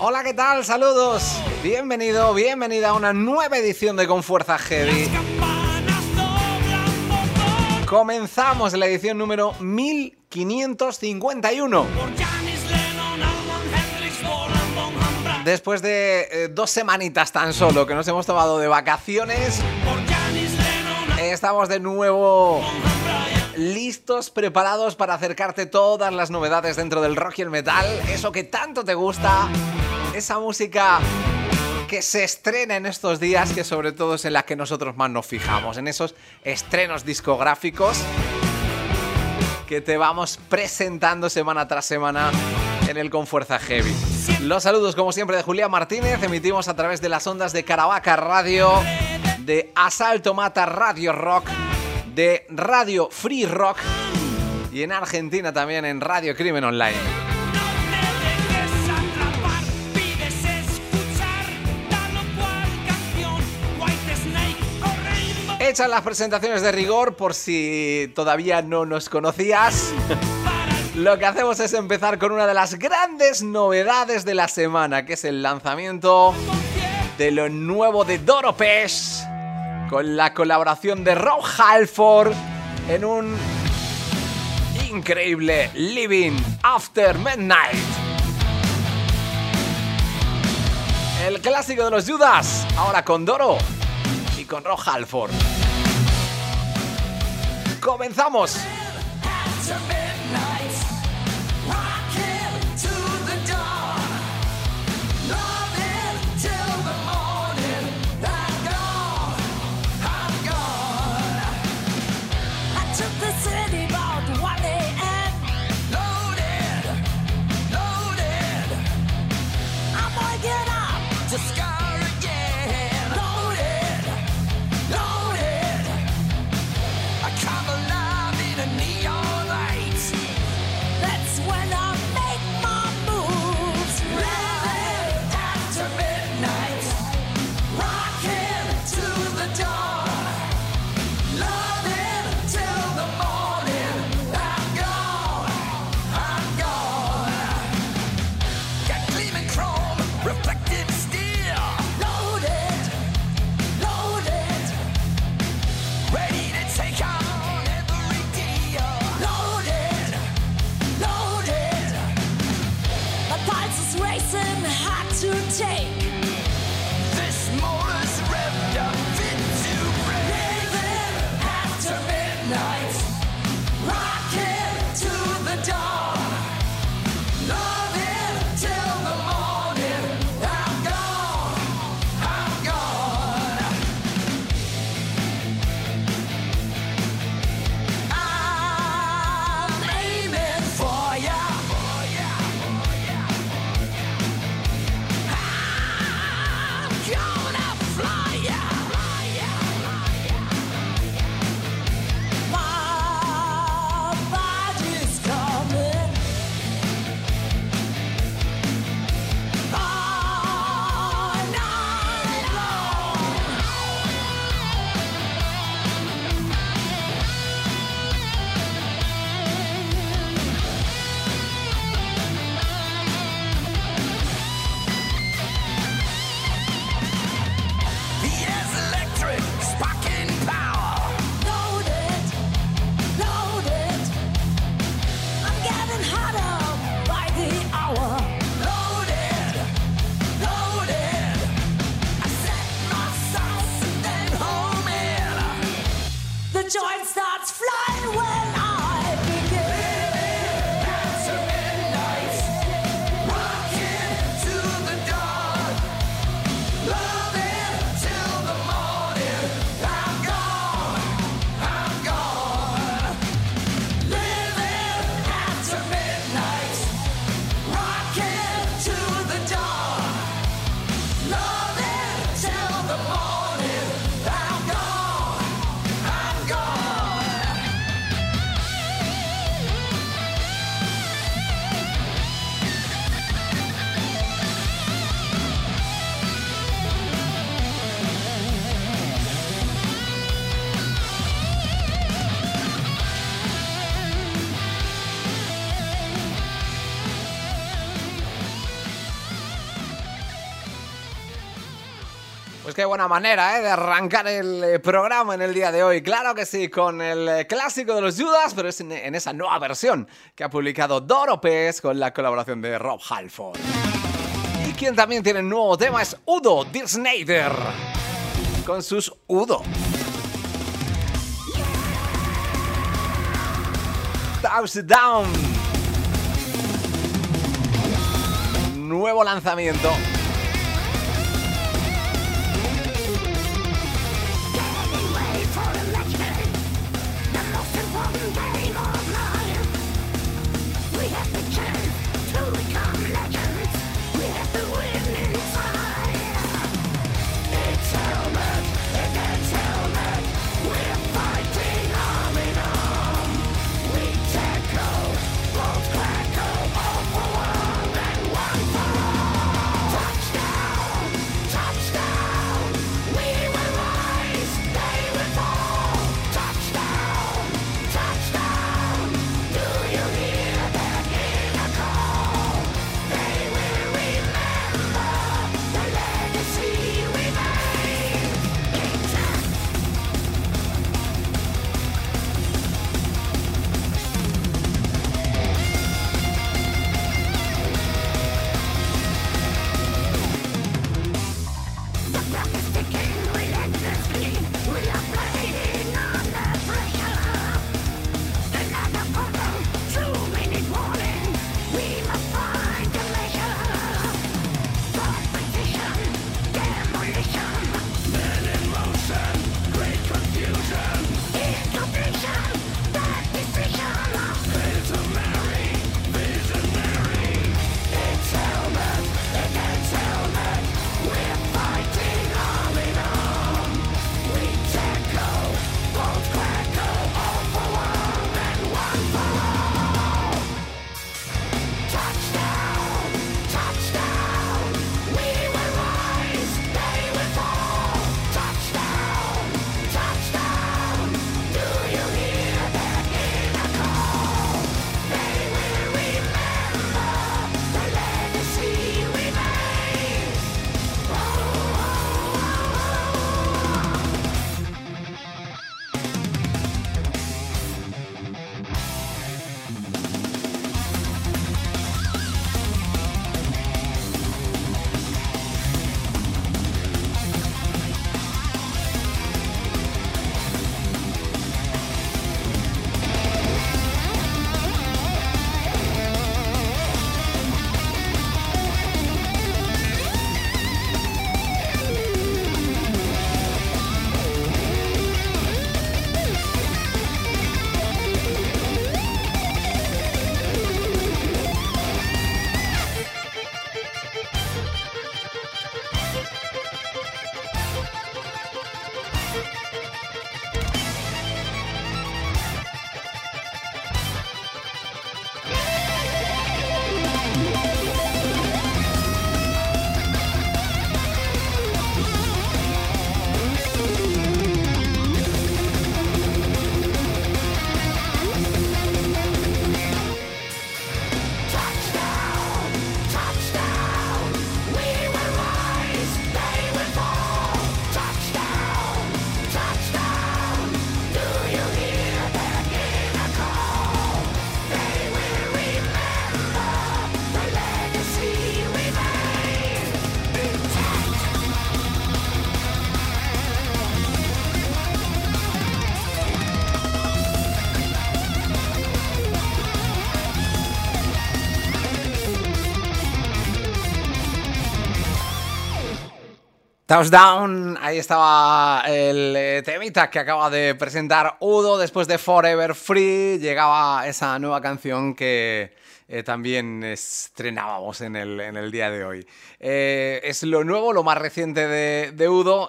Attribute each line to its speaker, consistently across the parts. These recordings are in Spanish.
Speaker 1: Hola, ¿qué tal? Saludos. Bienvenido, bienvenida a una nueva edición de Con Fuerza Heavy. Comenzamos la edición número 1551. Después de 2 semanitas tan solo que nos hemos tomado de vacaciones, estamos de nuevo listos, preparados para acercarte todas las novedades dentro del rock y el metal, eso que tanto te gusta, esa música que se estrena en estos días, que sobre todo es en la que nosotros más nos fijamos, en esos estrenos discográficos que te vamos presentando semana tras semana en el Con Fuerza Heavy. Los saludos como siempre de Julián Martínez, emitimos a través de las ondas de Caravaca Radio, de Asalto Mata Radio Rock, de Radio Free Rock y en Argentina también en Radio Crimen Online. Hechas las presentaciones de rigor, por si todavía no nos conocías, lo que hacemos es empezar con una de las grandes novedades de la semana, que es el lanzamiento de lo nuevo de Doro Pesch, con la colaboración de Rob Halford en un increíble Living After Midnight. El clásico de los Judas, ahora con Doro y con Rob Halford. ¡Comenzamos! Pues qué buena manera, de arrancar el programa en el día de hoy. Claro que sí, con el clásico de los Judas, pero es en esa nueva versión que ha publicado Doro Pesch con la colaboración de Rob Halford. Y quien también tiene un nuevo tema es Udo Dirk Schneider, con sus Udo. Touchdown. Nuevo lanzamiento. Touchdown, ahí estaba el temita que acaba de presentar Udo después de Forever Free. Llegaba esa nueva canción que también estrenábamos en el día de hoy. Es lo nuevo, lo más reciente de Udo,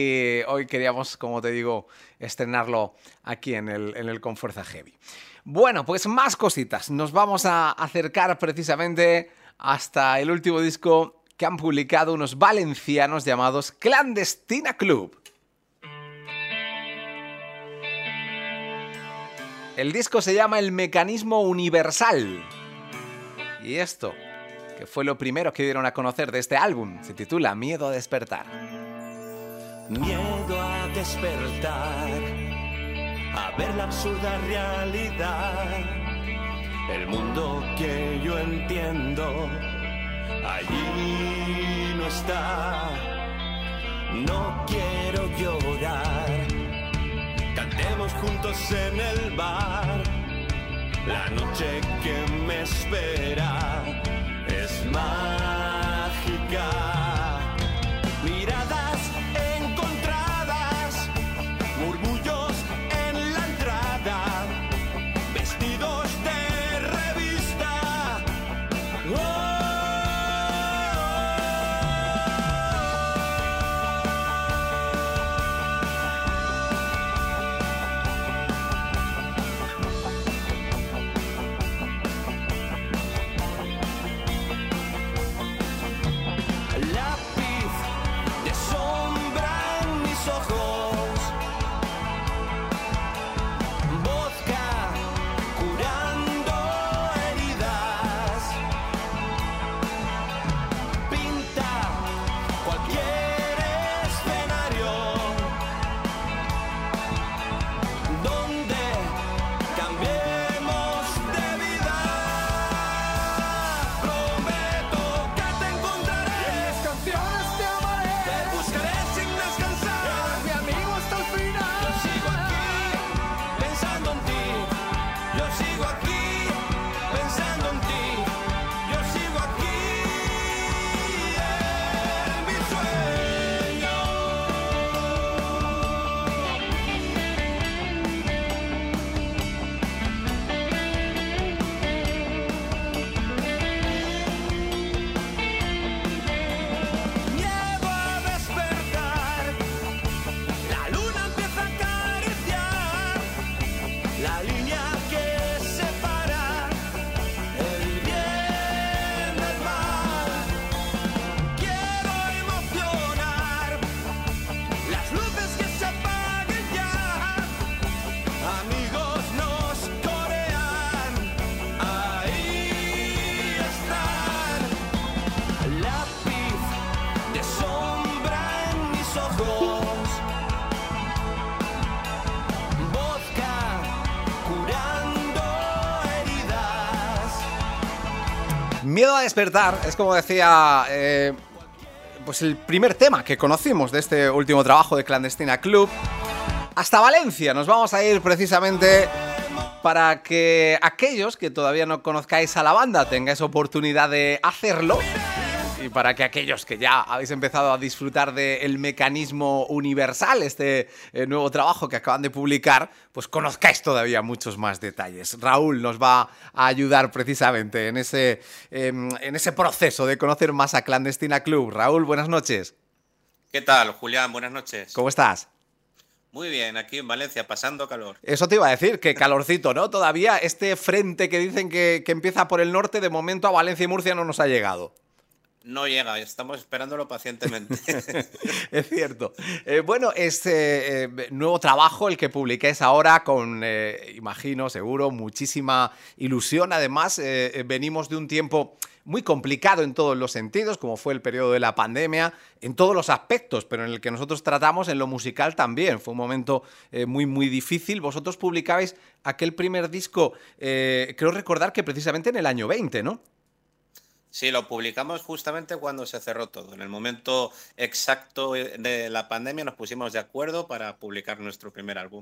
Speaker 1: y hoy queríamos, como te digo, estrenarlo aquí en el Con Fuerza Heavy. Bueno, pues más cositas. Nos vamos a acercar precisamente hasta el último disco que han publicado unos valencianos llamados Clandestina Club. El disco se llama El Mecanismo Universal. Y esto, que fue lo primero que dieron a conocer de este álbum, se titula Miedo a despertar.
Speaker 2: Miedo a despertar, a ver la absurda realidad. El mundo que yo entiendo allí no está. No quiero llorar, cantemos juntos en el bar. La noche que me espera es mágica. Miradas encontradas, murmullos en la entrada, vestidos de revista. ¡Oh!
Speaker 1: Miedo a despertar, es como decía, pues el primer tema que conocimos de este último trabajo de Clandestina Club. Hasta Valencia nos vamos a ir precisamente para que aquellos que todavía no conozcáis a la banda tengáis oportunidad de hacerlo. Y para que aquellos que ya habéis empezado a disfrutar del Mecanismo Universal, este nuevo trabajo que acaban de publicar, pues conozcáis todavía muchos más detalles. Raúl nos va a ayudar precisamente en ese proceso de conocer más a Clandestina Club. Raúl, buenas noches.
Speaker 3: ¿Qué tal, Julián? Buenas noches.
Speaker 1: ¿Cómo estás?
Speaker 3: Muy bien, aquí en Valencia, pasando calor.
Speaker 1: Eso te iba a decir, que calorcito, ¿no? Todavía este frente que dicen que empieza por el norte, de momento a Valencia y Murcia no nos ha llegado.
Speaker 3: No llega, estamos esperándolo pacientemente.
Speaker 1: Es cierto. Bueno, este nuevo trabajo, el que publiquéis ahora, con, imagino, seguro, muchísima ilusión. Además, venimos de un tiempo muy complicado en todos los sentidos, como fue el periodo de la pandemia, en todos los aspectos, pero en el que nosotros tratamos, en lo musical también. Fue un momento muy, muy difícil. Vosotros publicabais aquel primer disco, creo recordar que precisamente en el año 20, ¿no?
Speaker 3: Sí, lo publicamos justamente cuando se cerró todo. En el momento exacto de la pandemia nos pusimos de acuerdo para publicar nuestro primer álbum.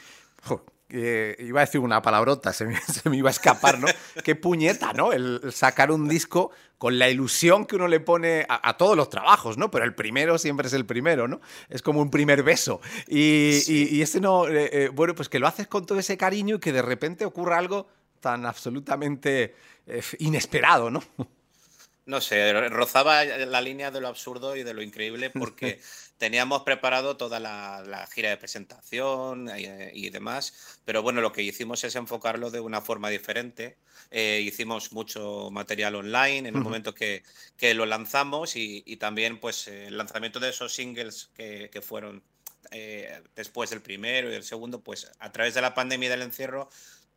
Speaker 1: Iba a decir una palabrota, se me iba a escapar, ¿no? Qué puñeta, ¿no? El sacar un disco con la ilusión que uno le pone a todos los trabajos, ¿no? Pero el primero siempre es el primero, ¿no? Es como un primer beso. Y ese no... bueno, pues que lo haces con todo ese cariño y que de repente ocurra algo tan absolutamente inesperado, ¿no?
Speaker 3: No sé, rozaba la línea de lo absurdo y de lo increíble porque teníamos preparado toda la gira de presentación y demás, pero bueno, lo que hicimos es enfocarlo de una forma diferente. Hicimos mucho material online en el momento que lo lanzamos y también pues el lanzamiento de esos singles que fueron después del primero y del segundo, pues a través de la pandemia y del encierro,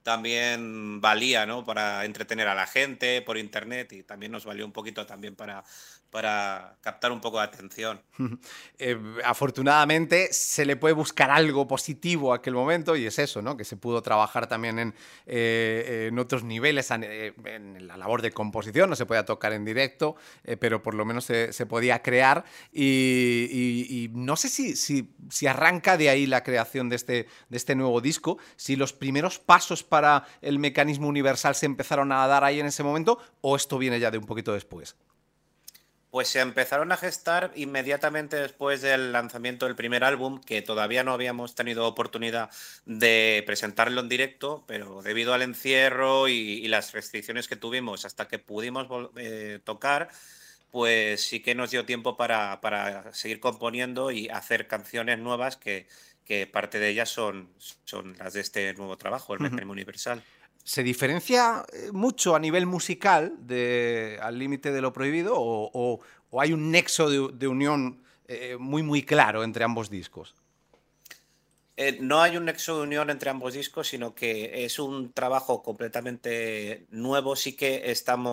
Speaker 3: también valía, ¿no? Para entretener a la gente por internet y también nos valió un poquito también para captar un poco de atención.
Speaker 1: Afortunadamente se le puede buscar algo positivo a aquel momento y es eso, ¿no? Que se pudo trabajar también en otros niveles, en la labor de composición, no se podía tocar en directo, pero por lo menos se podía crear y no sé si arranca de ahí la creación de este nuevo disco, si los primeros pasos para el Mecanismo Universal se empezaron a dar ahí en ese momento o esto viene ya de un poquito después.
Speaker 3: Pues se empezaron a gestar inmediatamente después del lanzamiento del primer álbum, que todavía no habíamos tenido oportunidad de presentarlo en directo, pero debido al encierro y las restricciones que tuvimos hasta que pudimos tocar, pues sí que nos dio tiempo para seguir componiendo y hacer canciones nuevas que parte de ellas son las de este nuevo trabajo, el Mecanismo Universal.
Speaker 1: ¿Se diferencia mucho a nivel musical Al límite de lo prohibido o hay un nexo de unión muy claro entre ambos discos?
Speaker 3: No hay un nexo de unión entre ambos discos, sino que es un trabajo completamente nuevo. Sí que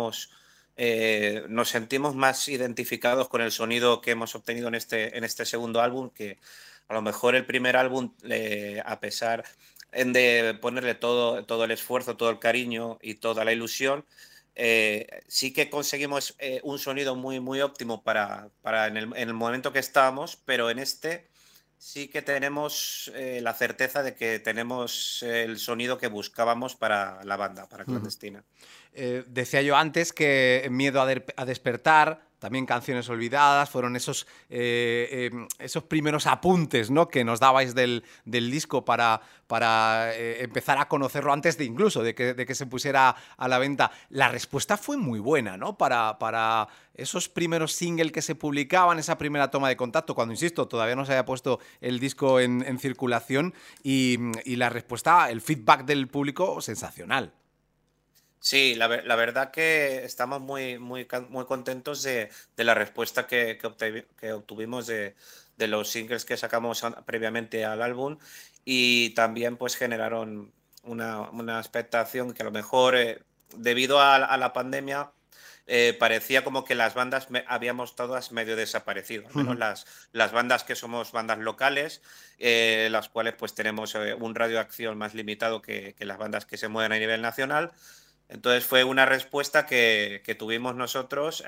Speaker 3: nos sentimos más identificados con el sonido que hemos obtenido en este segundo álbum, que a lo mejor el primer álbum, a pesar de ponerle todo el esfuerzo, todo el cariño y toda la ilusión, sí que conseguimos un sonido muy óptimo para en el momento que estábamos, pero en este sí que tenemos la certeza de que tenemos el sonido que buscábamos para la banda, para Clandestina.
Speaker 1: Decía yo antes que Miedo a despertar, también Canciones olvidadas, fueron esos primeros apuntes, ¿no? Que nos dabais del disco para empezar a conocerlo antes de incluso de que se pusiera a la venta. La respuesta fue muy buena, ¿no? Para esos primeros singles que se publicaban, esa primera toma de contacto, cuando, insisto, todavía no se había puesto el disco en circulación y la respuesta, el feedback del público, sensacional.
Speaker 3: Sí, la verdad que estamos muy contentos de la respuesta que obtuvimos de los singles que sacamos previamente al álbum y también pues generaron una expectación que a lo mejor debido a la pandemia parecía como que las bandas habíamos todas medio desaparecido, al menos las bandas que somos bandas locales, las cuales pues tenemos un radio de acción más limitado que las bandas que se mueven a nivel nacional. Entonces fue una respuesta que tuvimos nosotros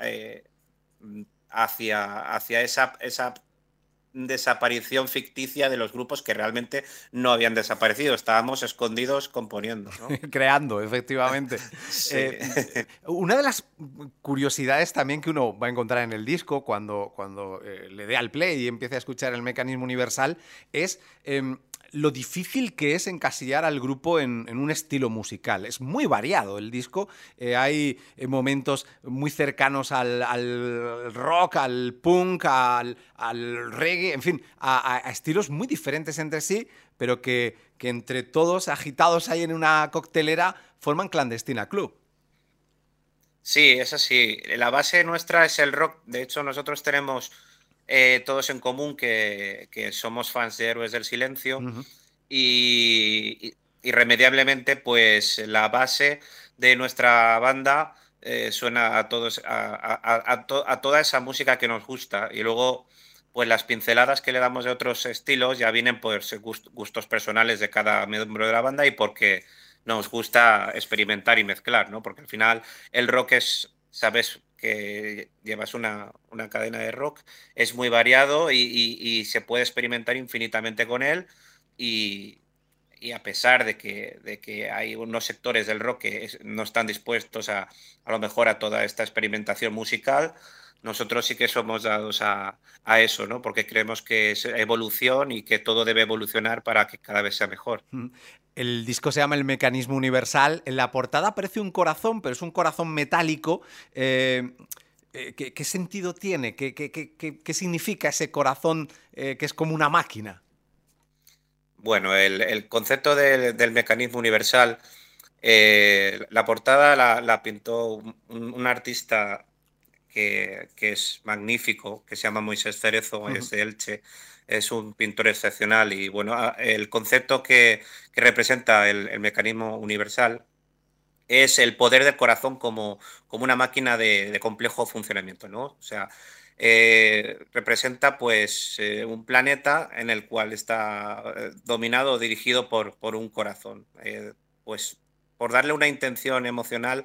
Speaker 3: hacia esa desaparición ficticia de los grupos que realmente no habían desaparecido. Estábamos escondidos componiendo, ¿no?
Speaker 1: Creando, efectivamente.
Speaker 3: Sí.
Speaker 1: Una de las curiosidades también que uno va a encontrar en el disco cuando le dé al play y empiece a escuchar el Mecanismo Universal es lo difícil que es encasillar al grupo en un estilo musical. Es muy variado el disco. Hay momentos muy cercanos al rock, al punk, al reggae, en fin, a estilos muy diferentes entre sí, pero que entre todos, agitados ahí en una coctelera, forman Clandestina Club.
Speaker 3: Sí, es así. La base nuestra es el rock. De hecho, nosotros tenemos todos en común que somos fans de Héroes del Silencio y irremediablemente pues la base de nuestra banda suena a todos a toda esa música que nos gusta y luego pues las pinceladas que le damos de otros estilos ya vienen por gustos personales de cada miembro de la banda y porque nos gusta experimentar y mezclar, ¿no? Porque al final el rock sabes que llevas una cadena de rock, es muy variado y se puede experimentar infinitamente con él y a pesar de que hay unos sectores del rock que no están dispuestos a lo mejor a toda esta experimentación musical, nosotros sí que somos dados a eso, ¿no? Porque creemos que es evolución y que todo debe evolucionar para que cada vez sea mejor.
Speaker 1: El disco se llama El Mecanismo Universal. En la portada aparece un corazón, pero es un corazón metálico. ¿Qué sentido tiene? ¿Qué significa ese corazón que es como una máquina?
Speaker 3: Bueno, el concepto del mecanismo universal, la portada la pintó un artista que es magnífico, que se llama Moisés Cerezo, es de Elche, es un pintor excepcional y bueno, el concepto que representa el mecanismo universal es el poder del corazón como una máquina de complejo funcionamiento, ¿no? O sea, representa pues un planeta en el cual está dominado o dirigido por un corazón. Pues por darle una intención emocional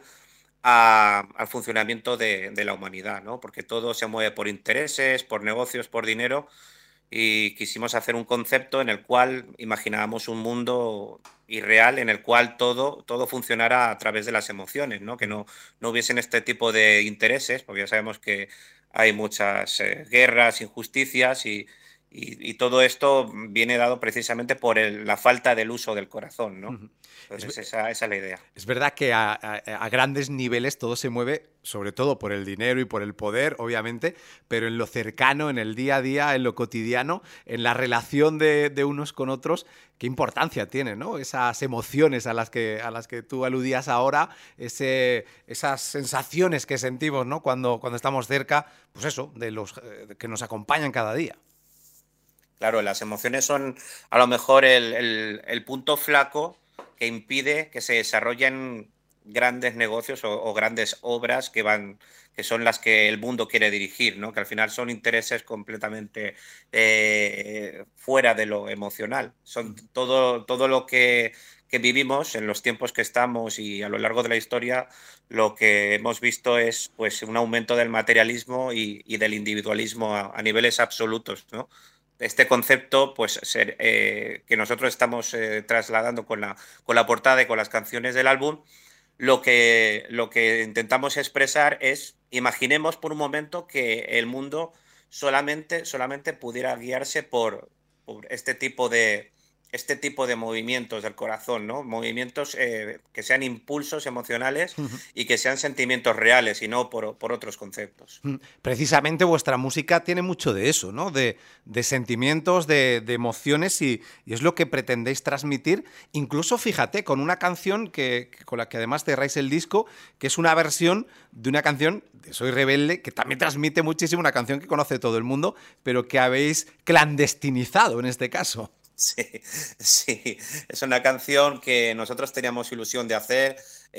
Speaker 3: al funcionamiento de la humanidad, ¿no? Porque todo se mueve por intereses, por negocios, por dinero, y quisimos hacer un concepto en el cual imaginábamos un mundo irreal en el cual todo funcionara a través de las emociones, ¿no? Que no hubiesen este tipo de intereses, porque ya sabemos que hay muchas guerras, injusticias y todo esto viene dado precisamente por la falta del uso del corazón, ¿no? Entonces esa es la idea.
Speaker 1: Es verdad que a grandes niveles todo se mueve, sobre todo por el dinero y por el poder, obviamente, pero en lo cercano, en el día a día, en lo cotidiano, en la relación de unos con otros, qué importancia tiene, ¿no? Esas emociones a las que tú aludías ahora, esas sensaciones que sentimos, ¿no? Cuando estamos cerca, pues eso, de los que nos acompañan cada día.
Speaker 3: Claro, las emociones son a lo mejor el punto flaco que impide que se desarrollen grandes negocios o grandes obras que son las que el mundo quiere dirigir, ¿no? Que al final son intereses completamente fuera de lo emocional. Son todo lo que vivimos en los tiempos que estamos y a lo largo de la historia, lo que hemos visto es pues un aumento del materialismo y del individualismo a niveles absolutos, ¿no? Este concepto pues, que nosotros estamos trasladando con la portada y con las canciones del álbum, lo que intentamos expresar es, imaginemos por un momento que el mundo solamente pudiera guiarse por este tipo de movimientos del corazón, ¿no? Movimientos que sean impulsos emocionales y que sean sentimientos reales y no por otros conceptos.
Speaker 1: Precisamente vuestra música tiene mucho de eso, ¿no? De sentimientos, de emociones y es lo que pretendéis transmitir. Incluso, fíjate, con una canción con la que además cerráis el disco, que es una versión de una canción de Soy Rebelde, que también transmite muchísimo, una canción que conoce todo el mundo, pero que habéis clandestinizado en este caso.
Speaker 3: Sí, sí, es una canción que nosotros teníamos ilusión de hacer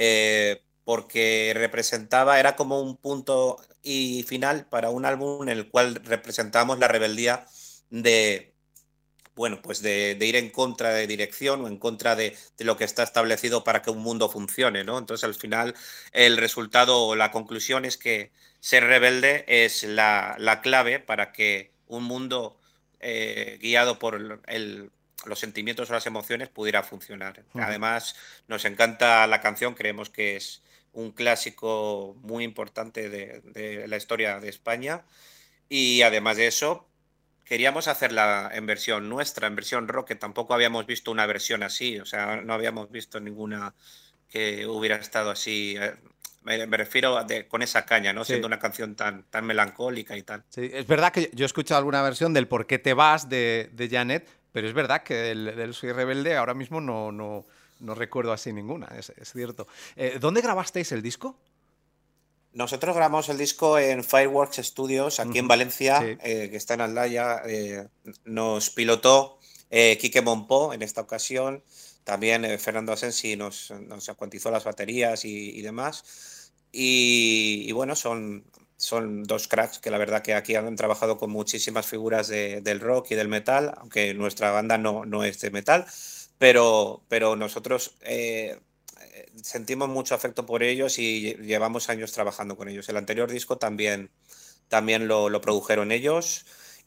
Speaker 3: porque era como un punto y final para un álbum en el cual representamos la rebeldía de, bueno, pues de ir en contra de dirección o en contra de lo que está establecido para que un mundo funcione, ¿no? Entonces, al final, el resultado o la conclusión es que ser rebelde es la clave para que un mundo guiado por los sentimientos o las emociones pudiera funcionar. Además, nos encanta la canción, creemos que es un clásico muy importante de la historia de España y además de eso, queríamos hacerla en versión nuestra, en versión rock, que tampoco habíamos visto una versión así, o sea, no habíamos visto ninguna que hubiera estado así. Me refiero con esa caña, ¿no?
Speaker 1: Sí.
Speaker 3: Siendo una canción tan melancólica y tal.
Speaker 1: Sí, es verdad que yo he escuchado alguna versión del Por qué te vas de Janet, pero es verdad que del Soy Rebelde ahora mismo no recuerdo así ninguna, es cierto. ¿Dónde grabasteis el disco?
Speaker 3: Nosotros grabamos el disco en Fireworks Studios, aquí en Valencia,
Speaker 1: Sí.
Speaker 3: que está en Aldaya. Nos pilotó Quique Monpó en esta ocasión. También Fernando Asensi nos acuantizó las baterías y demás. Y bueno, son dos cracks que la verdad que aquí han trabajado con muchísimas figuras del rock y del metal, aunque nuestra banda no es de metal, pero nosotros sentimos mucho afecto por ellos y llevamos años trabajando con ellos. El anterior disco también lo produjeron ellos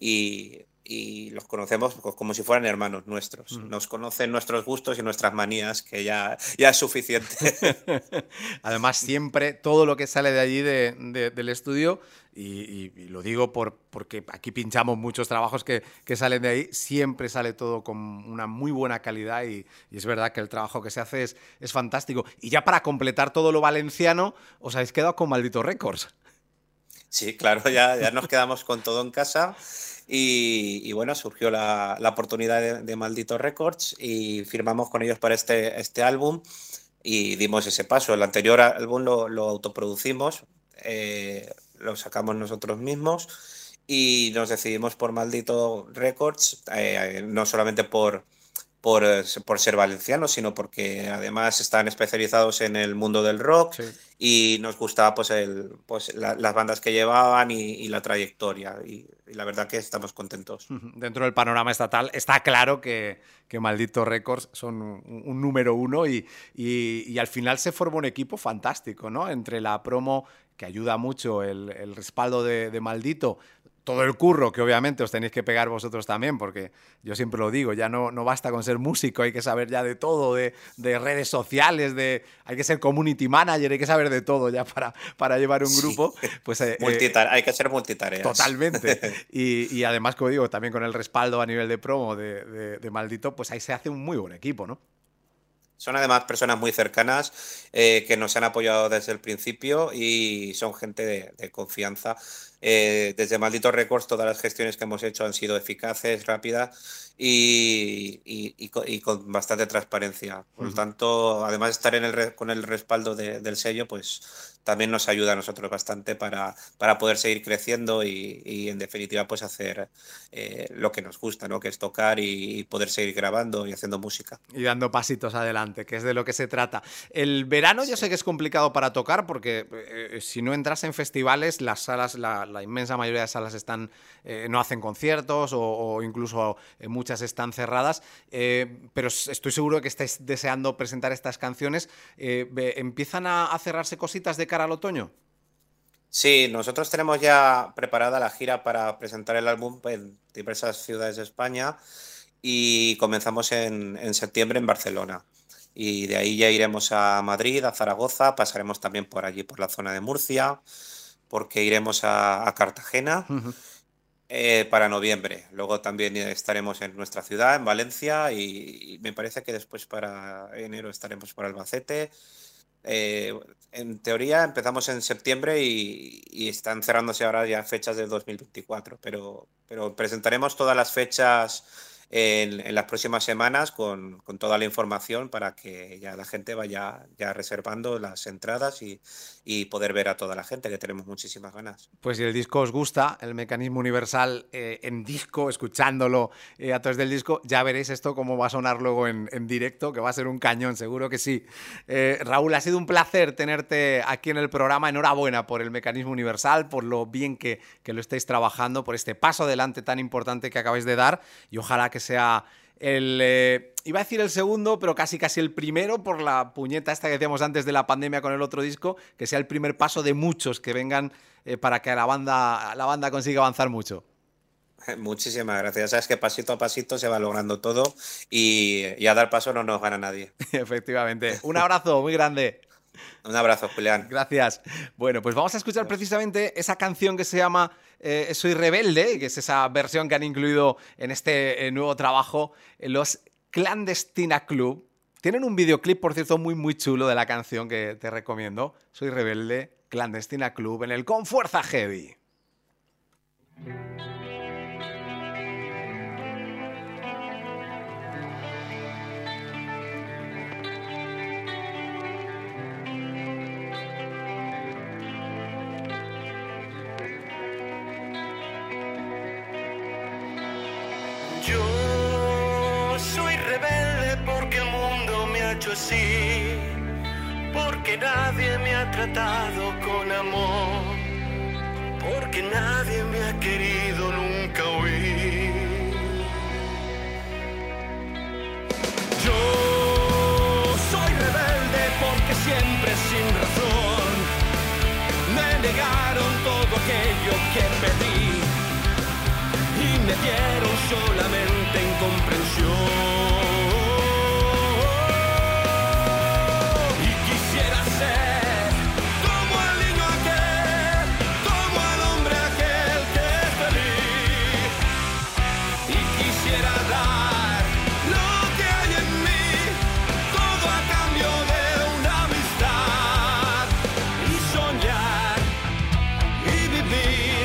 Speaker 3: y los conocemos pues, como si fueran hermanos nuestros. Nos conocen nuestros gustos y nuestras manías, que ya es suficiente.
Speaker 1: Además, siempre todo lo que sale de allí del estudio, y lo digo porque aquí pinchamos muchos trabajos que salen de ahí, siempre sale todo con una muy buena calidad y es verdad que el trabajo que se hace es fantástico. Y ya para completar todo lo valenciano, os habéis quedado con Maldito Records.
Speaker 3: Sí, claro, ya nos quedamos con todo en casa. Y bueno, surgió la oportunidad de Maldito Records y firmamos con ellos para este álbum y dimos ese paso. El anterior álbum lo autoproducimos. lo sacamos nosotros mismos y nos decidimos por Maldito Records, no solamente por ser valencianos, sino porque además están especializados en el mundo del rock.
Speaker 1: Sí.
Speaker 3: Y nos gustaba las bandas que llevaban y la trayectoria. Y la verdad que estamos contentos.
Speaker 1: Dentro del panorama estatal está claro que Maldito Records son un número uno y al final se forma un equipo fantástico, ¿no? Entre la promo, que ayuda mucho, el respaldo de Maldito, todo el curro que obviamente os tenéis que pegar vosotros también, porque yo siempre lo digo, ya no basta con ser músico, hay que saber ya de todo, de redes sociales, hay que ser community manager, hay que saber de todo ya para llevar un grupo. Pues,
Speaker 3: hay que ser multitareas.
Speaker 1: Totalmente. Y además, como digo, también con el respaldo a nivel de promo de Maldito, pues ahí se hace un muy buen equipo, ¿no?
Speaker 3: Son además personas muy cercanas que nos han apoyado desde el principio y son gente de confianza. Desde Maldito Records todas las gestiones que hemos hecho han sido eficaces, rápidas y con bastante transparencia. Por lo tanto, además de estar con el respaldo del sello, pues también nos ayuda a nosotros bastante para poder seguir creciendo y en definitiva pues hacer lo que nos gusta, ¿no? Que es tocar y poder seguir grabando y haciendo música.
Speaker 1: Y dando pasitos adelante, que es de lo que se trata. El verano yo sé que es complicado para tocar porque si no entras en festivales, las salas, la inmensa mayoría de salas no hacen conciertos o incluso muchas están cerradas, pero estoy seguro que estáis deseando presentar estas canciones. ¿Empiezan a cerrarse cositas de cara al otoño?
Speaker 3: Sí, nosotros tenemos ya preparada la gira para presentar el álbum en diversas ciudades de España y comenzamos en septiembre en Barcelona. Y de ahí ya iremos a Madrid, a Zaragoza, pasaremos también por allí, por la zona de Murcia, porque iremos a Cartagena para noviembre. Luego también estaremos en nuestra ciudad, en Valencia, y me parece que después para enero estaremos por Albacete. En teoría empezamos en septiembre y están cerrándose ahora ya fechas del 2024, pero presentaremos todas las fechas en las próximas semanas con toda la información para que ya la gente vaya ya reservando las entradas y poder ver a toda la gente, que tenemos muchísimas ganas.
Speaker 1: Pues si el disco os gusta, el Mecanismo Universal en disco, escuchándolo a través del disco, ya veréis esto cómo va a sonar luego en directo, que va a ser un cañón, seguro que sí. Raúl, ha sido un placer tenerte aquí en el programa. Enhorabuena por el Mecanismo Universal, por lo bien que lo estáis trabajando, por este paso adelante tan importante que acabáis de dar, y ojalá que sea iba a decir el segundo, pero casi el primero, por la puñeta esta que decíamos antes de la pandemia con el otro disco, que sea el primer paso de muchos que vengan para que la banda consiga avanzar mucho.
Speaker 3: Muchísimas gracias. Sabes que pasito a pasito se va logrando todo y a dar paso no nos gana nadie.
Speaker 1: Efectivamente. Un abrazo muy grande.
Speaker 3: Un abrazo, Julián.
Speaker 1: Gracias. Bueno, pues vamos a escuchar precisamente esa canción que se llama Soy Rebelde, que es esa versión que han incluido en este nuevo trabajo los Clandestina Club. Tienen un videoclip, por cierto, muy muy chulo de la canción que te recomiendo. Soy Rebelde, Clandestina Club, en el Con Fuerza Heavy.
Speaker 2: Yo soy rebelde porque el mundo me ha hecho así, porque nadie me ha tratado con amor, porque nadie me ha querido nunca oír. Yo soy rebelde porque siempre sin razón me negaron todo aquello que pedí y me dieron solamente incomprensión. Y quisiera ser como el niño aquel, como el hombre aquel que es feliz. Y quisiera dar lo que hay en mí, todo a cambio de una amistad. Y soñar y vivir.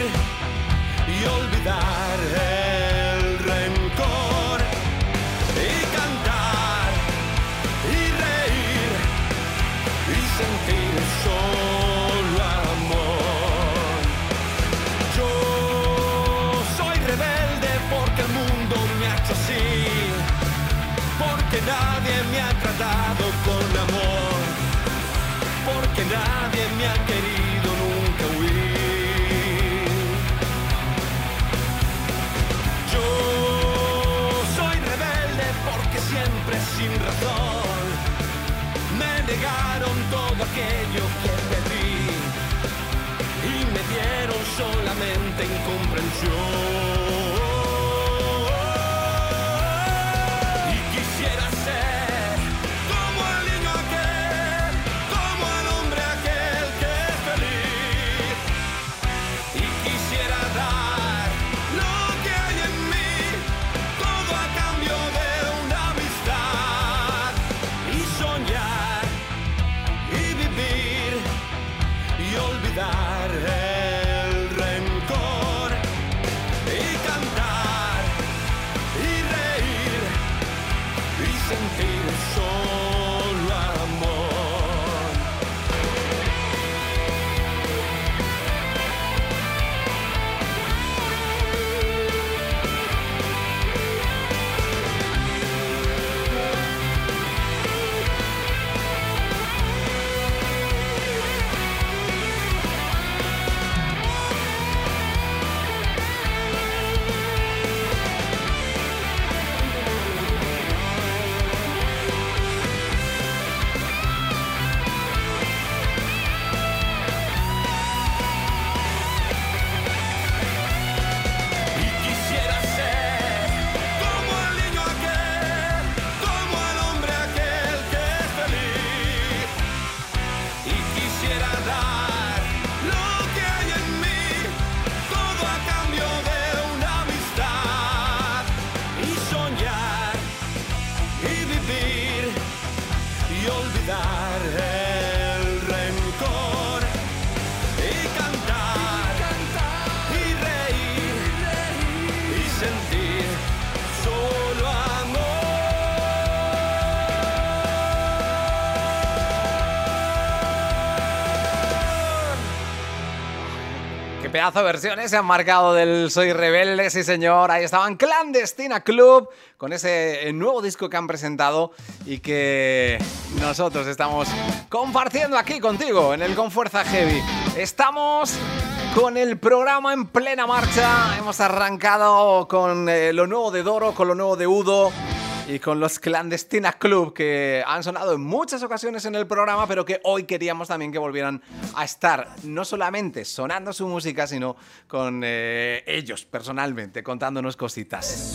Speaker 1: Pedazo de versiones se han marcado del Soy Rebelde, sí señor. Ahí estaban Clandestina Club con ese nuevo disco que han presentado y que nosotros estamos compartiendo aquí contigo en el Con Fuerza Heavy. Estamos con el programa en plena marcha. Hemos arrancado con lo nuevo de Doro, con lo nuevo de Udo y con los Clandestina Club, que han sonado en muchas ocasiones en el programa, pero que hoy queríamos también que volvieran a estar, no solamente sonando su música, sino con ellos personalmente, contándonos cositas.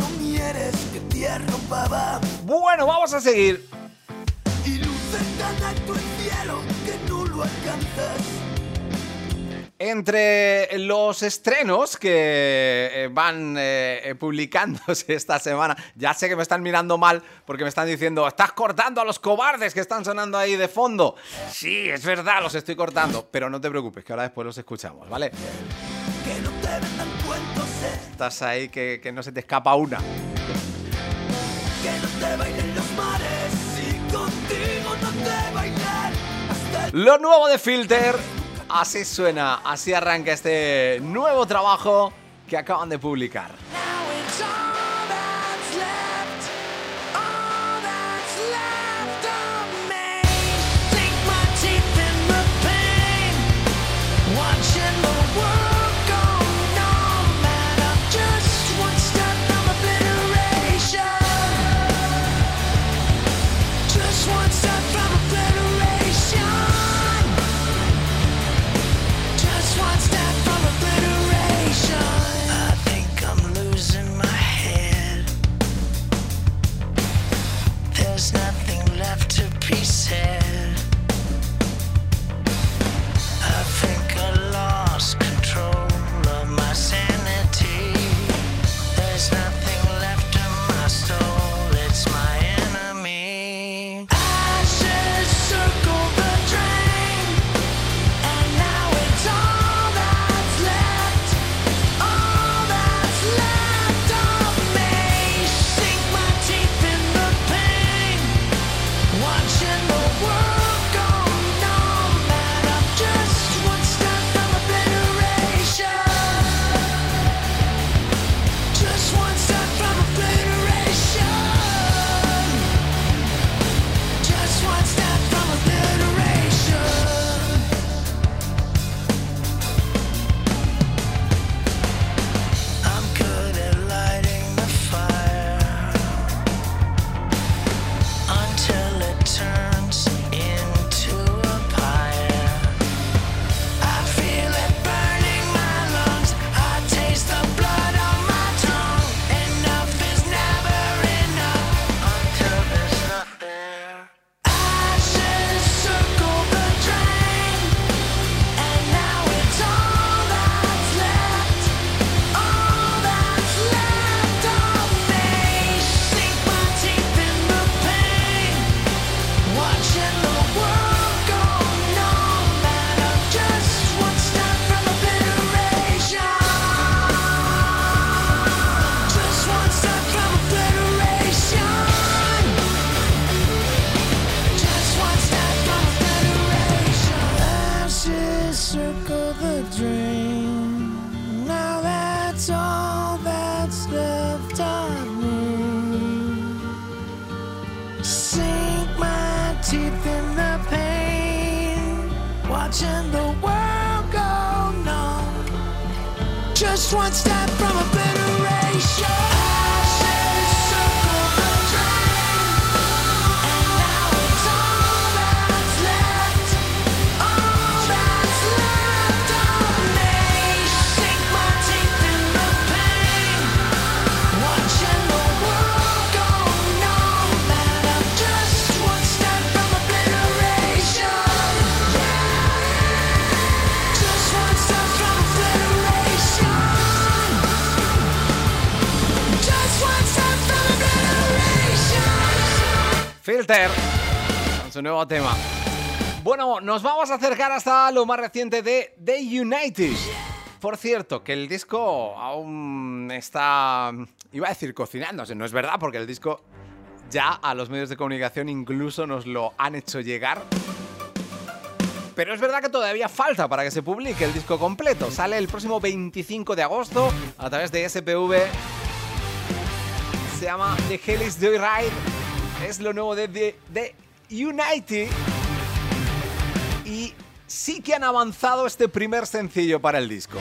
Speaker 1: Bueno, vamos a seguir.
Speaker 4: Y luce tan alto el cielo que no lo alcanzas.
Speaker 1: Entre los estrenos que van publicándose esta semana, ya sé que me están mirando mal porque me están diciendo, estás cortando a los cobardes que están sonando ahí de fondo. Sí, es verdad, los estoy cortando, pero no te preocupes, que ahora después los escuchamos, ¿vale?
Speaker 4: Que no te vendan cuentos,
Speaker 1: Estás ahí que no se te escapa una.
Speaker 4: que no te bailen los mares y contigo no te bailar hasta el...
Speaker 1: Lo nuevo de Filter, así suena, así arranca este nuevo trabajo que acaban de publicar.
Speaker 4: Now it's all that's left, all that's left of me. Sink my teeth in the pain, watching the world go numb, and I'm just one step from obliteration. Just one step from obliteration. Just one step from obliteration. I think I'm losing my head. There's nothing left to be said. I think I lost control of my sanity. There's nothing left in my soul, it's my enemy. Ashes circle the drain, and now it's all that's left, all that's left of me. Sink my teeth in the pain, watching the world go numb, and I'm just one step from obliteration. Just one step from obliteration. Just one step from obliteration. I'm good at lighting the fire until it turns into a pyre. I feel it burning my lungs. I taste the blood on my tongue. Enough is never enough until there's nothing. Ashes circle the drain, and now it's all that's left, all that's left of me. Sink my teeth in the pain, watching the world go numb, and I'm just one step from obliteration. Just one step from obliteration. Just one step from obliteration. Ashes circle the drain. Now that's all that's left of me. Sink my teeth in the pain, watching the world go numb. Just one step from obliteration. Ashes circle the drain, and now it's all that's left, all that's left of me. Sink my teeth in the pain, watching the world go numb, and I'm just one step from obliteration. Just one step from obliteration. Just one step from obliteration.
Speaker 1: Filter, con su nuevo tema. Bueno, nos vamos a acercar hasta lo más reciente de The United. Por cierto, que el disco aún está, iba a decir cocinándose, no es verdad, porque el disco ya a los medios de comunicación incluso nos lo han hecho llegar. Pero es verdad que todavía falta para que se publique el disco completo. Sale el próximo 25 de agosto a través de SPV. Se llama The Helix Joyride. Es lo nuevo de The United. Y sí que han avanzado este primer sencillo para el disco.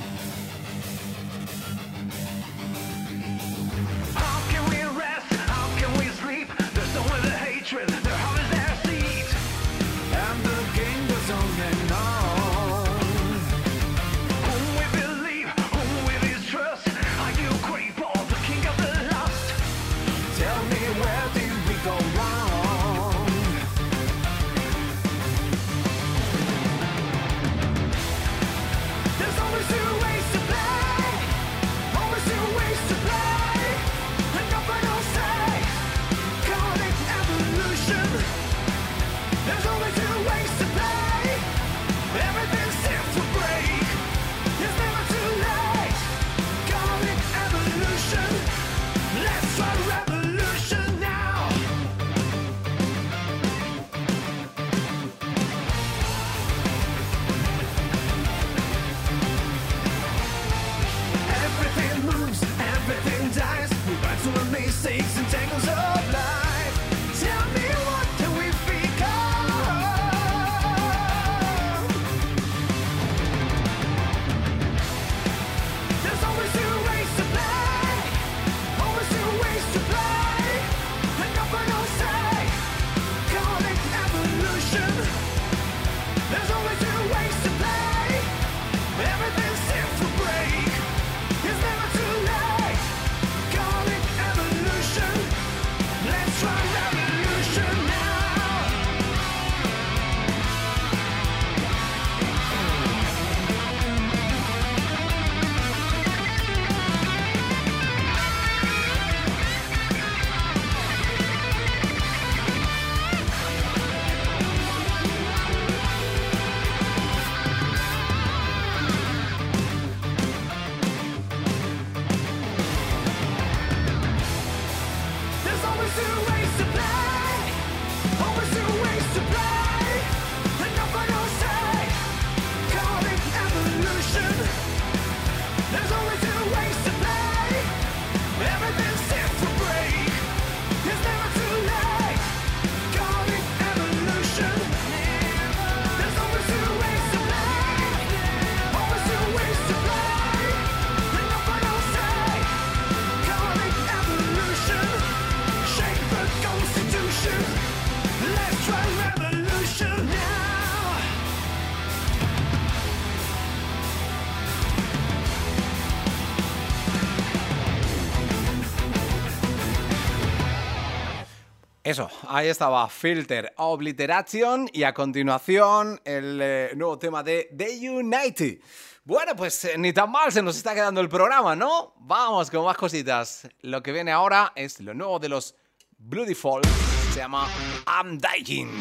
Speaker 1: Eso, ahí estaba Filter Obliteration y a continuación el nuevo tema de The United. Bueno, pues ni tan mal se nos está quedando el programa, ¿no? Vamos con más cositas. Lo que viene ahora es lo nuevo de los Bloody Falls. Se llama I'm Dying.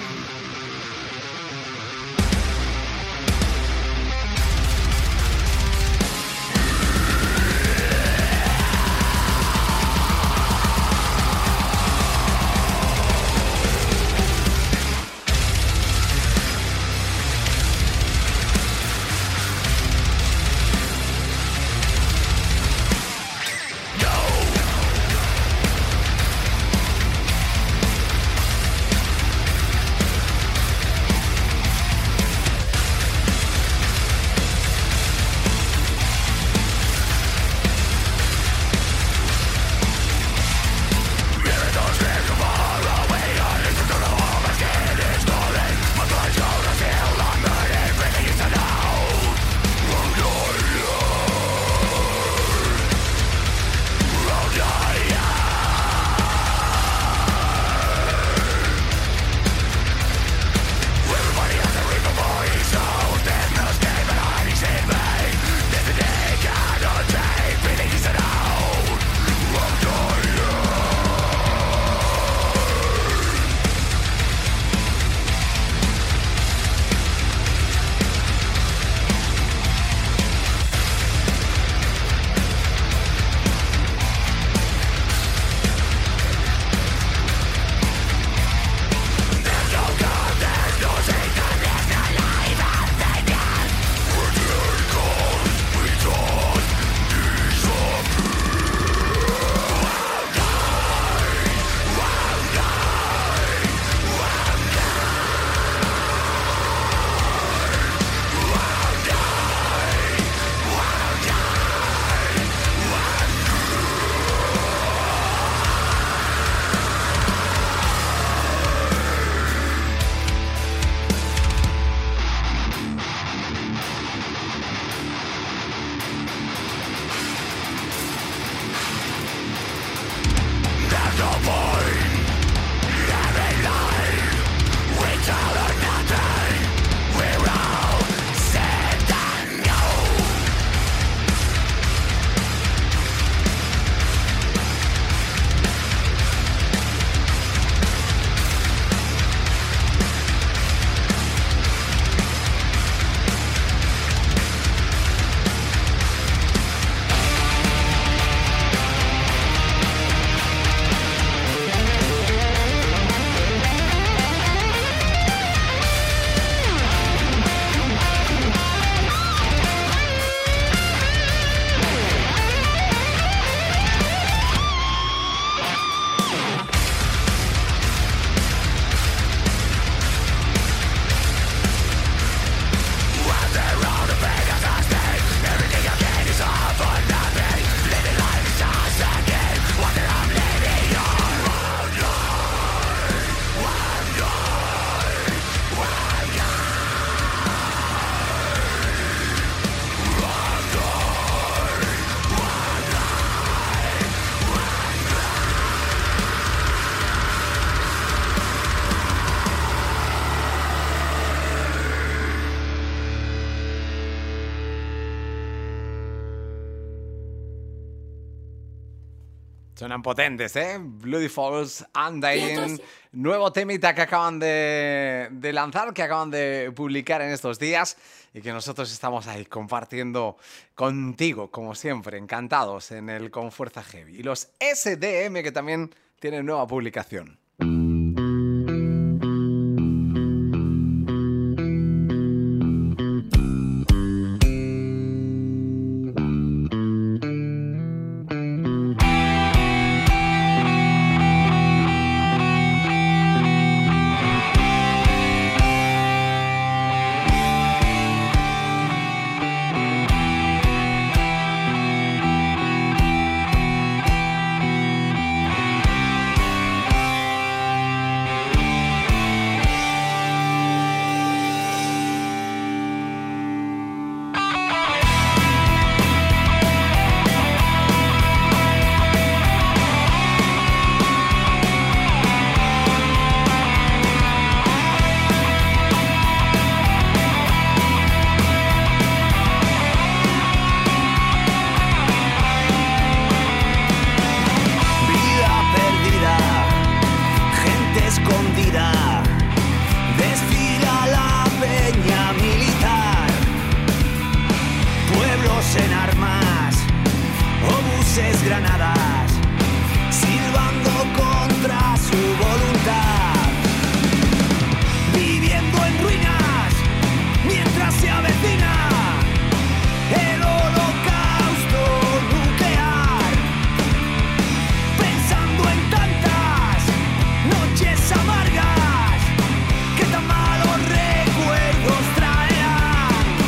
Speaker 1: Suenan potentes, ¿eh? Bloody Falls, Undying, nuevo temita que acaban de lanzar, que acaban de publicar en estos días y que nosotros estamos ahí compartiendo contigo, como siempre, encantados en el Con Fuerza Heavy. Y los SDM, que también tienen nueva publicación.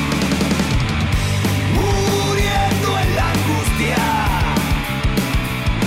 Speaker 4: Muriendo en la angustia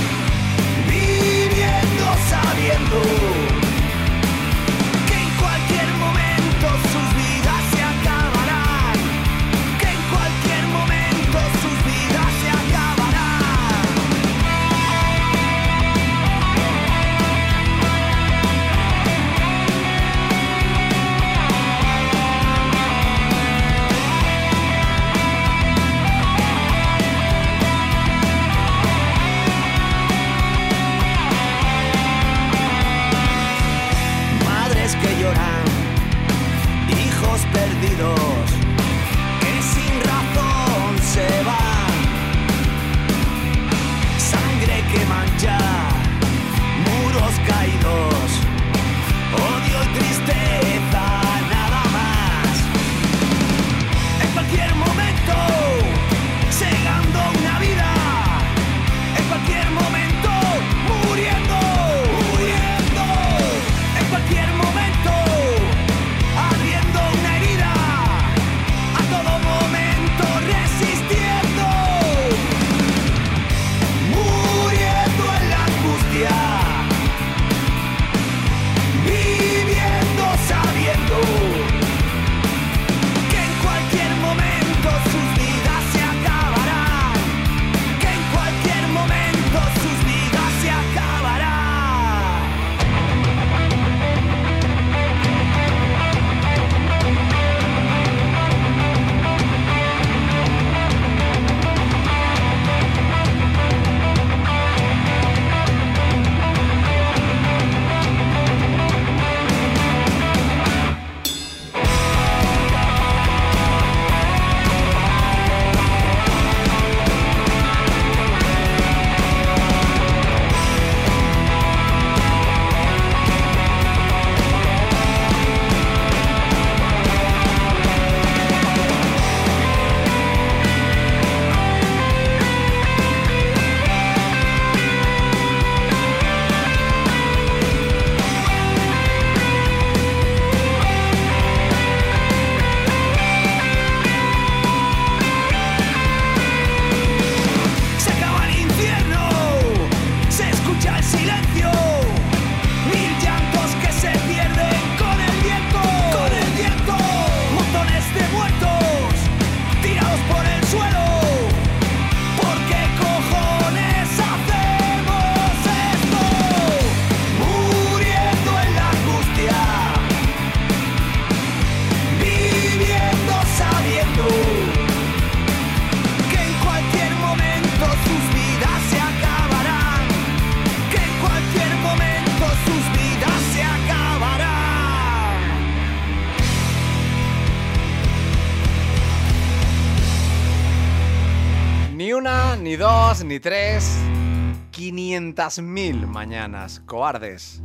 Speaker 1: ni 2, ni 3. 500.000 mañanas. Cobardes.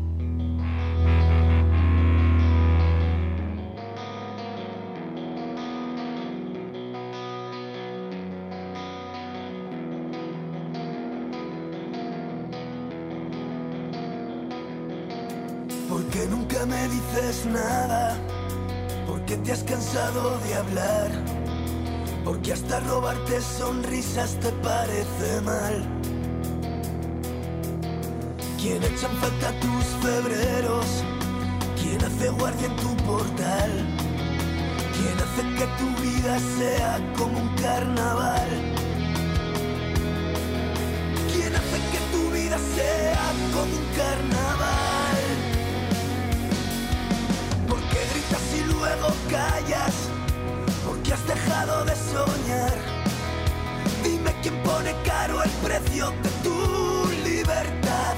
Speaker 5: Porque nunca me dices nada, porque te has cansado de hablar, porque hasta robarte sonrisas te parece mal. ¿Quién echa en falta tus febreros? ¿Quién hace guardia en tu portal? ¿Quién hace que tu vida sea como un carnaval? ¿Quién hace que tu vida sea como un carnaval? ¿Por qué gritas y luego callas? ¿Por qué has dejado de soñar? Dime quién pone caro el precio de tu libertad.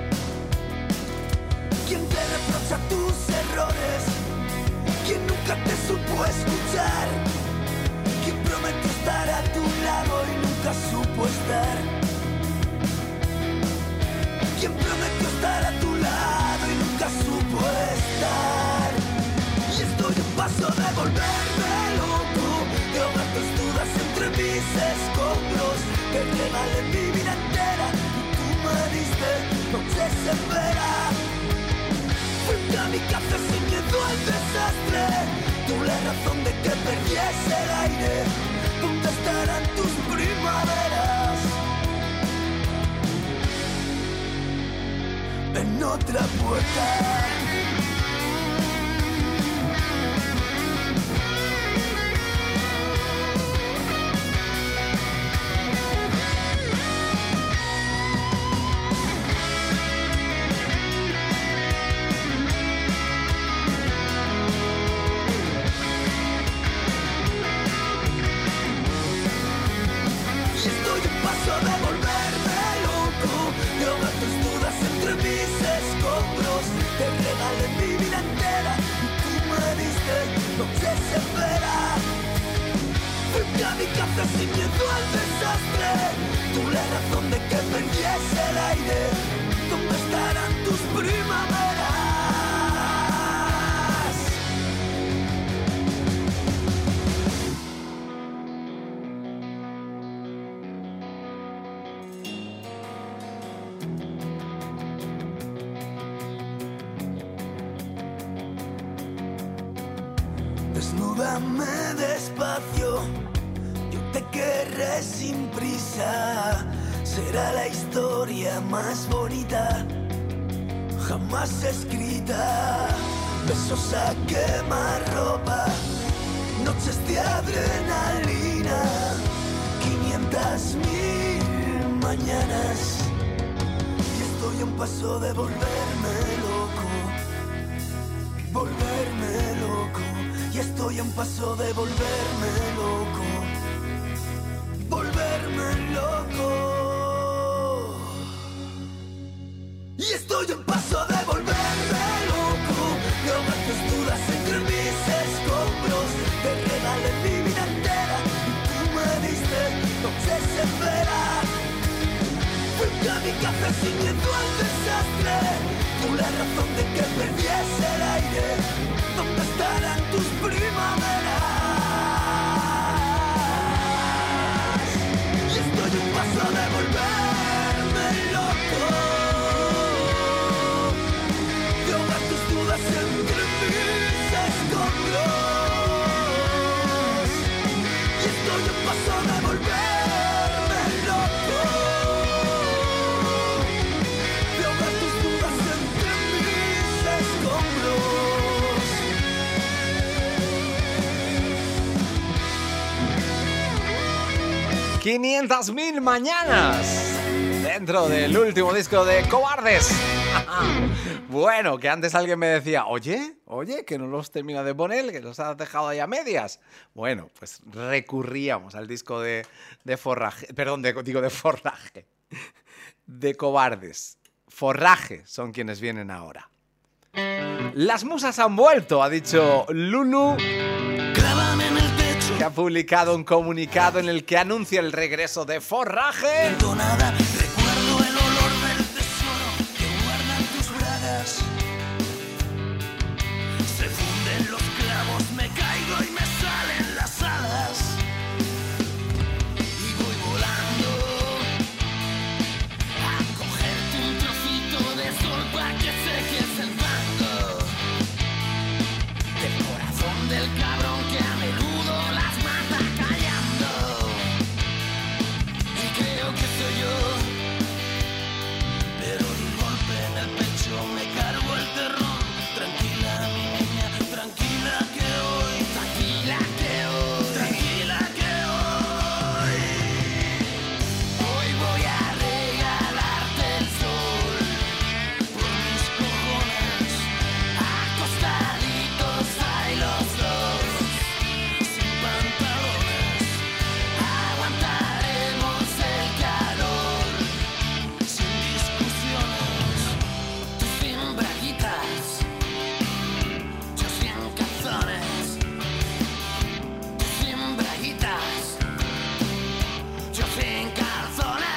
Speaker 5: ¿Quién te reprocha tus errores? ¿Quién nunca te supo escuchar? ¿Quién prometió estar a tu lado y nunca supo estar? ¿Quién prometió estar a tu lado y nunca supo estar? Y estoy a un paso de volverme loco, de ahogar tus dudas entre mis escombros. Te regalé mi vida entera y tú me diste noches en vera. Fui un kamikaze sin miedo al desastre. Tú la razón de que perdiese el aire. ¿Dónde estarán tus primaveras? En otra puerta. Sin miedo al desastre, tú la razón de que perdiese el aire. ¿Dónde estarán tus primaveras? Desnúdame despacio, te querré sin prisa. Será la historia más bonita jamás escrita. Besos a quemarropa, noches de adrenalina, 500.000 mañanas. Y estoy a un paso de volverme loco, volverme loco. Y estoy a un paso de volverme loco, volverme loco. Y estoy a un paso de volverme loco, de ahogar tus dudas entre mis escombros. Te regalé mi vida entera y tú me diste noches en vera. Fui un kamikaze sin miedo al desastre, tú la razón de que perdiese el aire. ¿Dónde estarán tus primaveras? Estoy a un paso de volverme loco, de ahogar tus dudas entre mis escombros. Y estoy a un paso de volverme loco, de ahogar tus dudas entre mis escombros.
Speaker 1: 500.000 mañanas dentro del último disco de Cobardes. Bueno, que antes alguien me decía, oye, que no los termina de poner, que los has dejado ahí a medias. Bueno, pues recurríamos al disco de Forraje, perdón, digo de Forraje, de Cobardes. Forraje son quienes vienen ahora. Las musas han vuelto, ha dicho Lulu.
Speaker 5: Clávame en el techo
Speaker 1: que ha publicado un comunicado en el que anuncia el regreso de Forraje.
Speaker 5: Nada, recuerdo el olor del tesoro que guardan tus bragas. Se funden los clavos, me caigo y me salen las alas. Y voy volando a cogerte un trocito de sol pa' que seques el fango del corazón del cabrón que a menudo las mata callando. Y creo que soy yo, pero de un golpe en el pecho me cargo el terror. Tranquila mi niña, tranquila que hoy, tranquila que hoy, tranquila que hoy, hoy voy a regalarte el sol por mis cojones, acostaditos ahí los dos, sin pantalones, aguantaremos el calor, sin discusiones, tú sin braguitas, yo sin calzones, tú sin braguitas, yo sin calzones.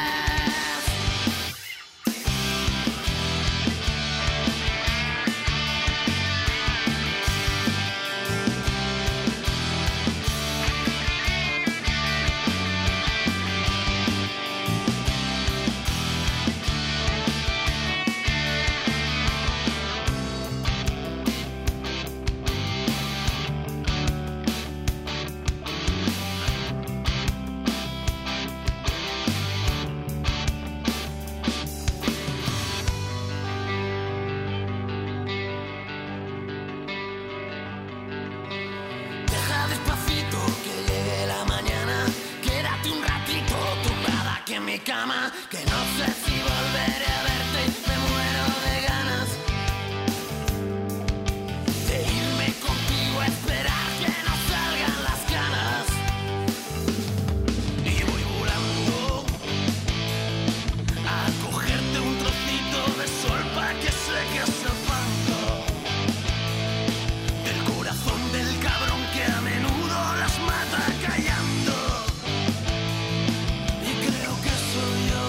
Speaker 5: Deja despacito que llegue la mañana, quédate un ratito tumbada aquí en mi cama, que no sé si volveré a verte, me muero de ganas de irme contigo a esperar que no salgan las ganas. Y voy volando a cogerte un trocito de sol pa' que seques el fango del corazón del cabrón que a menudo las mata callando. Y creo que soy yo,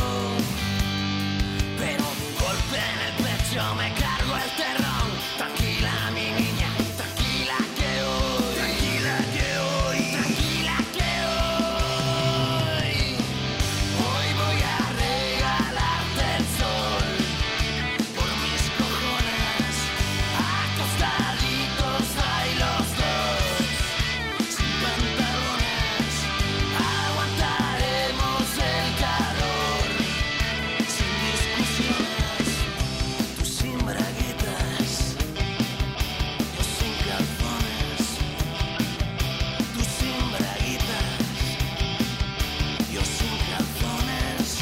Speaker 5: pero de un golpe en el pecho me cargo el terrón. Tranquila mi niña, tranquila que hoy, tranquila que hoy, tranquila que hoy, hoy voy a regalarte el sol por mis cojones, acostaditos ahí los dos, sin pantalones, aguantaremos el calor, sin discusiones, tú sin braguitas, yo sin calzones, tú sin braguitas, yo sin calzones.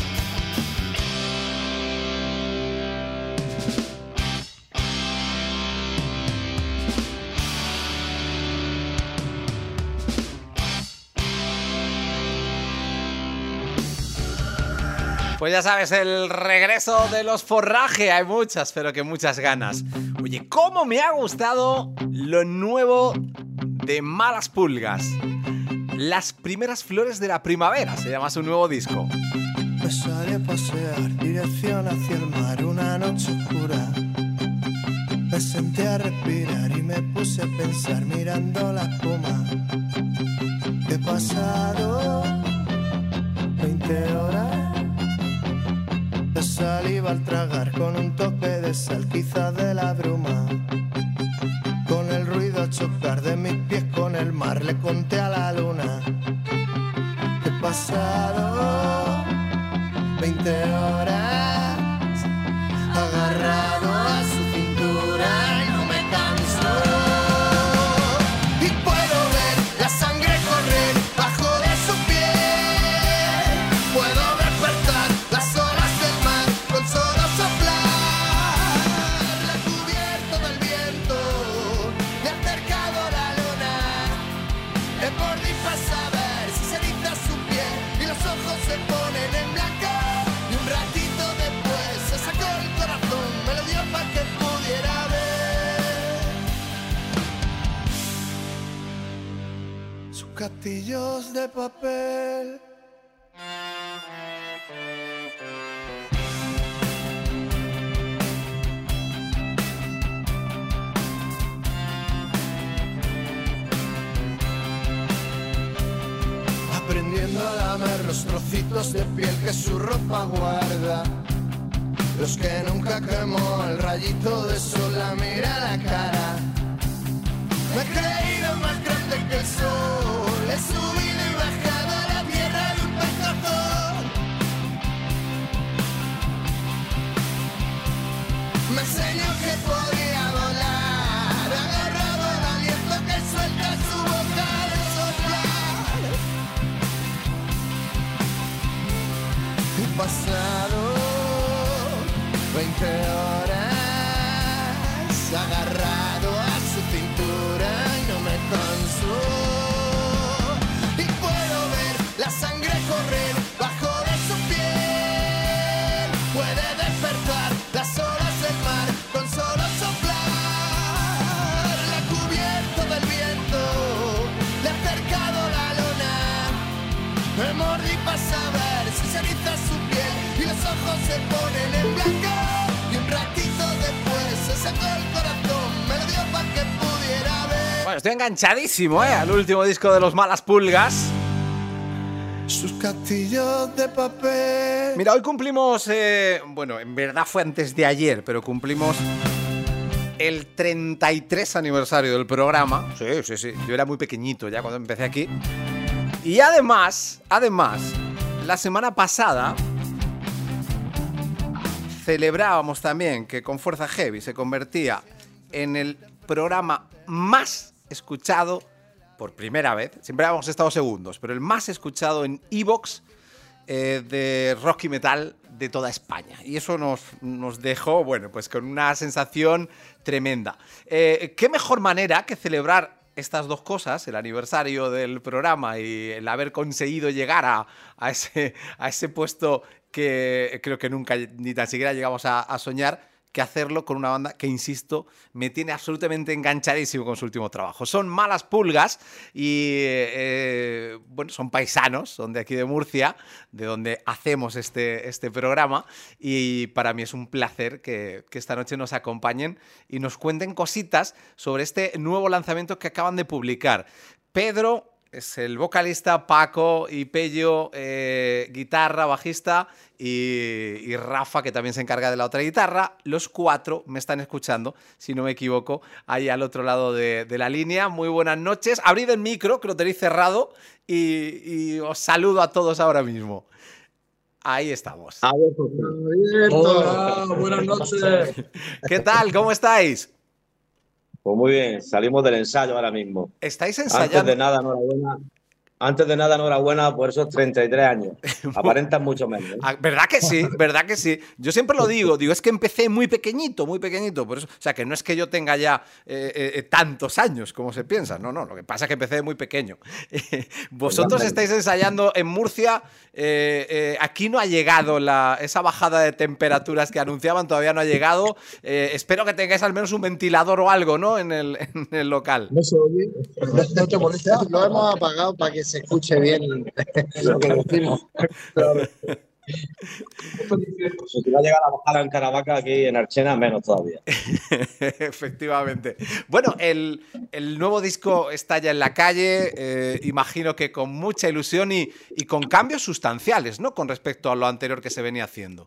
Speaker 1: Pues ya sabes, el regreso de los Forraje. Hay muchas, pero que muchas ganas. Oye, ¿cómo me ha gustado lo nuevo de Malas Pulgas? Las primeras flores de la primavera, se llama su nuevo disco.
Speaker 6: Me salí a pasear, dirección hacia el mar, una noche oscura. Me senté a respirar y me puse a pensar mirando la espuma. He pasado 20 horas de saliva al tragar, con un toque de sal, quizás de la bruma. Con el ruido a chocar de mis pies con el mar, le conté a la luna. He pasado 20 horas agarrado a su cintura y no me canso. Y puedo ver la sangre correr bajo de su piel. Puedo despertar las olas del mar con solo soplar. La he cubierto del viento, me ha acercado la luna. Es por para saber si se eriza su piel y los ojos se ponen en blanco. Y un ratito castillos de papel. Aprendiendo a lamer los trocitos de piel que su ropa guarda. Los que nunca quemó el rayito de sol, la mira a la cara. Me he creído más grande que el sol, he subido y bajado a la tierra de un pescador. Me enseñó que podía volar, agarrado al aliento que suelta su boca de soplar. He pasado 20 horas agarrado a su cintura y no me canso. Y puedo ver la sangre correr bajo de su piel. Puede despertar las olas del mar con solo soplar. La cubierto del viento, le ha acercado la luna. Me mordí para saber si se eriza su piel y los ojos se ponen en blanco. Y un ratito después se sacó el corazón, me lo dio para que pudiera ver.
Speaker 1: Bueno, estoy enganchadísimo, al último disco de los Malas Pulgas.
Speaker 6: Sus castillos de papel.
Speaker 1: Mira, hoy cumplimos, bueno, en verdad fue antes de ayer, pero cumplimos el 33 aniversario del programa. Sí. Yo era muy pequeñito ya cuando empecé aquí. Y además, la semana pasada celebrábamos también que Con Fuerza Heavy se convertía en el programa más escuchado por primera vez. Siempre habíamos estado segundos, pero el más escuchado en iVoox de rock y metal de toda España. Y eso nos dejó, bueno, pues con una sensación tremenda. ¿Qué mejor manera que celebrar estas dos cosas, el aniversario del programa y el haber conseguido llegar a ese puesto que creo que nunca ni tan siquiera llegamos a soñar, que hacerlo con una banda que, insisto, me tiene absolutamente enganchadísimo con su último trabajo? Son Malas Pulgas y, bueno, son paisanos, son de aquí de Murcia, de donde hacemos este programa, y para mí es un placer que esta noche nos acompañen y nos cuenten cositas sobre este nuevo lanzamiento que acaban de publicar. Pedro es el vocalista, Paco y Pello, guitarra, bajista, y Rafa, que también se encarga de la otra guitarra. Los cuatro me están escuchando, si no me equivoco, ahí al otro lado de la línea. Muy buenas noches. Abrid el micro, que lo tenéis cerrado, y os saludo a todos ahora mismo. Ahí estamos.
Speaker 7: Hola, buenas noches.
Speaker 1: ¿Qué tal? ¿Cómo estáis?
Speaker 7: Pues muy bien, salimos del ensayo ahora mismo.
Speaker 1: ¿Estáis ensayando?
Speaker 7: Antes de nada, enhorabuena por esos 33 años. Aparentan mucho menos.
Speaker 1: ¿Verdad que sí? ¿Verdad que sí? Yo siempre lo digo, es que empecé muy pequeñito, por eso, o sea, que no es que yo tenga ya tantos años como se piensa, no, lo que pasa es que empecé muy pequeño. Vosotros estáis ensayando en Murcia, aquí no ha llegado esa bajada de temperaturas que anunciaban, todavía no ha llegado. Espero que tengáis al menos un ventilador o algo, ¿no? En el local.
Speaker 8: No se oye, no te molesta. Lo hemos apagado para que se escuche bien lo que decimos.
Speaker 7: Si te va a llegar la bajada en Caravaca, aquí en Archena, menos todavía.
Speaker 1: Efectivamente. Bueno, el nuevo disco está ya en la calle, imagino que con mucha ilusión y con cambios sustanciales, ¿no? Con respecto a lo anterior que se venía haciendo.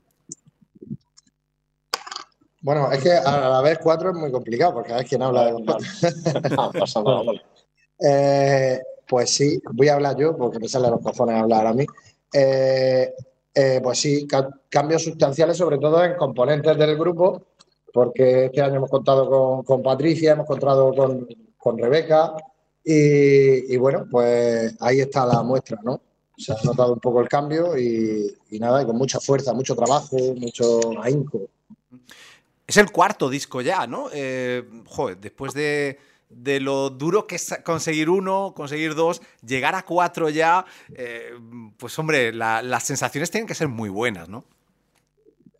Speaker 8: Bueno, es que a la vez 4 es muy complicado, porque a ver quién habla de los 4. Pues sí, voy a hablar yo, porque me salen los cojones hablar a mí. Pues sí, cambios sustanciales, sobre todo en componentes del grupo, porque este año hemos contado con Patricia, hemos contado con Rebeca, y bueno, pues ahí está la muestra, ¿no? Se ha notado un poco el cambio y nada, y con mucha fuerza, mucho trabajo, mucho ahínco.
Speaker 1: Es el cuarto disco ya, ¿no? Joder, después de lo duro que es conseguir 1, conseguir 2, llegar a 4 ya, pues hombre, las sensaciones tienen que ser muy buenas, ¿no?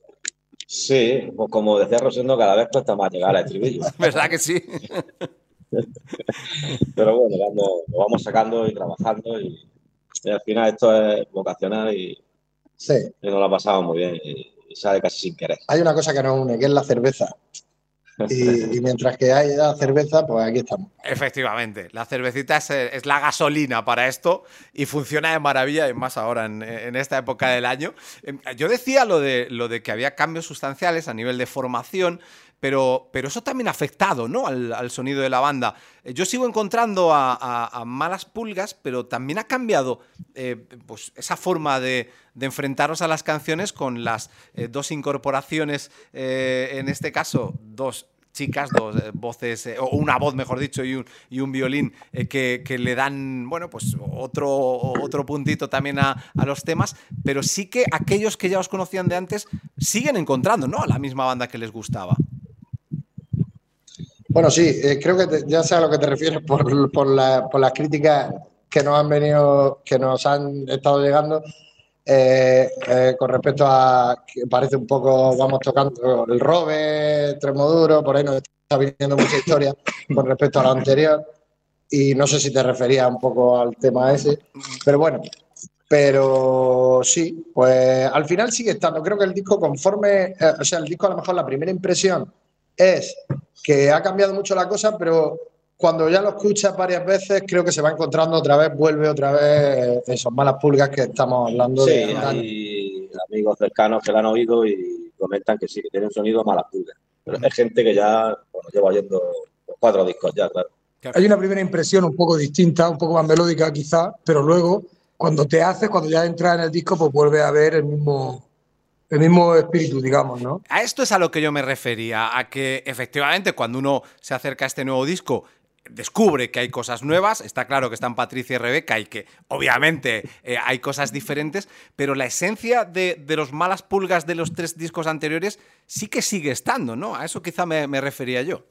Speaker 7: Sí, pues como decía Rosendo, cada vez cuesta más llegar al estribillo.
Speaker 1: ¿Verdad que sí?
Speaker 7: Pero bueno, lo vamos sacando y trabajando y al final esto es vocacional
Speaker 8: Sí.
Speaker 7: y nos lo pasamos muy bien y sale casi sin querer.
Speaker 8: Hay una cosa que nos une, que es la cerveza. Y mientras que haya cerveza, pues aquí estamos.
Speaker 1: Efectivamente, la cervecita es la gasolina para esto y funciona de maravilla, y más ahora en esta época del año. Yo decía lo de que había cambios sustanciales a nivel de formación, pero eso también ha afectado, ¿no?, al sonido de la banda. Yo sigo encontrando a Malas Pulgas, pero también ha cambiado pues esa forma de enfrentaros a las canciones con las dos incorporaciones, en este caso, dos chicas, dos voces, o una voz, mejor dicho, y un violín, que le dan, bueno, pues otro puntito también a los temas, pero sí que aquellos que ya os conocían de antes siguen encontrando, ¿no?, a la misma banda que les gustaba.
Speaker 8: Bueno, sí, creo que ya sé a lo que te refieres por las críticas que nos han venido, que nos han estado llegando, con respecto a que parece un poco, vamos tocando el Robe, Tremoduro, por ahí nos está viniendo mucha historia con respecto a lo anterior, y no sé si te referías un poco al tema ese, pero bueno. Pero sí, pues al final sigue estando. Creo que el disco conforme, o sea, el disco a lo mejor la primera impresión es que ha cambiado mucho la cosa, pero cuando ya lo escuchas varias veces, creo que se va encontrando otra vez, vuelve otra vez esas Malas Pulgas que estamos hablando
Speaker 7: Sí,
Speaker 8: de.
Speaker 7: hay amigos cercanos que la han oído y comentan que sí, que tiene un sonido a Malas Pulgas. Pero hay gente que ya, bueno, lleva oyendo 4 discos ya, claro.
Speaker 9: Hay una primera impresión un poco distinta, un poco más melódica quizás, pero luego cuando ya entras en el disco, pues vuelve a ver el mismo espíritu, digamos, ¿no?
Speaker 1: A esto es a lo que yo me refería, a que efectivamente cuando uno se acerca a este nuevo disco descubre que hay cosas nuevas, está claro que están Patricia y Rebeca y que obviamente hay cosas diferentes, pero la esencia de los Malas Pulgas de los 3 discos anteriores sí que sigue estando, ¿no? A eso quizá me refería yo.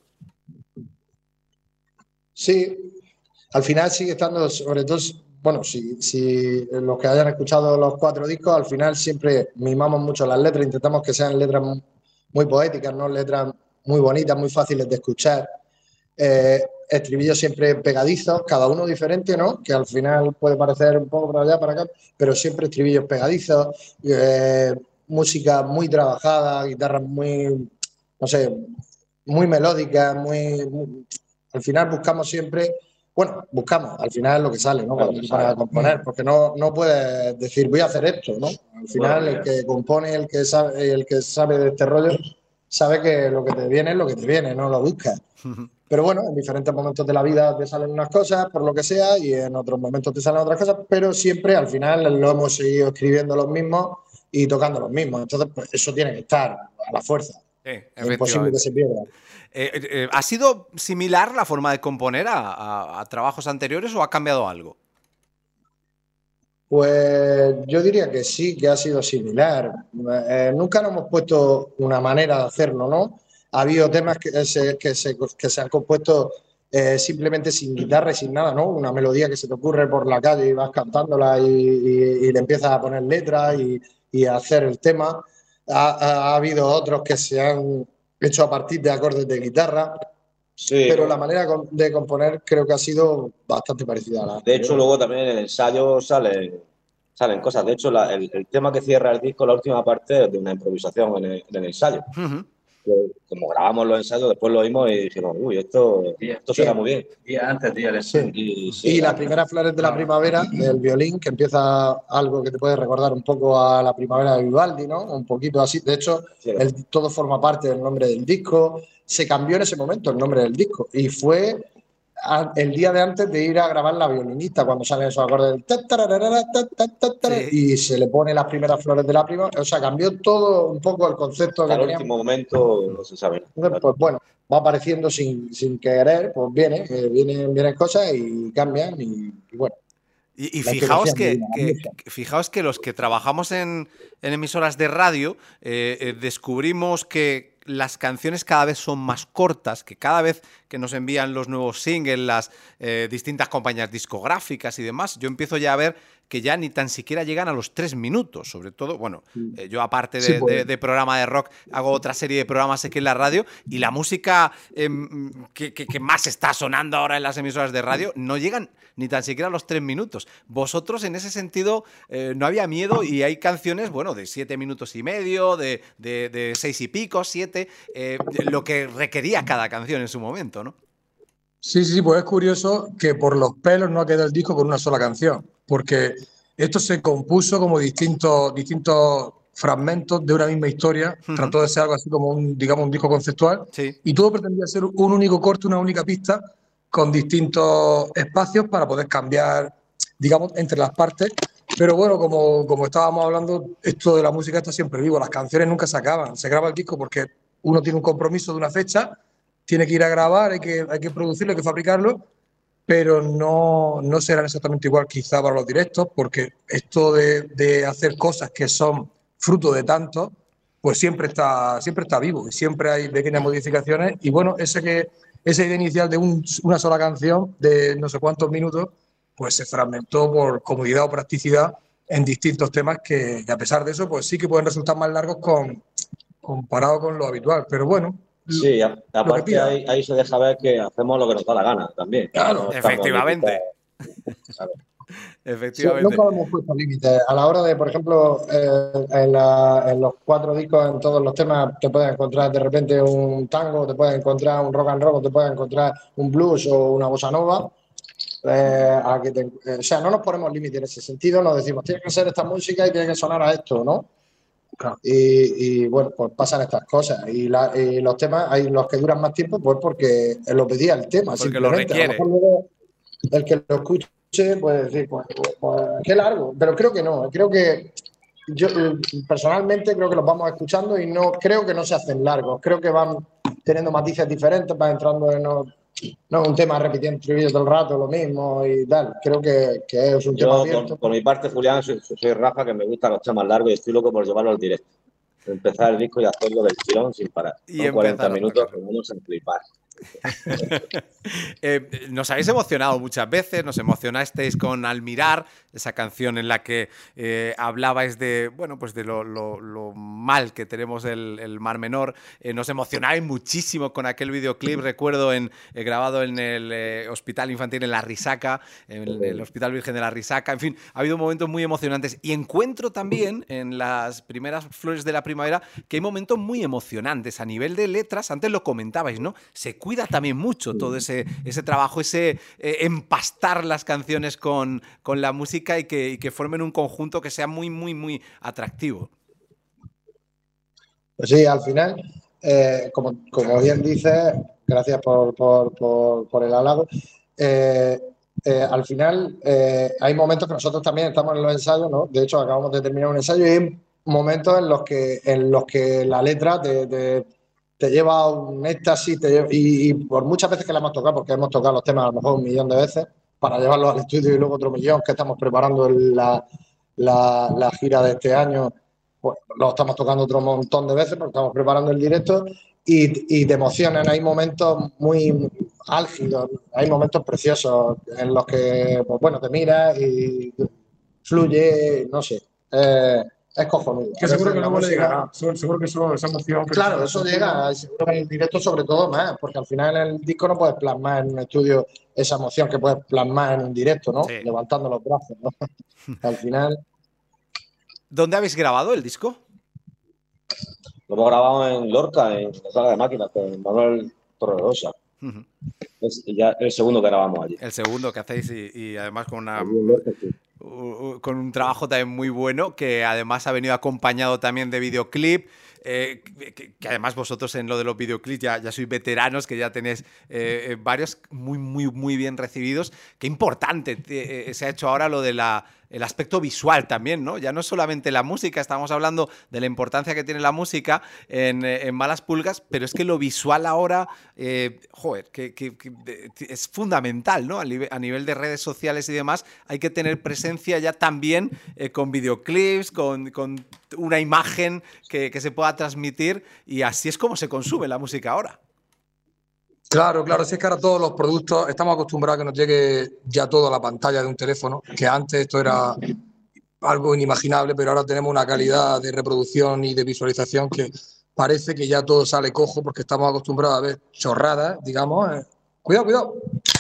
Speaker 8: Sí, al final sigue estando, sobre todo, bueno, si los que hayan escuchado los 4 discos, al final siempre mimamos mucho las letras, intentamos que sean letras muy poéticas, ¿no? Letras muy bonitas, muy fáciles de escuchar. Estribillos siempre pegadizos, cada uno diferente, ¿no? Que al final puede parecer un poco para allá, para acá, pero siempre estribillos pegadizos, música muy trabajada, guitarras muy, no sé, muy melódicas, al final buscamos siempre, bueno, buscamos, al final es lo que sale, ¿no? Cuando te pones a componer, porque no puedes decir voy a hacer esto, ¿no? Al final el que compone, el que sabe de este rollo, sabe que lo que te viene es lo que te viene, no lo buscas. Pero bueno, en diferentes momentos de la vida te salen unas cosas, por lo que sea, y en otros momentos te salen otras cosas, pero siempre al final lo hemos seguido escribiendo los mismos y tocando los mismos. Entonces, pues eso tiene que estar a la fuerza. Es imposible que se pierda.
Speaker 1: ¿Ha sido similar la forma de componer a trabajos anteriores o ha cambiado algo?
Speaker 8: Pues yo diría que sí, que ha sido similar. Nunca nos hemos puesto una manera de hacerlo, ¿no? Ha habido temas que se han compuesto simplemente sin guitarra y sin nada, ¿no? Una melodía que se te ocurre por la calle y vas cantándola y le empiezas a poner letras y a hacer el tema. Ha habido otros que se han hecho a partir de acordes de guitarra. Sí, pero la manera de componer creo que ha sido bastante parecida a la.
Speaker 7: De hecho, luego también en el ensayo salen cosas. De hecho, el tema que cierra el disco, la última parte, es de una improvisación en el ensayo. Como grabamos los ensayos, después lo oímos y dijimos, uy, esto suena muy bien.
Speaker 10: Día antes, día después.
Speaker 8: Y las primeras flores de la primavera, del violín, que empieza algo que te puede recordar un poco a la primavera de Vivaldi, ¿no? Un poquito así. De hecho, todo forma parte del nombre del disco. Se cambió en ese momento el nombre del disco y fue el día de antes de ir a grabar La Violinista, cuando salen esos acordes y se le pone las primeras flores de la primavera. O sea, cambió todo un poco el concepto.
Speaker 7: Hasta el último momento no se sabe.
Speaker 8: Pues bueno, va apareciendo sin querer, pues vienen cosas y cambian y bueno.
Speaker 1: Y fijaos que los que trabajamos en emisoras de radio descubrimos que las canciones cada vez son más cortas, que cada vez que nos envían los nuevos singles, las distintas compañías discográficas y demás, yo empiezo ya a ver que ya ni tan siquiera llegan a los 3 minutos. Sobre todo, bueno, yo aparte
Speaker 9: Sí, pues.
Speaker 1: de programa de rock, hago otra serie de programas aquí en la radio y la música que más está sonando ahora en las emisoras de radio no llegan ni tan siquiera a los 3 minutos. Vosotros, en ese sentido, no había miedo y hay canciones, bueno, de 7 minutos y medio, de 6 y pico, 7, lo que requería cada canción en su momento, ¿no?
Speaker 9: Sí, sí, pues es curioso que por los pelos no ha quedado el disco con una sola canción, porque esto se compuso como distintos fragmentos de una misma historia, trató de ser algo así como digamos, un disco conceptual,
Speaker 1: Sí.
Speaker 9: y todo pretendía ser un único corte, una única pista, con distintos espacios para poder cambiar, digamos, entre las partes. Pero bueno, como estábamos hablando, esto de la música está siempre vivo, las canciones nunca se acaban, se graba el disco porque uno tiene un compromiso de una fecha, tiene que ir a grabar, hay que producirlo, hay que fabricarlo, pero no serán exactamente igual quizá para los directos, porque esto de hacer cosas que son fruto de tanto, pues siempre está vivo y siempre hay pequeñas modificaciones. Y bueno, esa idea inicial de una sola canción de no sé cuántos minutos, pues se fragmentó por comodidad o practicidad en distintos temas que a pesar de eso, pues sí que pueden resultar más largos comparado con lo habitual. Pero bueno,
Speaker 7: Sí,
Speaker 9: lo que
Speaker 7: aparte
Speaker 9: pida.
Speaker 7: ahí se deja ver que hacemos lo que nos da la gana también.
Speaker 9: Claro,
Speaker 7: No estamos
Speaker 1: efectivamente.
Speaker 7: limitados, ¿sabes?
Speaker 8: Sí,
Speaker 1: Efectivamente.
Speaker 8: nunca hemos puesto límites. A la hora de, por ejemplo, en los 4 discos, en todos los temas, te puedes encontrar de repente un tango, te puedes encontrar un rock and roll, te puedes encontrar un blues o una bossa nova. O sea, no nos ponemos límites en ese sentido, nos decimos, tiene que ser esta música y tiene que sonar a esto, ¿no?
Speaker 9: Claro.
Speaker 8: Y bueno, pues pasan estas cosas. Y los temas, hay los que duran más tiempo, pues porque lo pedía el tema,
Speaker 1: Porque lo
Speaker 8: simplemente. A lo
Speaker 1: requiere.
Speaker 8: mejor luego el que lo escuche puede decir, pues, qué largo. Pero creo que no. Creo que yo personalmente creo que los vamos escuchando y no creo que no se hacen largos. Creo que van teniendo matices diferentes, van entrando en no un tema repitiendo estribillo todo el rato, lo mismo y tal. Creo que es un tema
Speaker 7: Yo,
Speaker 8: abierto.
Speaker 7: por mi parte, Julián, soy Rafa, que me gustan los temas largos y estoy loco por llevarlo al directo. Empezar el disco y hacerlo del tirón sin parar.
Speaker 1: Y
Speaker 7: Son 40
Speaker 1: empezar a
Speaker 7: minutos
Speaker 1: tocar.
Speaker 7: que vamos a flipar.
Speaker 1: Nos habéis emocionado muchas veces, nos emocionasteis con Al Mirar, esa canción en la que hablabais de, bueno, pues de lo mal que tenemos el Mar Menor. Nos emocionáis muchísimo con aquel videoclip, recuerdo, grabado en el Hospital Infantil en La Risaca, en el Hospital Virgen de La Risaca. En fin, ha habido momentos muy emocionantes. Y encuentro también en las primeras flores de la primavera que hay momentos muy emocionantes a nivel de letras. Antes lo comentabais, ¿no? Se cuida también mucho todo ese trabajo, ese empastar las canciones con la música y que formen un conjunto que sea muy, muy, muy atractivo.
Speaker 8: Pues sí, al final, como bien dices, gracias por el halago. Al final, hay momentos que nosotros también estamos en los ensayos, ¿no? De hecho, acabamos de terminar un ensayo y hay momentos en los que la letra te lleva a un éxtasis y por muchas veces que la hemos tocado, porque hemos tocado los temas a lo mejor 1.000.000 de veces, para llevarlos al estudio y luego otro 1.000.000 que estamos preparando la gira de este año. Pues lo estamos tocando otro montón de veces porque estamos preparando el directo y te emocionan. Hay momentos muy álgidos, hay momentos preciosos en los que, pues bueno, te miras y fluye, no sé. Es cojonudo.
Speaker 9: Que
Speaker 8: A
Speaker 9: seguro
Speaker 8: veces
Speaker 9: que
Speaker 8: la
Speaker 9: luego le
Speaker 8: música-
Speaker 9: llegará. Seguro que esa emoción.
Speaker 8: Claro, eso llega, y seguro que en el directo sobre todo más, porque al final en el disco no puedes plasmar en un estudio esa emoción que puedes plasmar en un directo, ¿no?
Speaker 1: Sí.
Speaker 8: Levantando los brazos, ¿no? Al final...
Speaker 1: ¿Dónde habéis grabado el disco?
Speaker 7: Lo hemos grabado en Lorca, en la sala de máquinas, con Manuel Torrerosa.
Speaker 1: Ujú.
Speaker 7: Es ya el segundo que grabamos allí.
Speaker 1: El segundo que hacéis y además con una...
Speaker 7: Allí en Lorca, sí.
Speaker 1: con un trabajo también muy bueno, que además ha venido acompañado también de videoclip, que además vosotros en lo de los videoclips ya sois veteranos, que ya tenéis varios muy, muy, muy bien recibidos. Qué importante se ha hecho ahora lo de el aspecto visual también, ¿no? Ya no es solamente la música, estamos hablando de la importancia que tiene la música en Malas Pulgas, pero es que lo visual ahora, joder, que es fundamental, ¿no? A nivel de redes sociales y demás, hay que tener presencia ya también con videoclips, con una imagen que se pueda transmitir, y así es como se consume la música ahora.
Speaker 9: Claro, claro, si es que ahora todos los productos estamos acostumbrados a que nos llegue ya todo a la pantalla de un teléfono, que antes esto era algo inimaginable, pero ahora tenemos una calidad de reproducción y de visualización que parece que ya todo sale cojo porque estamos acostumbrados a ver chorradas, digamos. Cuidado, cuidado.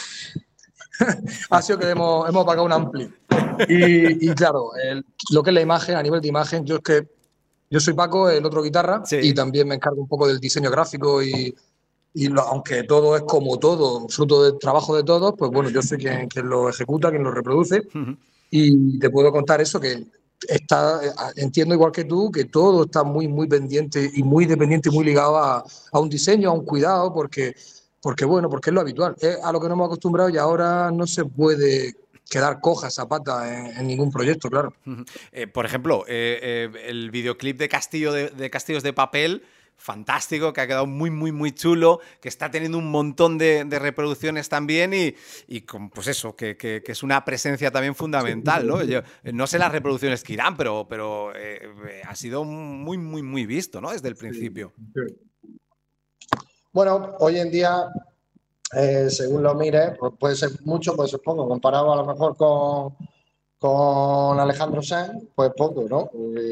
Speaker 9: Ha sido que hemos pagado un ampli. Y claro, lo que es la imagen, a nivel de imagen, yo soy Paco, el otro guitarra,
Speaker 1: Sí.
Speaker 9: y también me encargo un poco del diseño gráfico aunque todo es como todo, fruto del trabajo de todos, pues bueno, yo soy quien lo ejecuta, quien lo reproduce. Y te puedo contar eso, que entiendo igual que tú, que todo está muy, muy pendiente y muy dependiente y muy ligado a un diseño, a un cuidado, porque bueno, porque es lo habitual. Es a lo que nos hemos acostumbrado y ahora no se puede quedar coja esa pata en ningún proyecto, claro.
Speaker 1: Por ejemplo, el videoclip de Castillos de Papel, fantástico, que ha quedado muy, muy, muy chulo, que está teniendo un montón de reproducciones también pues eso, que es una presencia también fundamental, ¿no? Yo no sé las reproducciones que irán, pero ha sido muy, muy, muy visto, ¿no? Desde el principio.
Speaker 8: Bueno, hoy en día, según lo mires, pues puede ser mucho, puede ser poco. Comparado a lo mejor con Alejandro Sanz, pues poco, ¿no?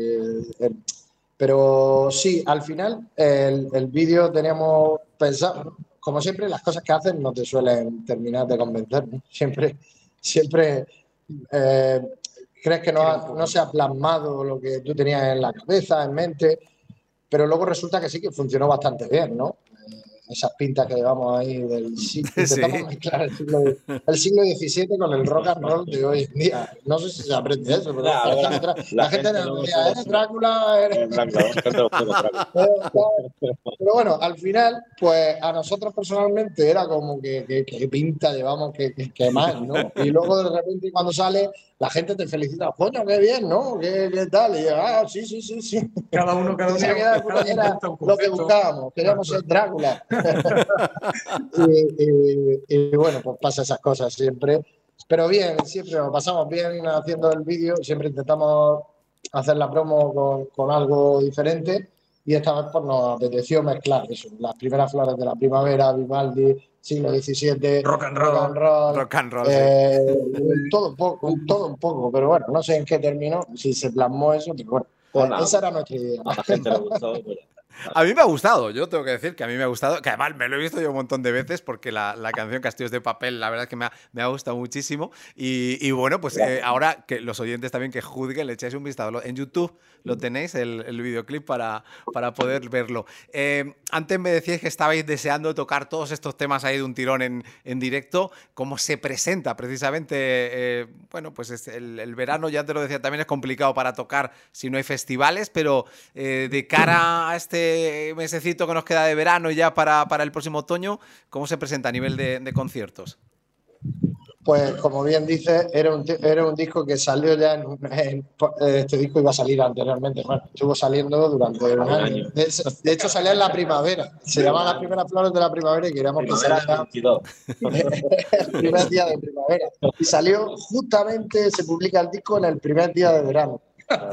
Speaker 8: Pero sí, al final el vídeo teníamos pensado, como siempre, las cosas que hacen no te suelen terminar de convencer, ¿no? Siempre crees que no se ha plasmado lo que tú tenías en la cabeza, en mente, pero luego resulta que sí que funcionó bastante bien, ¿no? Esas pintas que llevamos ahí del siglo. Intentamos mezclar el siglo XVII con el rock and roll de hoy en día. No sé si se aprende eso, pero la gente nos decía, ¿eres Drácula? Pero bueno, al final, pues a nosotros personalmente era como que pinta llevamos que mal, ¿no? Y luego de repente cuando sale, la gente te felicita, coño, qué bien, ¿no? ¿Qué tal? Y yo, sí.
Speaker 9: Cada uno
Speaker 8: era lo que buscábamos, queríamos ser Drácula. y bueno, pues pasa esas cosas siempre. Pero bien, siempre nos pasamos bien haciendo el vídeo, siempre intentamos hacer la promo con algo diferente y esta vez pues nos apeteció mezclar eso, las primeras flores de la primavera, Vivaldi, siglo XVII,
Speaker 9: Rock and roll,
Speaker 8: todo un poco, pero bueno, no sé en qué terminó, si se plasmó eso, pero bueno, pues esa era nuestra idea.
Speaker 7: A la gente le gustó, pero...
Speaker 1: A mí me ha gustado, yo tengo que decir que a mí me ha gustado, que además me lo he visto yo un montón de veces porque la canción Castillos de Papel, la verdad es que me ha gustado muchísimo y bueno, pues ahora que los oyentes también que juzguen, le echáis un vistazo. En YouTube lo tenéis, el videoclip para poder verlo. Antes me decíais que estabais deseando tocar todos estos temas ahí de un tirón en directo. ¿Cómo se presenta precisamente? Bueno, pues el verano, ya te lo decía, también es complicado para tocar si no hay festivales, pero de cara a este mesecito que nos queda de verano y ya para el próximo otoño, ¿cómo se presenta a nivel de conciertos?
Speaker 8: Pues como bien dices, era un disco que salió ya este disco iba a salir anteriormente, bueno, estuvo saliendo durante un año. De hecho salía en la primavera, se llama Las primeras flores de la primavera y queríamos que saliera el primer día de primavera. Y salió justamente, se publica el disco en el primer día de verano.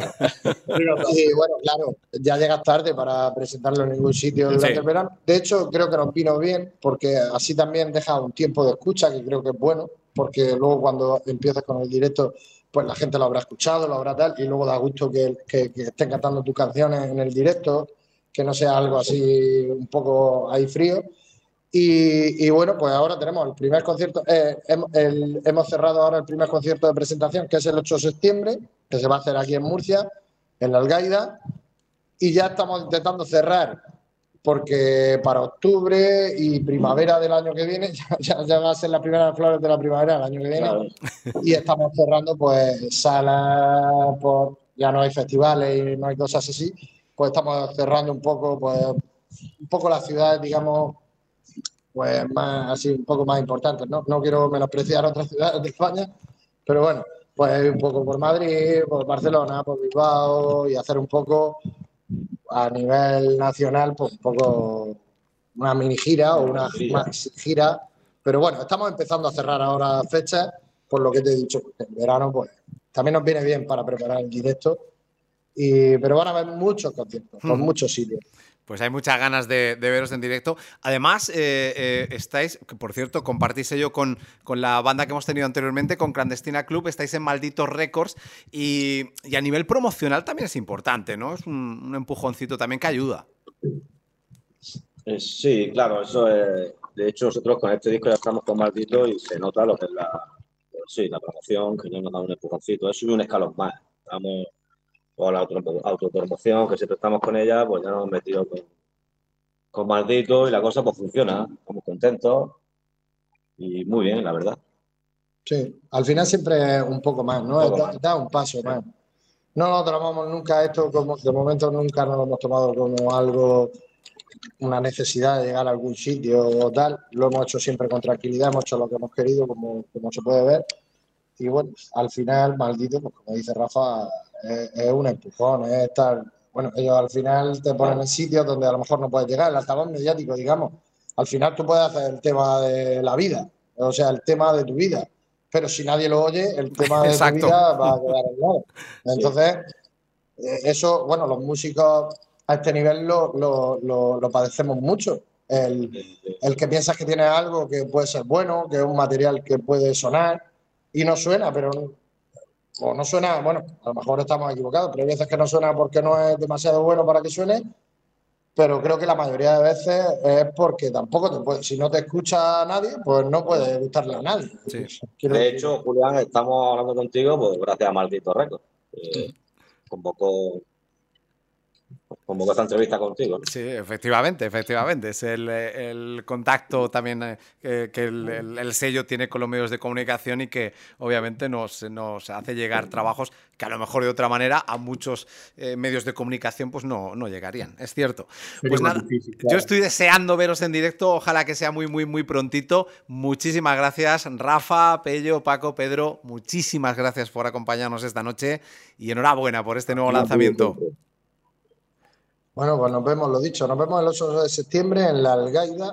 Speaker 8: Y bueno, claro, ya llegas tarde para presentarlo en ningún sitio durante el verano. De hecho, creo que nos vino bien porque así también deja un tiempo de escucha, que creo que es bueno, porque luego cuando empieces con el directo, pues la gente lo habrá escuchado, lo habrá tal, y luego da gusto que estén cantando tus canciones en el directo, que no sea algo así un poco ahí frío. Y bueno, pues ahora tenemos el primer concierto, hemos cerrado ahora el primer concierto de presentación, que es el 8 de septiembre, que se va a hacer aquí en Murcia, en la Algaida, y ya estamos intentando cerrar, porque para octubre y primavera del año que viene, ya va a ser la primera flores de la primavera del año que viene, claro. Y estamos cerrando pues salas, ya no hay festivales y no hay cosas así, pues estamos cerrando un poco las ciudades, digamos, pues más así, un poco más importantes, ¿no? No quiero menospreciar otras ciudades de España, pero bueno, pues un poco por Madrid, por Barcelona, por Bilbao y hacer un poco a nivel nacional, pues un poco una mini gira o una maxi gira, pero bueno, estamos empezando a cerrar ahora fechas, por lo que te he dicho, en verano pues también nos viene bien para preparar el directo Pero van a haber muchos conciertos, por muchos sitios.
Speaker 1: Pues hay muchas ganas de veros en directo. Además, estáis, que por cierto, compartís ello con la banda que hemos tenido anteriormente, con Clandestina Club, estáis en Malditos Records y a nivel promocional también es importante, ¿no? Es un empujoncito también que ayuda.
Speaker 7: Sí, claro, eso es. De hecho, nosotros con este disco ya estamos con Maldito y se nota lo que es la promoción, que ya nos da un empujoncito. Eso y un escalón más. Estamos con la autopromoción, que siempre estamos con ella, pues ya nos hemos metido con Maldito y la cosa pues funciona. Estamos contentos y muy bien, la verdad.
Speaker 8: Sí, al final siempre es un poco más, ¿no? Da un paso más. No lo tomamos nunca esto, como de momento nunca nos lo hemos tomado como algo, una necesidad de llegar a algún sitio o tal. Lo hemos hecho siempre con tranquilidad, hemos hecho lo que hemos querido, como se puede ver. Y bueno, al final, Maldito, pues como dice Rafa, es un empujón, es estar. Bueno, ellos al final te ponen en sitios donde a lo mejor no puedes llegar, el altavoz mediático, digamos. Al final tú puedes hacer el tema de la vida, o sea, el tema de tu vida. Pero si nadie lo oye, el tema de tu vida va a quedar en nada. Entonces, eso, bueno, los músicos a este nivel lo padecemos mucho. El que piensas que tienes algo que puede ser bueno, que es un material que puede sonar y no suena, pero o no suena, bueno, a lo mejor estamos equivocados, pero hay veces que no suena porque no es demasiado bueno para que suene, pero creo que la mayoría de veces es porque tampoco te puede, si no te escucha nadie, pues no puede gustarle a nadie.
Speaker 1: Sí.
Speaker 7: De hecho, Julián, estamos hablando contigo pues gracias a Maldito Records. Convocó esta entrevista contigo, ¿no?
Speaker 1: Sí, efectivamente. Es el contacto también que el sello tiene con los medios de comunicación y que obviamente nos hace llegar trabajos que a lo mejor de otra manera a muchos medios de comunicación pues no llegarían, es cierto. Pues nada, yo estoy deseando veros en directo, ojalá que sea muy, muy, muy prontito. Muchísimas gracias, Rafa, Pello, Paco, Pedro, muchísimas gracias por acompañarnos esta noche y enhorabuena por este nuevo lanzamiento.
Speaker 8: Bueno, pues nos vemos, lo dicho, nos vemos el 8 de septiembre en la Algaida,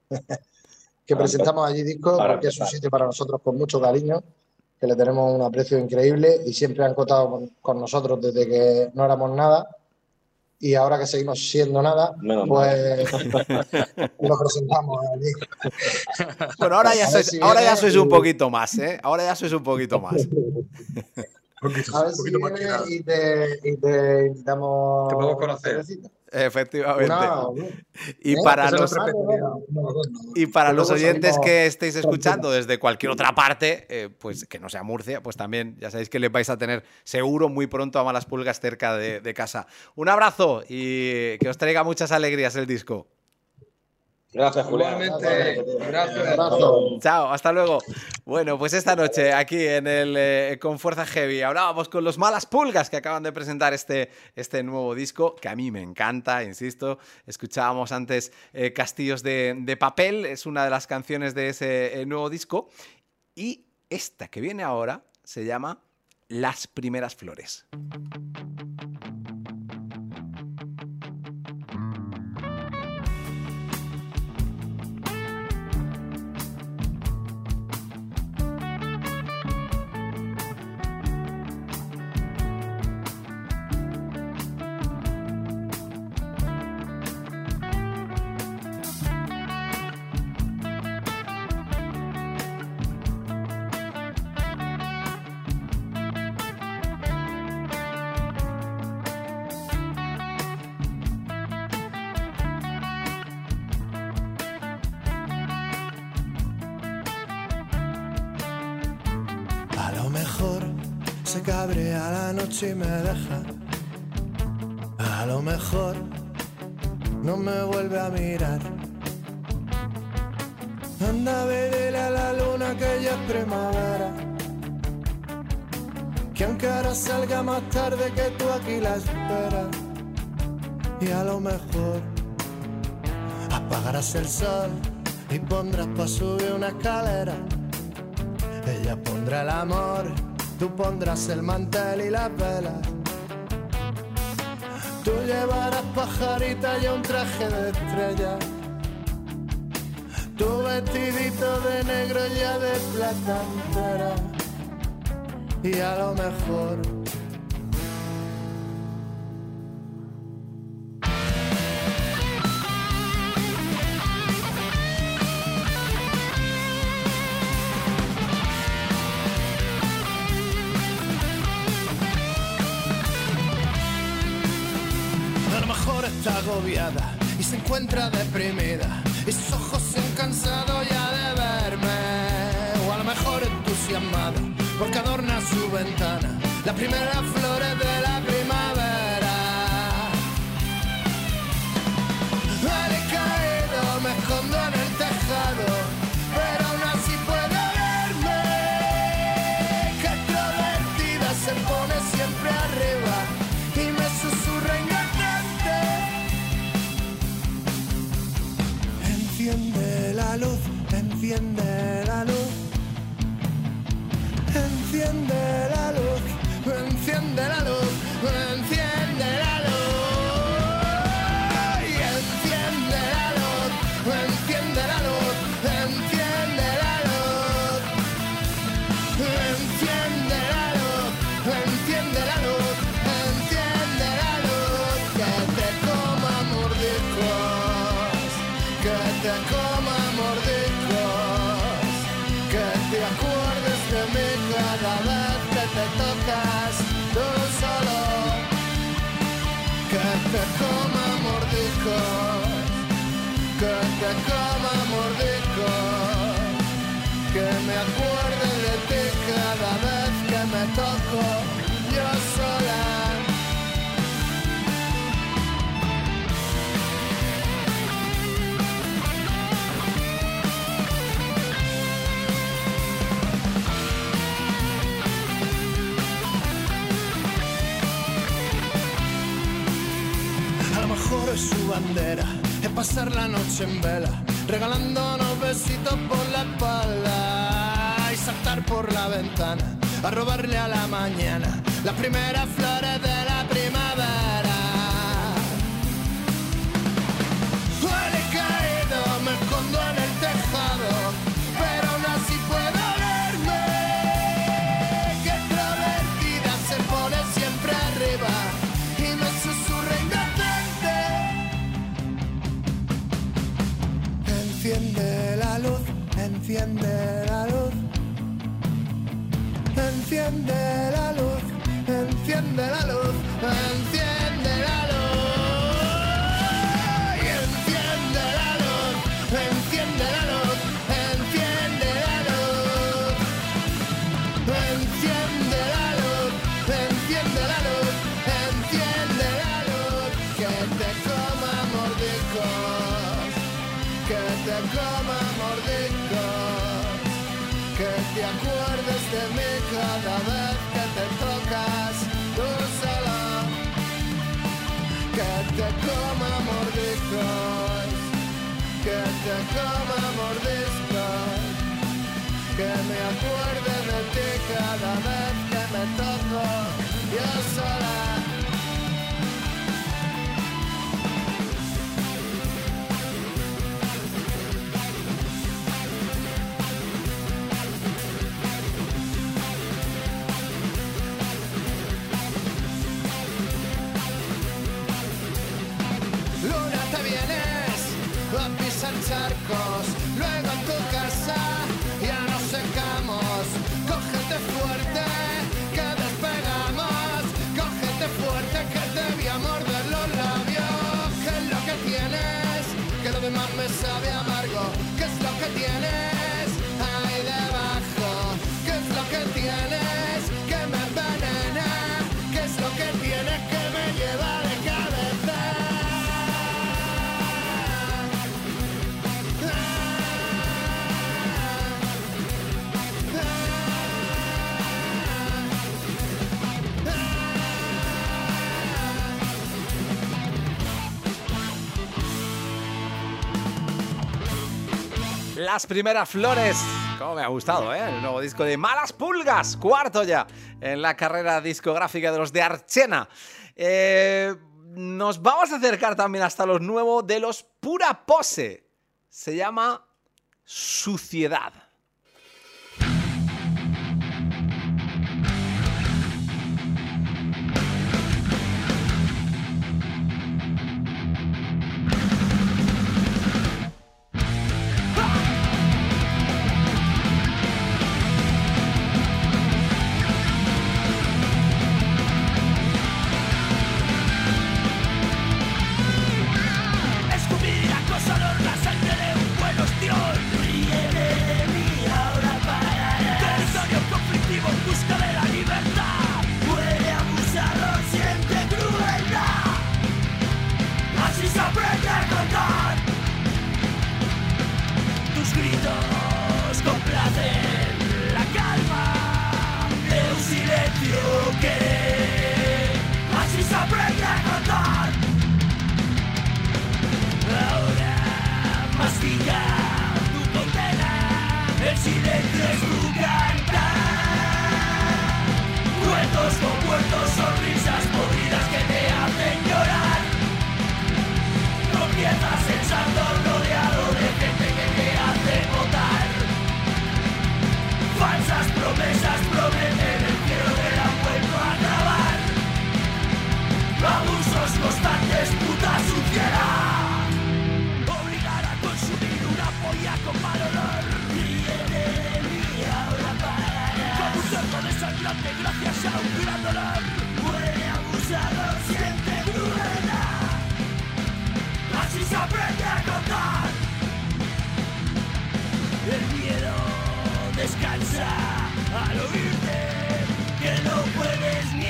Speaker 8: que presentamos allí discos, porque es un sitio para nosotros con mucho cariño, que le tenemos un aprecio increíble y siempre han contado con nosotros desde que no éramos nada y ahora que seguimos siendo nada, pues lo presentamos allí.
Speaker 1: Bueno, ahora ya sois un poquito más, ¿eh? Ahora ya sois un poquito más.
Speaker 8: A ver si viene y te invitamos.
Speaker 9: Te podemos conocer.
Speaker 1: Efectivamente. Y para los oyentes que estéis escuchando desde cualquier otra parte, pues que no sea Murcia, pues también ya sabéis que les vais a tener seguro muy pronto a Malas Pulgas cerca de casa. Un abrazo y que os traiga muchas alegrías el disco.
Speaker 7: Gracias, Julián.
Speaker 9: Gracias.
Speaker 1: Chao, hasta luego. Bueno, pues esta noche aquí en el Con Fuerza Heavy hablábamos con los Malas Pulgas que acaban de presentar este nuevo disco que a mí me encanta, insisto. Escuchábamos antes Castillos de Papel, es una de las canciones de ese nuevo disco. Y esta que viene ahora se llama Las Primeras Flores.
Speaker 6: A lo mejor se cabrea la noche y me deja. A lo mejor no me vuelve a mirar. Anda, verle a la luna que ya es primavera. Que aunque ahora salga más tarde que tú aquí la esperas. Y a lo mejor apagarás el sol y pondrás pa' subir una escalera. Ella pondrá el amor, tú pondrás el mantel y las velas. Tú llevarás pajarita y un traje de estrella. Tu vestidito de negro ya de plata entera. Y a lo mejor mejor está agobiada y se encuentra deprimida y sus ojos se han cansado ya de verme. O a lo mejor entusiasmada porque adorna su ventana las primeras flores de la primavera. He caído, me escondo en el tejado, pero aún así puedo verme. Que extrovertida se pone siempre arriba y me susurra inocente. Enciende la luz, enciende la luz. Enciende la luz, enciende la luz, enciende la luz. Y enciende la luz, enciende la luz, enciende la luz. Enciende la luz, enciende la luz, enciende la luz. Que te coma mordiscos, que te coma mordiscos, que te acuerdes de mí cada vez que te tocas tú solo. Que te coma mordiscos, que te coma mordiscos, que me acuerde de ti cada vez que me toco yo sola. A lo mejor es su bandera, es pasar la noche en vela, regalándonos besitos por la espalda y saltar por la ventana, a robarle a la mañana las primeras flores de la primavera. He caído, me escondo en el tejado, pero aún así puedo verme. Que extrovertida se pone siempre arriba y me susurra inocente. Enciende la luz, enciende la luz. Enciende la luz, enciende la luz, enciende la luz. Y enciende la luz, enciende la luz, enciende la luz. Enciende la luz, enciende la luz, enciende la luz. Que te coma mordiscos, que te coma mordiscos, que te acuerdes de mí cada vez que te tocas tú sola. Que te coma mordiscos, que te coma mordiscos, que me acuerde de ti cada vez que me toco yo sola. Luna, te vienes a pisar charcos, luego en tu casa ya nos secamos. Cógete fuerte, que despegamos. Cógete fuerte, que te voy a morder los labios. ¿Qué es lo que tienes? Que lo demás me sabe amargo. ¿Qué es lo que tienes ahí debajo? ¿Qué es lo que tienes que me envenena? ¿Qué es lo que tienes que me lleva de cabeza?
Speaker 1: Las primeras flores. Cómo me ha gustado, ¿eh? El nuevo disco de Malas Pulgas, cuarto ya en la carrera discográfica de los de Archena. Nos vamos a acercar también hasta los nuevos de los Pura Pose. Se llama Suciedad.
Speaker 5: equivoqué. Así se aprende a cantar. Ahora mastiga tu condena. El silencio es tu cantar. Cuentos con muertos, sonrisas podridas que te hacen llorar. Tropiezas en santo rodeado de gente que te hace votar. Falsas promesas prometen el cielo que la han vuelto a grabar. Abusos constantes, puta suciedad. Obligar a consumir una polla con mal olor. Ríete de mí, ahora parará. Como un cerdo desangrante gracias a un gran dolor. Muere abusador, siente crueldad. Así se aprende a contar. El miedo descansa al oírte que no puedes ni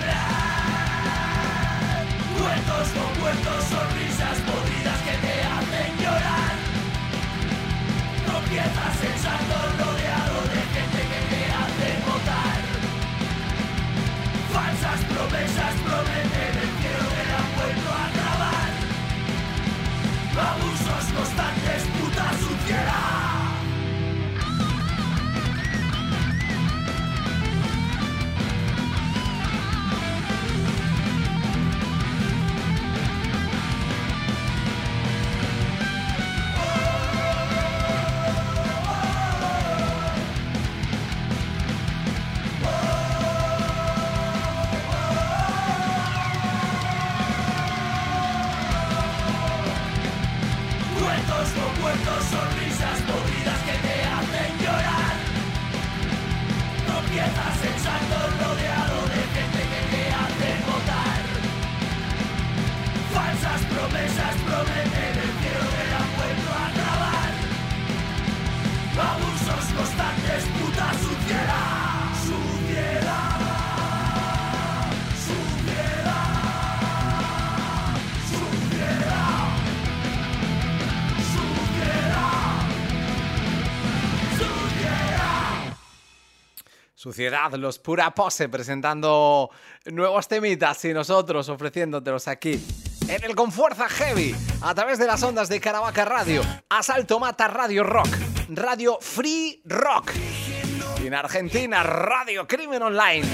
Speaker 5: hablar. Cuentos con muertos, sonrisas podridas que te hacen llorar. Tropiezas en santo rodeado de gente que te hace votar. Falsas promesas prometen el cielo que la han vuelto a grabar. Abusos constantes, puta suciedad. Cuentos con muertos, sonrisas podridas que te hacen llorar. Tropiezas en santo rodeado de gente que te hace votar. Falsas promesas prometen el cielo que la han vuelto a grabar. Abusos constantes, puta suciedad. Suciedad. Suciedad. Suciedad.
Speaker 1: Suciedad, los Pura Pose presentando nuevos temitas y nosotros ofreciéndotelos aquí en el Con Fuerza Heavy a través de las ondas de Caravaca Radio, Asalto Mata Radio Rock, Radio Free Rock y en Argentina Radio Crimen Online.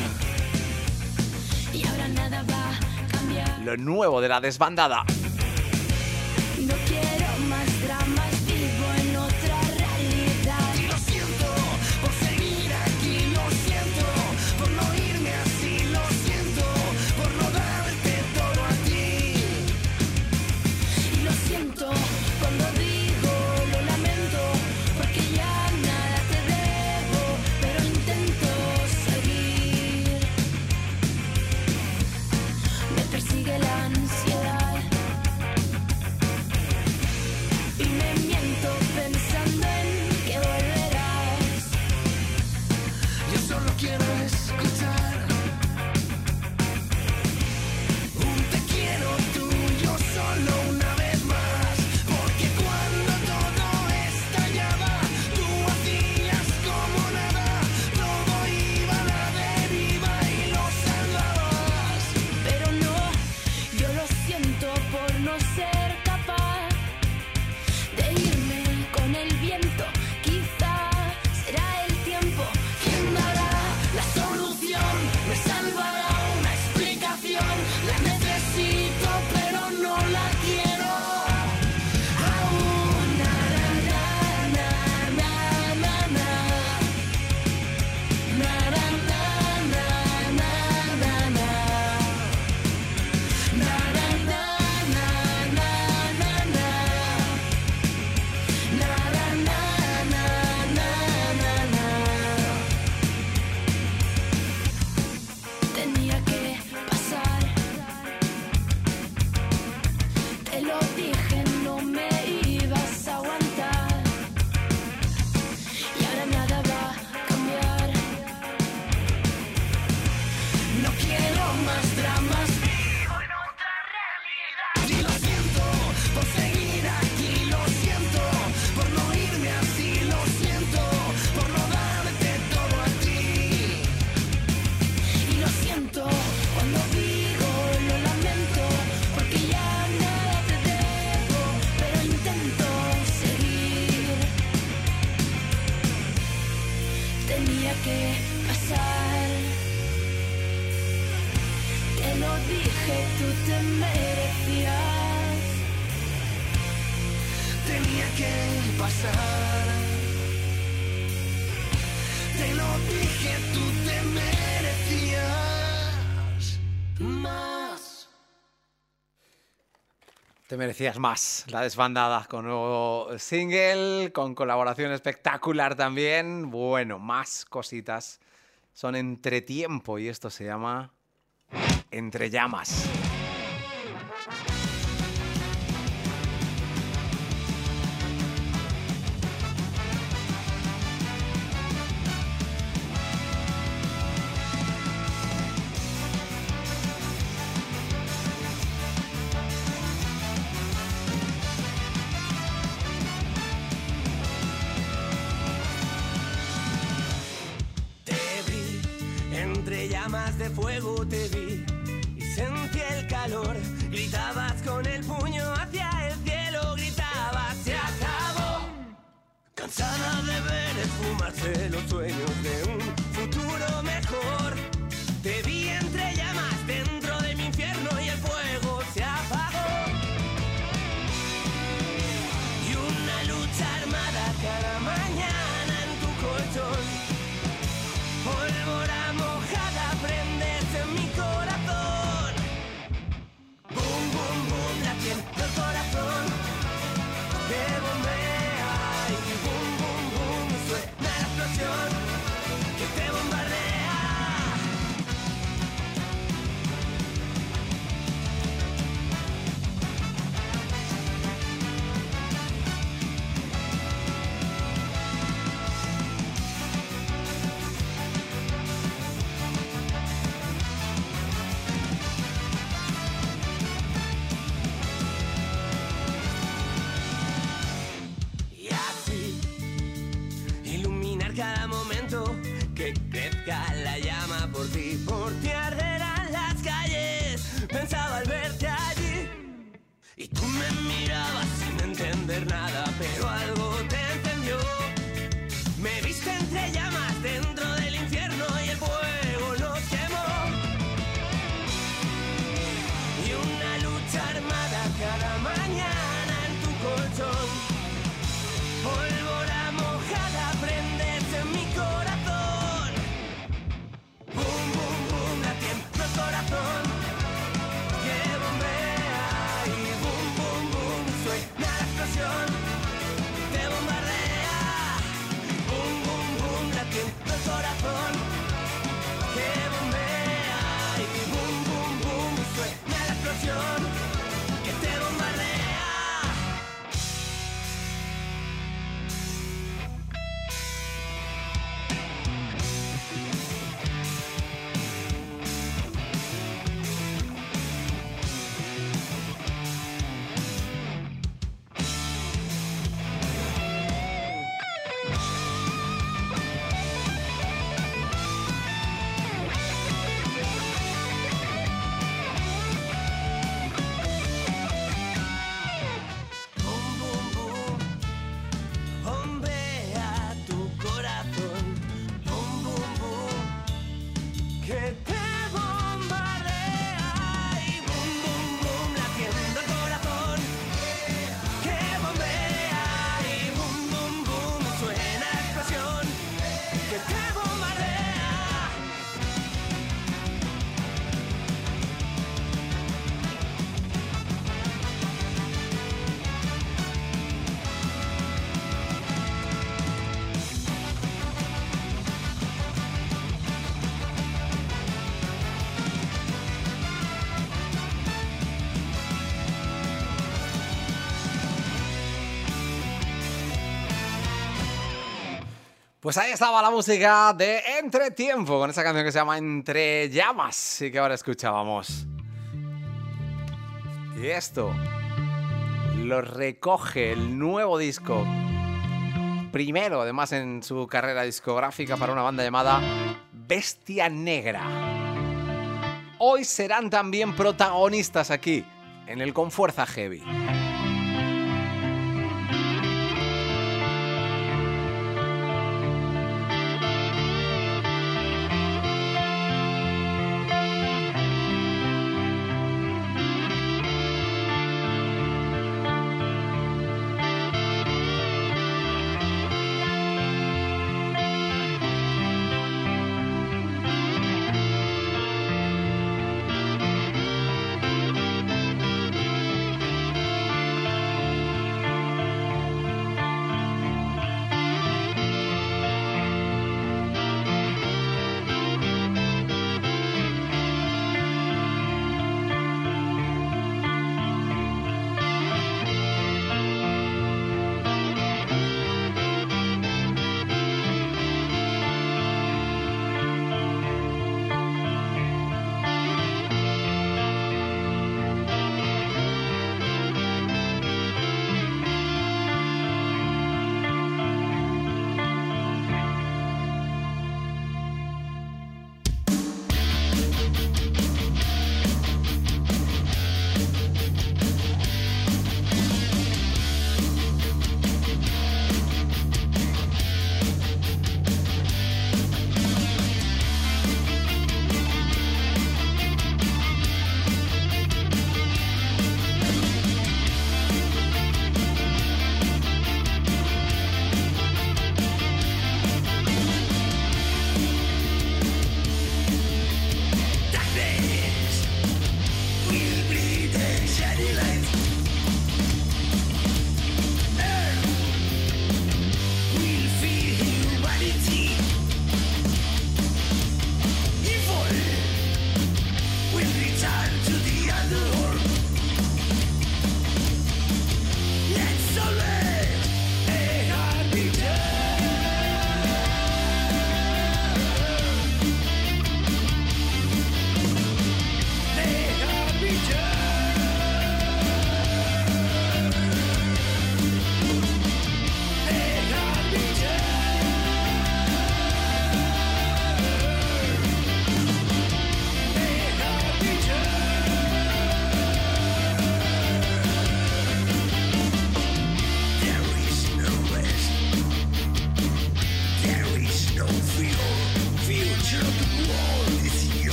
Speaker 10: Y ahora nada va a cambiar.
Speaker 1: Lo nuevo de la desbandada.
Speaker 10: No quiero más dramas, vivo en otra realidad.
Speaker 5: Lo siento por seguir aquí, lo siento por no irme así, lo siento por no darte todo a ti.
Speaker 10: Y lo siento cuando digo, lo lamento, porque ya nada te debo, pero intento seguir. Me persigue la ansiedad y me miento pensando en que volverás.
Speaker 5: Yo solo quiero escuchar un te quiero tuyo solo una vez más. dejé pasar. Te lo dije, tú te merecías más.
Speaker 1: Te merecías más. La desbandada con nuevo single, con colaboración espectacular también. Bueno, más cositas. Son Entretiempo y esto se llama Entre Llamas.
Speaker 5: Entre llamas de fuego te vi y sentí el calor. Gritabas con el puño hacia el cielo, gritabas se acabó. Cansada de ver esfumarse los sueños de un futuro mejor. Te vi entre llamas dentro de mi infierno y el fuego se apagó. Y una lucha armada cada mañana en tu colchón. Pólvora mojada prendes en mi corazón. Boom, boom, boom, latiendo el corazón que bombea. Y boom, boom, boom, suena la explosión que te bombardea. Y así, iluminar cada momento, que crezca la llama por ti arderán las calles. Pensaba al verte allí, y tú me mirabas sin entender nada, pero algo te entendió. Me viste entre llamas dentro del infierno y el fuego nos quemó. Y una lucha armada cada mañana en tu colchón. Pólvora mojada prendes en mi corazón. Boom, boom, boom, latiendo el corazón que bombea. Y boom, boom, boom, suena la explosión te bombardea. Boom, boom, boom, latiendo el corazón que bombea. Y boom, boom, boom, suena la explosión que te bombardea. Boom, boom, boom, bombea tu corazón. Boom, boom, boom, que te bombardea. Y boom, boom, boom, latiendo el corazón que bombea. Y boom, boom, boom, suena la explosión que te bombardea.
Speaker 1: Pues ahí estaba la música de Entretiempo, con esa canción que se llama Entre Llamas y que ahora escuchábamos. Y esto lo recoge el nuevo disco, primero además en su carrera discográfica para una banda llamada Bestia Negra. Hoy serán también protagonistas aquí, en el Con Fuerza Heavy.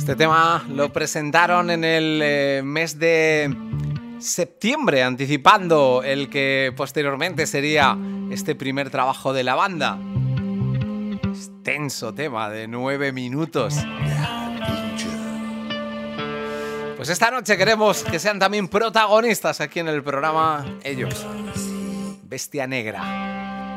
Speaker 1: Este tema lo presentaron en el mes de septiembre, anticipando el que posteriormente sería este primer trabajo de la banda. Extenso tema de 9 minutos. Pues esta noche queremos que sean también protagonistas aquí en el programa ellos, Bestia Negra.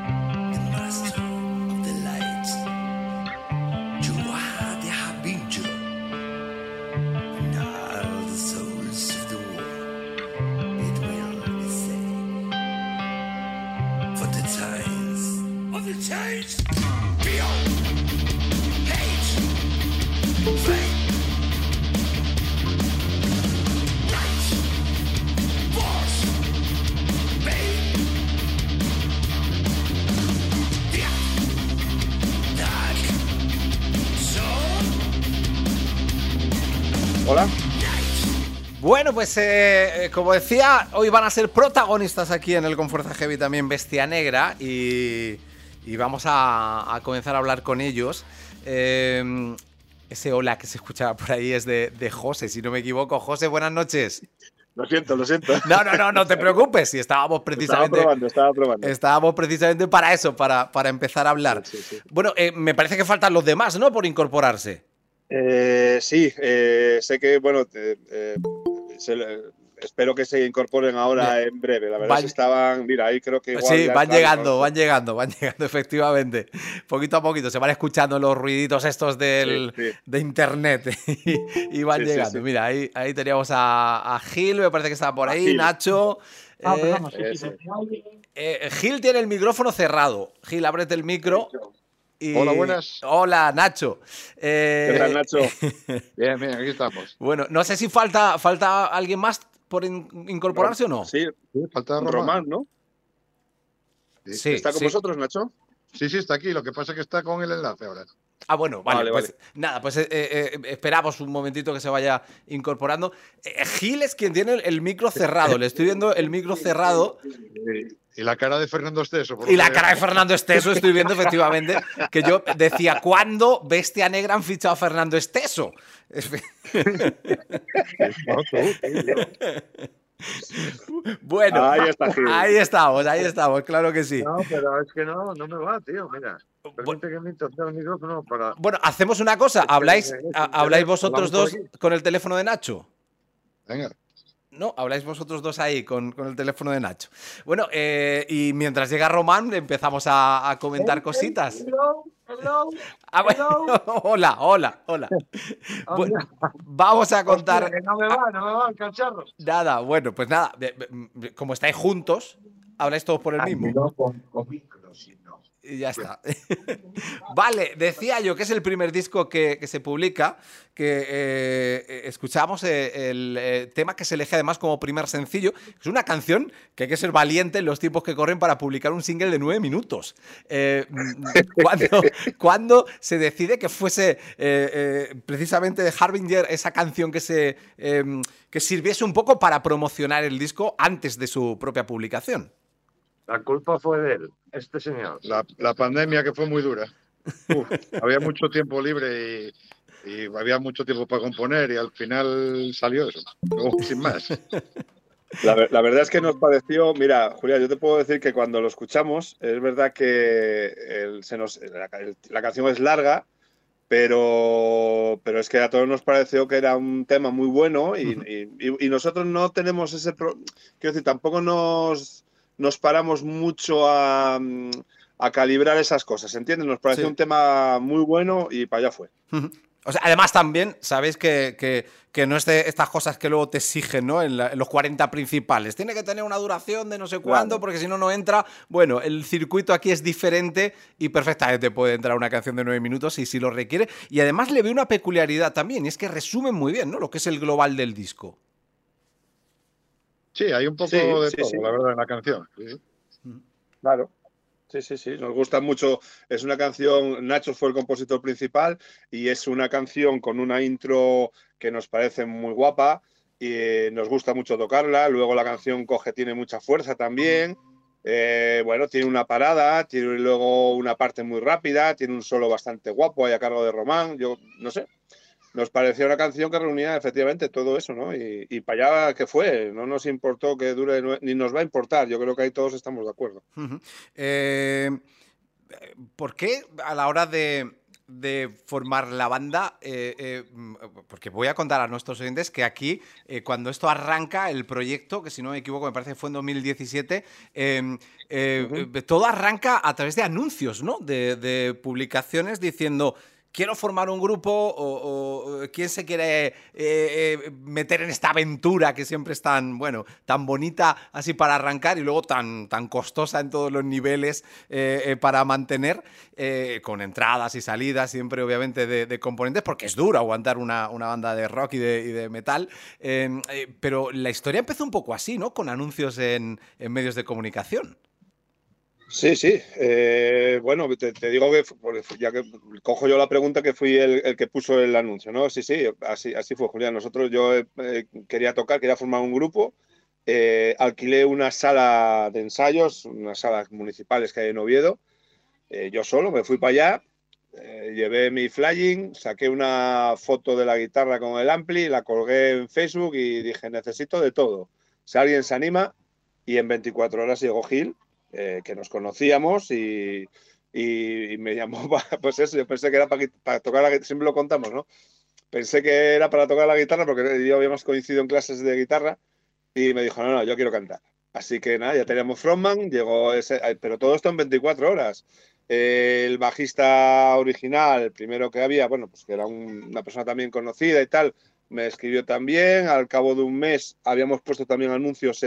Speaker 11: Hola.
Speaker 1: Bueno, pues como decía, hoy van a ser protagonistas aquí en el Con Fuerza Heavy también Bestia Negra y vamos a comenzar a hablar con ellos. Ese hola que se escuchaba por ahí es de José, si no me equivoco. José, buenas noches.
Speaker 11: Lo siento, lo siento.
Speaker 1: No te preocupes, si estábamos precisamente...
Speaker 11: Estaba probando.
Speaker 1: Estábamos precisamente para eso, para empezar a hablar.
Speaker 11: Sí.
Speaker 1: Bueno, me parece que faltan los demás, ¿no? Por incorporarse.
Speaker 11: Sí, sé que, bueno, espero que se incorporen ahora en breve. La verdad es que estaban, mira, ahí creo que igual
Speaker 1: Sí,
Speaker 11: ya
Speaker 1: van
Speaker 11: están,
Speaker 1: llegando, efectivamente. Poquito a poquito, se van escuchando los ruiditos estos de internet y van llegando.
Speaker 11: Sí.
Speaker 1: Mira, ahí teníamos a Gil, me parece que estaba por ahí,
Speaker 11: Gil.
Speaker 1: Nacho.
Speaker 12: Perdón,
Speaker 1: Gil tiene el micrófono cerrado. Gil, ábrete el micro.
Speaker 12: Hola, buenas.
Speaker 1: Hola, Nacho.
Speaker 11: ¿Qué tal, Nacho?
Speaker 12: Bien, aquí estamos.
Speaker 1: Bueno, no sé si falta alguien más por incorporarse o no.
Speaker 11: Sí,
Speaker 12: Falta
Speaker 11: Román, ¿no?
Speaker 1: Sí,
Speaker 11: ¿Está con vosotros, Nacho?
Speaker 12: Sí, está aquí. Lo que pasa es que está con el enlace ahora.
Speaker 1: Ah, bueno, vale.
Speaker 11: Vale.
Speaker 1: Nada, pues esperamos un momentito que se vaya incorporando. Gil es quien tiene el micro cerrado. Le estoy viendo el micro cerrado.
Speaker 12: Y la cara de Fernando Esteso.
Speaker 1: Y la cara de Fernando Esteso estoy viendo efectivamente, que yo decía, ¿cuándo Bestia Negra han fichado a Fernando Esteso? Bueno, ahí estamos, claro que sí.
Speaker 12: No, pero es que no me va, tío, mira. Permite que me introduzca el micrófono para...
Speaker 1: Bueno, hacemos una cosa, ¿habláis vosotros dos con el teléfono de Nacho?
Speaker 12: Venga.
Speaker 1: No, habláis vosotros dos ahí con el teléfono de Nacho. Bueno, y mientras llega Román empezamos a comentar cositas.
Speaker 12: Hello.
Speaker 1: Ah, bueno, hola. Bueno, vamos a contar...
Speaker 12: Hostia, que no me va el cacharro.
Speaker 1: Nada, bueno, pues nada, como estáis juntos, habláis todos por el mismo.
Speaker 12: No, con micro, si no.
Speaker 1: Y ya está. Vale, decía yo que es el primer disco que se publica, que escuchamos el tema que se elige además como primer sencillo. Es una canción que hay que ser valiente en los tiempos que corren para publicar un single de 9 minutos. ¿Cuándo se decide que fuese precisamente de Harbinger esa canción que sirviese un poco para promocionar el disco antes de su propia publicación?
Speaker 12: La culpa fue de él, este señor. La pandemia, que fue muy dura. Había mucho tiempo libre y había mucho tiempo para componer y al final salió eso, sin más.
Speaker 11: La verdad es que nos pareció, mira, Julián, yo te puedo decir que cuando lo escuchamos, es verdad que la canción es larga, pero es que a todos nos pareció que era un tema muy bueno y nosotros no tenemos ese... Quiero decir, tampoco nos paramos mucho a calibrar esas cosas, ¿entiendes? Nos pareció un tema muy bueno y para allá fue.
Speaker 1: O sea, además también sabéis que no es de estas cosas que luego te exigen, ¿no? En los 40 principales. Tiene que tener una duración de no sé cuándo, porque si no entra. Bueno, el circuito aquí es diferente y perfectamente puede entrar una canción de 9 minutos y si lo requiere. Y además le veo una peculiaridad también, y es que resumen muy bien, ¿no? Lo que es el global del disco.
Speaker 12: Sí, hay un poco de todo, la verdad, en la canción. Sí.
Speaker 11: Claro. Sí, nos gusta mucho. Es una canción, Nacho fue el compositor principal y es una canción con una intro que nos parece muy guapa y nos gusta mucho tocarla. Luego la canción tiene mucha fuerza también. Bueno, tiene una parada, tiene luego una parte muy rápida, tiene un solo bastante guapo ahí a cargo de Román. Yo no sé. nos parecía una canción que reunía efectivamente todo eso, ¿no? Y para allá que fue, no nos importó que dure, ni nos va a importar. Yo creo que ahí todos estamos de acuerdo.
Speaker 1: Ujú. ¿Por qué a la hora de formar la banda? Porque voy a contar a nuestros oyentes que aquí, cuando esto arranca, el proyecto, que si no me equivoco, me parece que fue en 2017, todo arranca a través de anuncios, ¿no? De publicaciones diciendo: quiero formar un grupo, o quién se quiere meter en esta aventura que siempre es tan, bueno, tan bonita así para arrancar y luego tan costosa en todos los niveles para mantener, con entradas y salidas siempre obviamente de componentes, porque es duro aguantar una banda de rock y de metal, pero la historia empezó un poco así, ¿no? Con anuncios en medios de comunicación.
Speaker 11: Sí, sí. Bueno, te digo que, ya que cojo yo la pregunta, que fui el que puso el anuncio, ¿no? Sí, sí, así fue, Julián. Yo quería tocar, quería formar un grupo, alquilé una sala de ensayos, unas salas municipales que hay en Oviedo, yo solo, me fui para allá, llevé mi flying, saqué una foto de la guitarra con el ampli, la colgué en Facebook y dije: necesito de todo. Si alguien se anima, y en 24 horas llegó Gil, que nos conocíamos y me llamó, pues eso, yo pensé que era para tocar la guitarra, siempre lo contamos, ¿no? Pensé que era para tocar la guitarra porque yo habíamos coincidido en clases de guitarra y me dijo: no, no, yo quiero cantar. Así que nada, ya teníamos frontman, llegó ese, pero todo esto en 24 horas. El bajista original, el primero que había, bueno, pues que era una persona también conocida y tal, me escribió también. Al cabo de un mes habíamos puesto también anuncios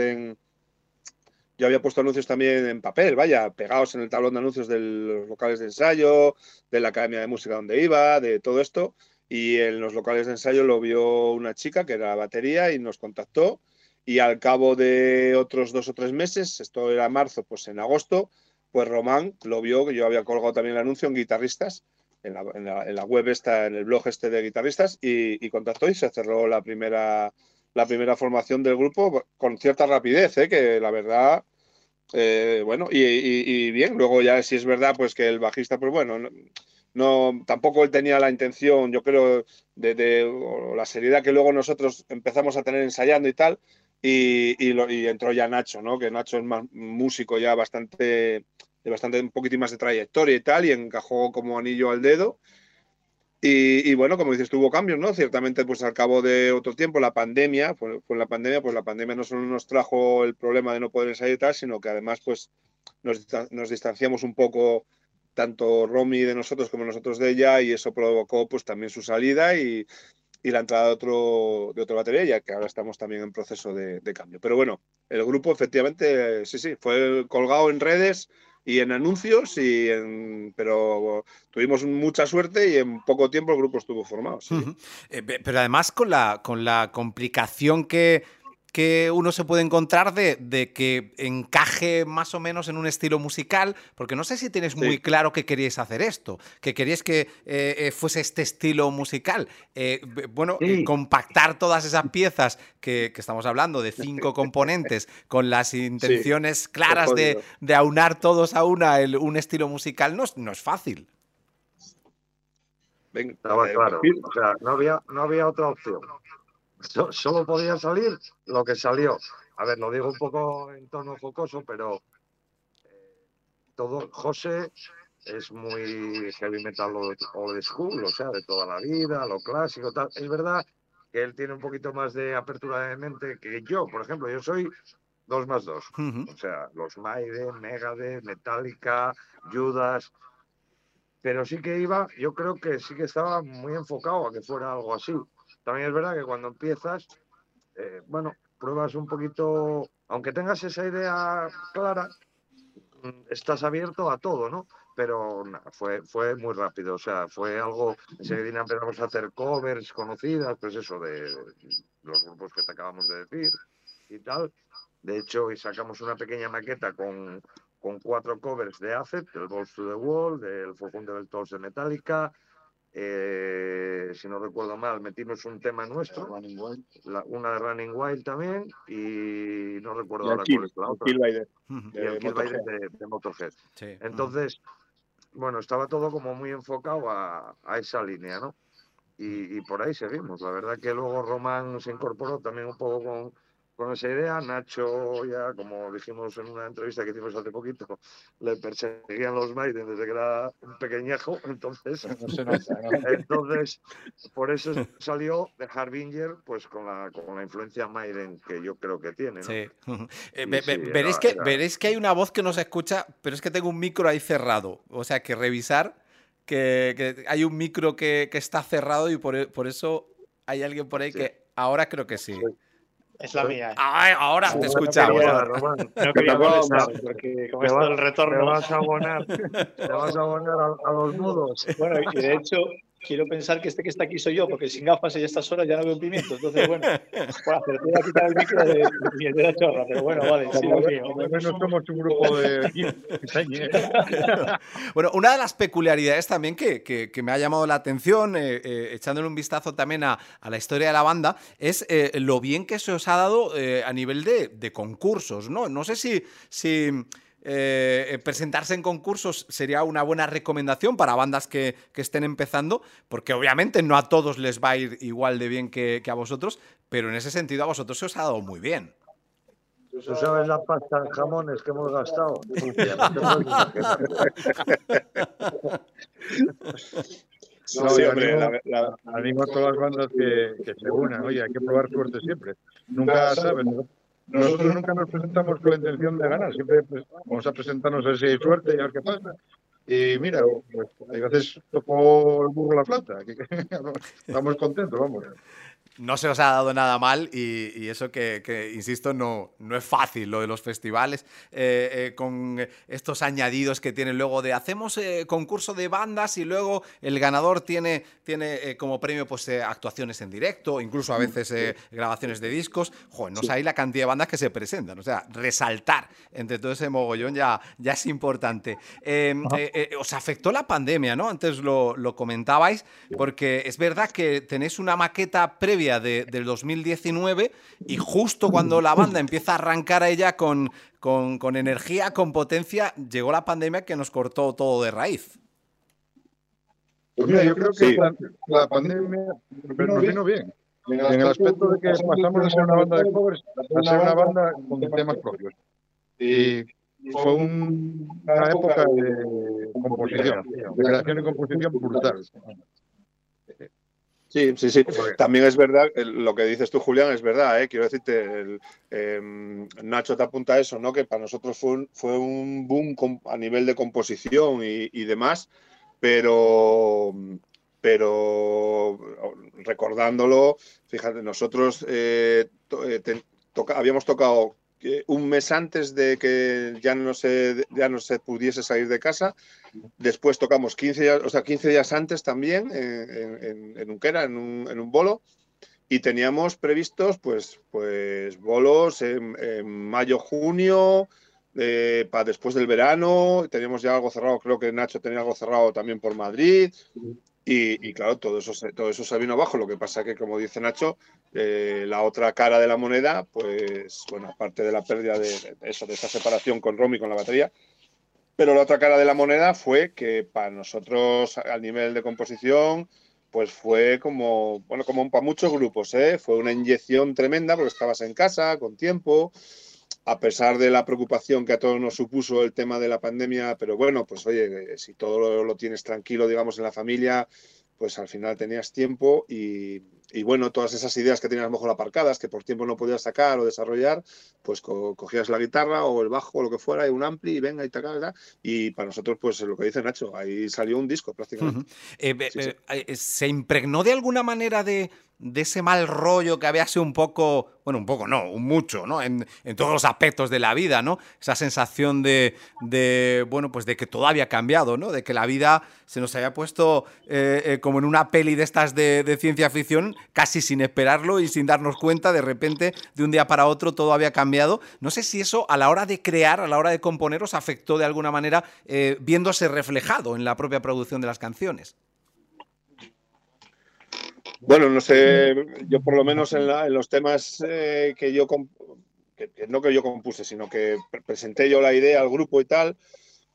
Speaker 11: yo había puesto anuncios también en papel, vaya, pegados en el tablón de anuncios de los locales de ensayo, de la academia de música donde iba, de todo esto. Y en los locales de ensayo lo vio una chica que era la batería y nos contactó. Y al cabo de otros 2 o 3 meses, esto era marzo, pues en agosto, pues Román lo vio, que yo había colgado también el anuncio en Guitarristas, en la web esta, en el blog este de Guitarristas, y contactó y se cerró la primera formación del grupo con cierta rapidez, que la verdad, bueno, y bien. Luego ya, si es verdad, pues que el bajista, pues bueno, tampoco él tenía la intención, yo creo, o la seriedad que luego nosotros empezamos a tener ensayando y tal, y entró ya Nacho, ¿no? Que Nacho es más músico ya un poquitín más de trayectoria y tal, y encajó como anillo al dedo. Y bueno, como dices, tuvo cambios, ¿no? Ciertamente, pues al cabo de otro tiempo, la pandemia, fue la pandemia, pues la pandemia no solo nos trajo el problema de no poder ensayar y tal, sino que además, pues nos distanciamos un poco, tanto Romy de nosotros como nosotros de ella, y eso provocó pues también su salida y la entrada de otro batería, ya que ahora estamos también en proceso de cambio. Pero bueno, el grupo efectivamente, sí, fue colgado en redes y en anuncios, pero tuvimos mucha suerte y en poco tiempo el grupo estuvo formado. Sí.
Speaker 1: Pero además con la complicación que uno se puede encontrar de que encaje más o menos en un estilo musical, porque no sé si tienes muy claro que queríais hacer esto, que queríais que fuese este estilo musical. Bueno, compactar todas esas piezas que estamos hablando de 5 componentes con las intenciones claras de aunar todos a un estilo musical no es fácil.
Speaker 12: Estaba claro, o sea, no había otra opción. Solo podía salir lo que salió. A ver, lo digo un poco en tono jocoso, pero José es muy heavy metal old school, o sea, de toda la vida, lo clásico, tal. Es verdad que él tiene un poquito más de apertura de mente que yo. Por ejemplo, yo soy 2 más 2. O sea, los Maiden, Megadeth, Metallica, Judas. Pero sí que yo creo que sí que estaba muy enfocado a que fuera algo así. También es verdad que cuando empiezas, bueno, pruebas un poquito, aunque tengas esa idea clara, estás abierto a todo, ¿no? Pero fue muy rápido, o sea, fue algo, enseguida empezamos a hacer covers conocidas, pues eso, de los grupos que te acabamos de decir y tal. De hecho, y sacamos una pequeña maqueta con 4 covers de Acid, del Balls to the Wall, del For Fundamental de Metallica. Si no recuerdo mal, metimos un tema nuestro, una de Running Wild también, y no recuerdo ahora cuál es la otra.
Speaker 11: Kill by Death,
Speaker 12: y el Kill by Death de Motorhead.
Speaker 1: Sí.
Speaker 12: Entonces, bueno, estaba todo como muy enfocado a esa línea, ¿no? y por ahí seguimos. La verdad que luego Román se incorporó también un poco con esa idea. Nacho, ya como dijimos en una entrevista que hicimos hace poquito, le perseguían los Maiden desde que era un pequeñajo, entonces,
Speaker 11: No se nota, ¿no?
Speaker 12: entonces por eso salió de Harbinger, pues con la influencia Maiden que yo creo que tiene, ¿no?
Speaker 1: Sí.
Speaker 12: Sí,
Speaker 1: Veréis que hay una voz que no se escucha, pero es que tengo un micro ahí cerrado. O sea, que revisar que hay un micro que está cerrado y por eso hay alguien por ahí
Speaker 12: Sí.
Speaker 1: que ahora creo que sí.
Speaker 13: Es la mía.
Speaker 1: Ay, ahora te escuchamos.
Speaker 12: quería,
Speaker 1: ahora.
Speaker 12: Román.
Speaker 13: No quería
Speaker 12: Te vas-
Speaker 13: molestar, porque como
Speaker 12: te
Speaker 13: esto
Speaker 12: vas-
Speaker 13: del
Speaker 12: Te
Speaker 13: retorno.
Speaker 12: vas a abonar, a los nudos.
Speaker 13: Bueno, y de hecho, quiero pensar que este que está aquí soy yo, porque sin gafas y a estas horas ya no veo un pimiento. Entonces, bueno, por hacer, voy a quitar el micro de la chorra, pero bueno, vale, sí, lo mío.
Speaker 12: Por lo menos somos un grupo de
Speaker 1: Bueno, una de las peculiaridades también que me ha llamado la atención, echándole un vistazo también a la historia de la banda, es lo bien que se os ha dado a nivel de concursos, ¿no? No sé si presentarse en concursos sería una buena recomendación para bandas que estén empezando, porque obviamente no a todos les va a ir igual de bien que a vosotros, pero en ese sentido a vosotros se os ha dado muy bien.
Speaker 12: Tú sabes la pasta en jamones que hemos gastado. Hostia, no te puedes imaginar.
Speaker 11: No,
Speaker 12: Sí,
Speaker 11: hombre,
Speaker 12: animo- Animo a todas las bandas que se unan. Oye, hay que probar suerte siempre. Nunca sabes. Nosotros nunca nos presentamos con la intención de ganar. Siempre pues, vamos a presentarnos a ver si hay suerte y a ver qué pasa. Y mira, pues, a veces tocó el burro la flauta. Estamos contentos, vamos.
Speaker 1: No se os ha dado nada mal y eso que, insisto, no es fácil lo de los festivales, con estos añadidos que tienen luego de hacemos concurso de bandas y luego el ganador tiene como premio pues actuaciones en directo, incluso a veces grabaciones de discos. Joder, no sabéis la cantidad de bandas que se presentan, o sea, resaltar entre todo ese mogollón ya es importante. Os afectó la pandemia, ¿no? Antes lo comentabais, porque es verdad que tenéis una maqueta previa del 2019 y justo cuando la banda empieza a arrancar a ella con energía, con potencia, llegó la pandemia que nos cortó todo de raíz.
Speaker 12: Pues mira, yo creo que
Speaker 11: Sí.
Speaker 12: la pandemia nos vino bien. En el aspecto de que pasamos de ser una banda de covers a ser una banda con temas propios. Y fue una época de composición, de creación y composición brutal.
Speaker 11: Sí. También es verdad, lo que dices tú, Julián, es verdad, ¿eh? Quiero decirte, Nacho te apunta a eso, ¿no? Que para nosotros fue un boom a nivel de composición y demás, pero recordándolo, fíjate, nosotros habíamos tocado un mes antes de que ya no se pudiese salir de casa. Después tocamos 15 días antes también en Unquera, en un bolo, y teníamos previstos pues bolos en mayo, junio, para después del verano. Teníamos ya algo cerrado, creo que Nacho tenía algo cerrado también por Madrid. Y claro, todo eso se vino abajo. Lo que pasa que, como dice Nacho, la otra cara de la moneda, pues bueno, aparte de la pérdida de esa separación con Romy, con la batería, pero la otra cara de la moneda fue que para nosotros, al nivel de composición, pues fue como para muchos grupos, fue una inyección tremenda porque estabas en casa, con tiempo, a pesar de la preocupación que a todos nos supuso el tema de la pandemia, pero bueno, pues oye, si todo lo tienes tranquilo, digamos, en la familia, pues al final tenías tiempo y bueno, todas esas ideas que tenías a lo mejor aparcadas, que por tiempo no podías sacar o desarrollar, pues cogías la guitarra o el bajo o lo que fuera y un ampli y venga y tal, y para nosotros, pues lo que dice Nacho, ahí salió un disco prácticamente.
Speaker 1: ¿Se impregnó de alguna manera de ese mal rollo que había sido un mucho, ¿no? En todos los aspectos de la vida, ¿no? Esa sensación de que todo había cambiado, ¿no? De que la vida se nos había puesto como en una peli de estas de ciencia ficción, casi sin esperarlo y sin darnos cuenta, de repente, de un día para otro, todo había cambiado. No sé si eso, a la hora de crear, a la hora de componer, os afectó de alguna manera, viéndose reflejado en la propia producción de las canciones.
Speaker 11: Bueno, no sé, yo por lo menos en los temas que no que yo compuse, sino que presenté yo la idea al grupo y tal,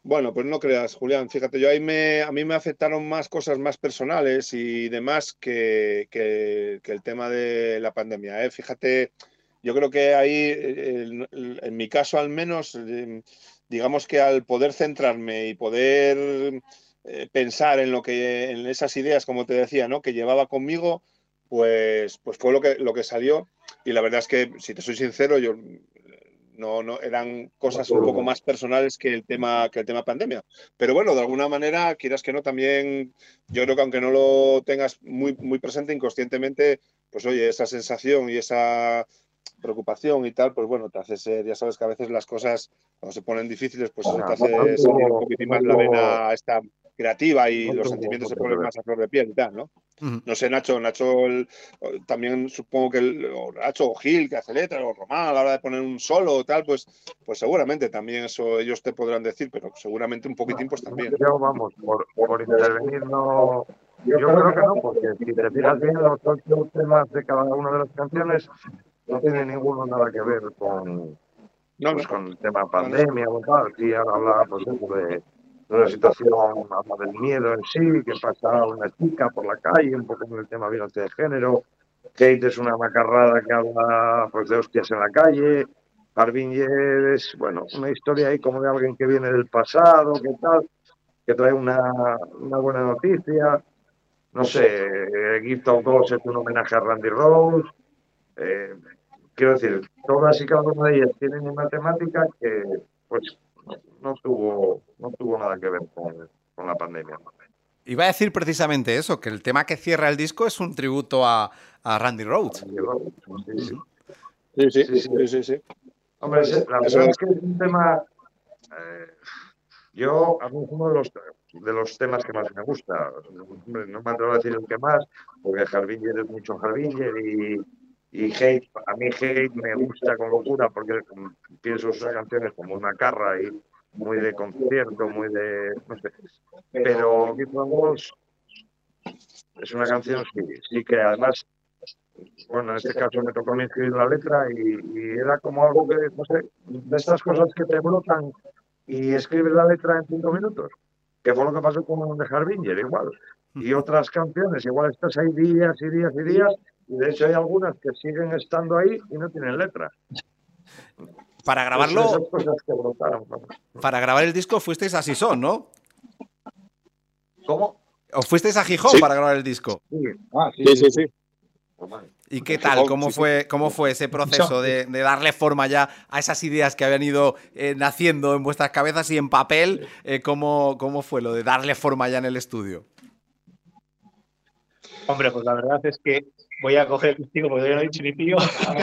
Speaker 11: Bueno, pues no creas, Julián. Fíjate, a mí me afectaron más cosas más personales y demás que el tema de la pandemia, ¿eh? Fíjate, yo creo que ahí, en mi caso al menos, digamos que al poder centrarme y poder pensar en esas ideas, como te decía, ¿no? Que llevaba conmigo, pues fue lo que salió. Y la verdad es que, si te soy sincero, yo no eran cosas un poco más personales que el tema pandemia. Pero bueno, de alguna manera, quieras que no, también yo creo que aunque no lo tengas muy presente inconscientemente, pues oye, esa sensación y esa preocupación y tal, pues bueno, te hace ser, ya sabes que a veces las cosas cuando se ponen difíciles, pues eso te hace sentir un poquitín más la vena esta creativa y los sentimientos se ponen más a flor de piel y tal, ¿no? No sé, Nacho también supongo que Nacho o Gil, que hace letras, o Román, a la hora de poner un solo o tal, pues seguramente también eso ellos te podrán decir, pero seguramente un poquitín pues también.
Speaker 12: Yo, vamos, por intervenir, no. Yo creo que no, porque si te fijas bien, los ocho temas de cada una de las canciones no tienen ninguno nada que ver con el tema pandemia o tal. Sí, ahora hablaba pues, de una situación, habla del miedo en sí, que pasa una chica por la calle, un poco con el tema violencia de género. Kate es una macarrada que habla pues, de hostias en la calle. Harbinger es, bueno, una historia ahí como de alguien que viene del pasado, que tal, que trae una buena noticia. No sé, Gift of Ghosts es un homenaje a Randy Rhoads. Quiero decir, todas y cada una de ellas tienen una temática que, pues, no tuvo nada que ver con la pandemia.
Speaker 1: Iba a decir precisamente eso, que el tema que cierra el disco es un tributo a Randy Rhoads.
Speaker 11: Sí.
Speaker 12: Hombre, la verdad es que es un tema... a mí es uno de los temas que más me gusta. Hombre, no me atrevo a decir el que más, porque Harbinger es mucho Harbinger y Hate, a mí Hate me gusta con locura porque pienso sus canciones como una carra y muy de concierto, muy de... no sé. Pero Gift of Ghosts es una canción sí que además, bueno, en este caso me tocó a mí escribir la letra y era como algo que, no sé, de estas cosas que te brotan y escribes la letra en 5 minutos, que fue lo que pasó con The Harbinger, igual. Y otras canciones, igual estás ahí días y días y días, y de hecho hay algunas que siguen estando ahí y no tienen letra.
Speaker 1: Para grabarlo,
Speaker 12: esas cosas que brotaron.
Speaker 1: Para grabar el disco fuisteis a Sison, ¿no?
Speaker 12: ¿Cómo?
Speaker 1: ¿O fuisteis a Gijón para grabar el disco?
Speaker 11: Sí.
Speaker 1: ¿Y qué tal? ¿Cómo fue ese proceso de darle forma ya a esas ideas que habían ido naciendo en vuestras cabezas y en papel? ¿Cómo fue lo de darle forma ya en el estudio?
Speaker 13: Hombre, pues la verdad es que voy a coger el testigo porque yo no he dicho ni pío.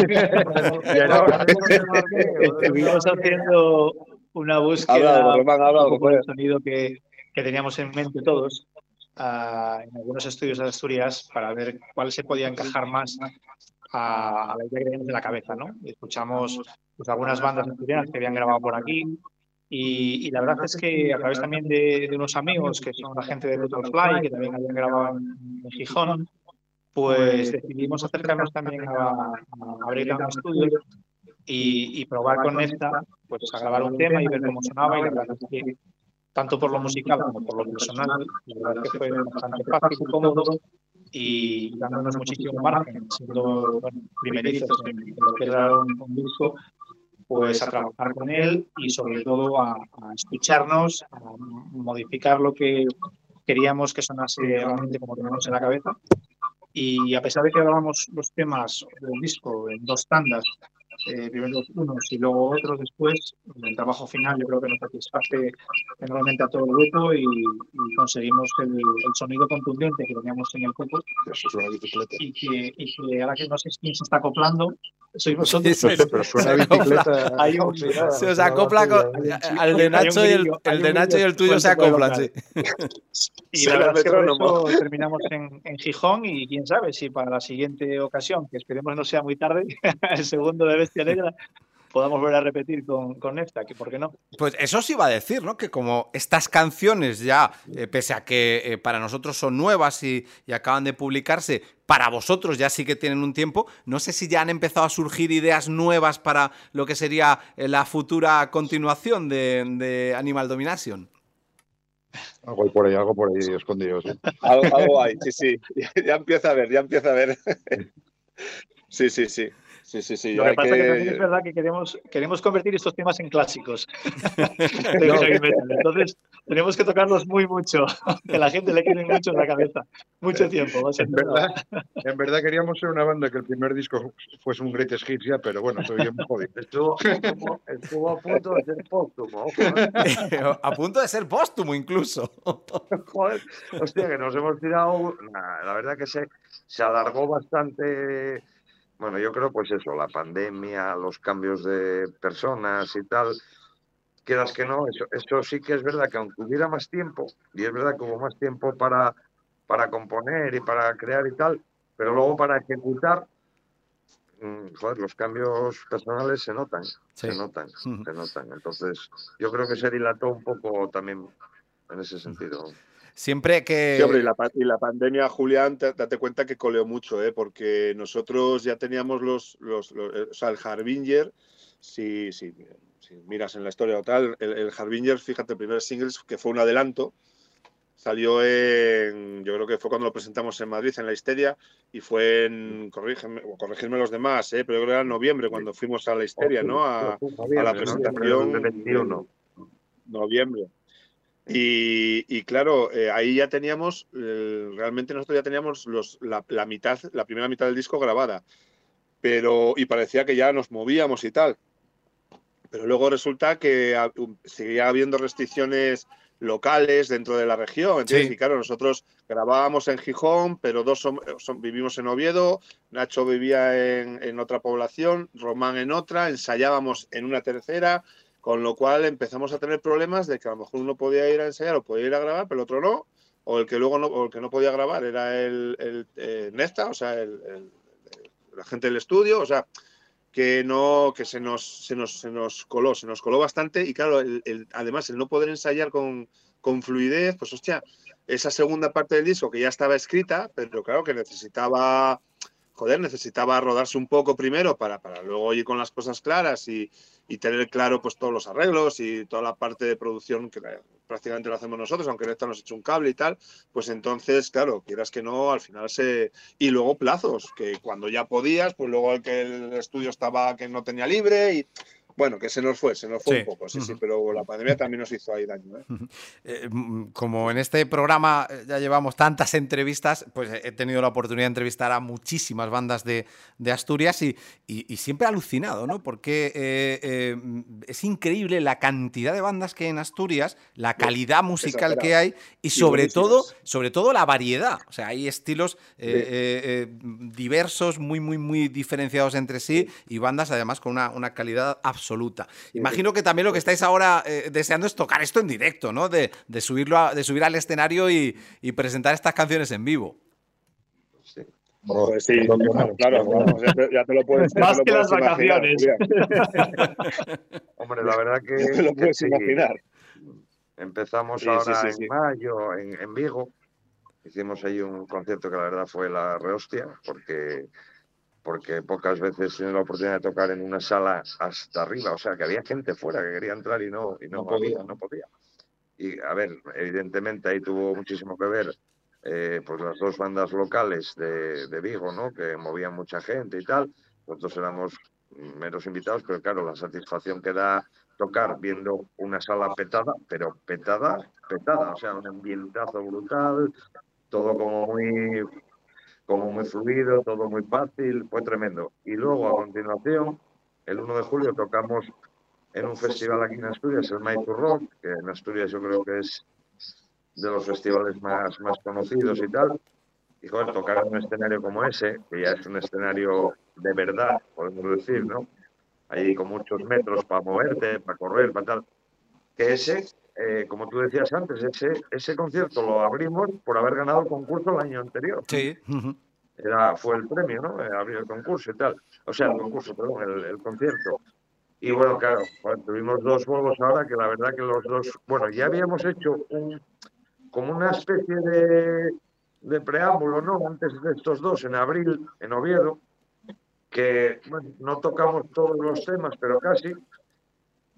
Speaker 13: Estuvimos haciendo una búsqueda por el sonido que teníamos en mente todos en algunos estudios de Asturias para ver cuál se podía encajar más a la idea que teníamos en la cabeza, ¿no? Escuchamos pues, algunas bandas asturianas que habían grabado por aquí y la verdad es que a través también de unos amigos que son la gente de Brutal Fly, que también habían grabado en Gijón, pues decidimos acercarnos también a Breakdown Studios y probar con esta, pues a grabar un tema y ver cómo sonaba y la verdad es que tanto por lo musical como por lo personal, la verdad es que fue bastante fácil y cómodo y dándonos muchísimo margen, siendo primerizos en lo que era un disco, pues a trabajar con él y sobre todo a escucharnos, a modificar lo que queríamos que sonase realmente como teníamos en la cabeza. Y a pesar de que grabamos los temas del disco en 2 tandas, primero unos y luego otros después, el trabajo final yo creo que nos satisface enormemente a todo el grupo y conseguimos el sonido contundente que teníamos en el coco.
Speaker 11: Eso es una bicicleta.
Speaker 13: Y que ahora que no sé quién se está acoplando, sois vosotros.
Speaker 11: Sí, pero suena bicicleta.
Speaker 1: Se os acopla al de Nacho y el tuyo se acoplan, sí.
Speaker 13: Y la verdad es que por eso terminamos en Gijón y quién sabe si para la siguiente ocasión, que esperemos no sea muy tarde, el segundo de Bestia Negra, podamos volver a repetir con esta, que por qué no.
Speaker 1: Pues eso os iba a decir, ¿no? Que como estas canciones ya, pese a que para nosotros son nuevas y acaban de publicarse, para vosotros ya sí que tienen un tiempo, no sé si ya han empezado a surgir ideas nuevas para lo que sería la futura continuación de Animal Domination.
Speaker 12: Algo por ahí escondido, sí.
Speaker 11: Algo hay, sí. Ya empieza a ver, Sí.
Speaker 13: Lo que pasa es que también es verdad que queremos convertir estos temas en clásicos del heavy metal. Entonces tenemos que tocarlos mucho, que la gente le quede mucho en la cabeza. Mucho tiempo. Va a ser
Speaker 12: En verdad queríamos ser una banda que el primer disco fuese un greatest hits ya, pero bueno, todavía muy jodido.
Speaker 14: Estuvo a punto de ser póstumo.
Speaker 1: A punto de ser póstumo incluso.
Speaker 14: Joder, hostia, que nos hemos tirado... La verdad que se alargó bastante... Bueno, yo creo pues eso, la pandemia, los cambios de personas y tal, quieras que no, eso sí que es verdad que aunque hubiera más tiempo, y es verdad que hubo más tiempo para componer y para crear y tal, pero luego para ejecutar, joder, los cambios personales se notan. Entonces, yo creo que se dilató un poco también en ese sentido.
Speaker 1: Siempre que...
Speaker 11: Sí, hombre, y la pandemia, Julián, date cuenta que coleó mucho, porque nosotros ya teníamos o sea, el Harbinger, si miras en la historia o tal, el Harbinger, fíjate, el primer single que fue un adelanto, salió yo creo que fue cuando lo presentamos en Madrid, en La Histeria, y fue corrígeme los demás, pero yo creo que era en noviembre cuando fuimos a La Histeria, ¿no? A la presentación.
Speaker 14: Noviembre del 21.
Speaker 11: Noviembre. Y claro, ahí ya teníamos, realmente nosotros ya teníamos la primera mitad del disco grabada, y parecía que ya nos movíamos y tal. Pero luego resulta que seguía habiendo restricciones locales dentro de la región. ¿Entiendes? Sí. Y claro, nosotros grabábamos en Gijón, pero vivimos en Oviedo, Nacho vivía en otra población, Román en otra, ensayábamos en una tercera. Con lo cual empezamos a tener problemas de que a lo mejor uno podía ir a ensayar o podía ir a grabar, pero el otro no, o el que luego no, o el que no podía grabar era el Nesta, o sea, la gente del estudio, o sea, que se nos coló bastante, y claro, además el no poder ensayar con fluidez, pues hostia, esa segunda parte del disco que ya estaba escrita, pero claro que necesitaba rodarse un poco primero para luego ir con las cosas claras y tener claro pues todos los arreglos y toda la parte de producción que prácticamente lo hacemos nosotros, aunque Néstor nos eche un cable y tal, pues entonces, claro, quieras que no, al final y luego plazos, que cuando ya podías, pues luego el estudio estaba que no tenía libre y... Bueno, que se nos fue un poco, sí, pero la pandemia también nos hizo ahí daño.
Speaker 1: Como en este programa ya llevamos tantas entrevistas, pues he tenido la oportunidad de entrevistar a muchísimas bandas de Asturias y siempre he alucinado, ¿no? Porque es increíble la cantidad de bandas que hay en Asturias, la calidad musical que hay y sobre todo la variedad. O sea, hay estilos diversos, muy, muy, muy diferenciados entre sí y bandas además con una calidad absoluta. Imagino que también lo que estáis ahora deseando es tocar esto en directo, ¿no? De subir al escenario y presentar estas canciones en vivo.
Speaker 11: Sí. Pues sí, claro, vamos, ya te lo puedes
Speaker 13: más que las vacaciones.
Speaker 14: Hombre, la verdad que...
Speaker 11: Ya te lo puedes imaginar.
Speaker 14: Empezamos ahora en mayo en Vigo. Hicimos ahí un concierto que la verdad fue la rehostia, porque pocas veces tiene la oportunidad de tocar en una sala hasta arriba, o sea, que había gente fuera que quería entrar y no podía. Y, a ver, evidentemente ahí tuvo muchísimo que ver pues las dos bandas locales de Vigo, ¿no? Que movían mucha gente y tal. Nosotros éramos meros invitados, pero claro, la satisfacción que da tocar viendo una sala petada, pero petada, o sea, un ambientazo brutal, todo como muy fluido, todo muy fácil, fue tremendo. Y luego, a continuación, el 1 de julio tocamos en un festival aquí en Asturias, el Night to Rock, que en Asturias yo creo que es de los festivales más conocidos y tal. Y joder, tocar en un escenario como ese, que ya es un escenario de verdad, podemos decir, ¿no? Ahí con muchos metros para moverte, para correr, para tal. Que como tú decías antes, ese concierto lo abrimos por haber ganado el concurso el año anterior.
Speaker 1: Sí.
Speaker 14: Fue el premio, ¿no? Abrir el concurso y tal. O sea, el concierto. Y bueno, claro, tuvimos dos juegos ahora que la verdad que los dos... Bueno, ya habíamos hecho como una especie de preámbulo, ¿no? Antes de estos dos, en abril, en Oviedo, que bueno, no tocamos todos los temas, pero casi.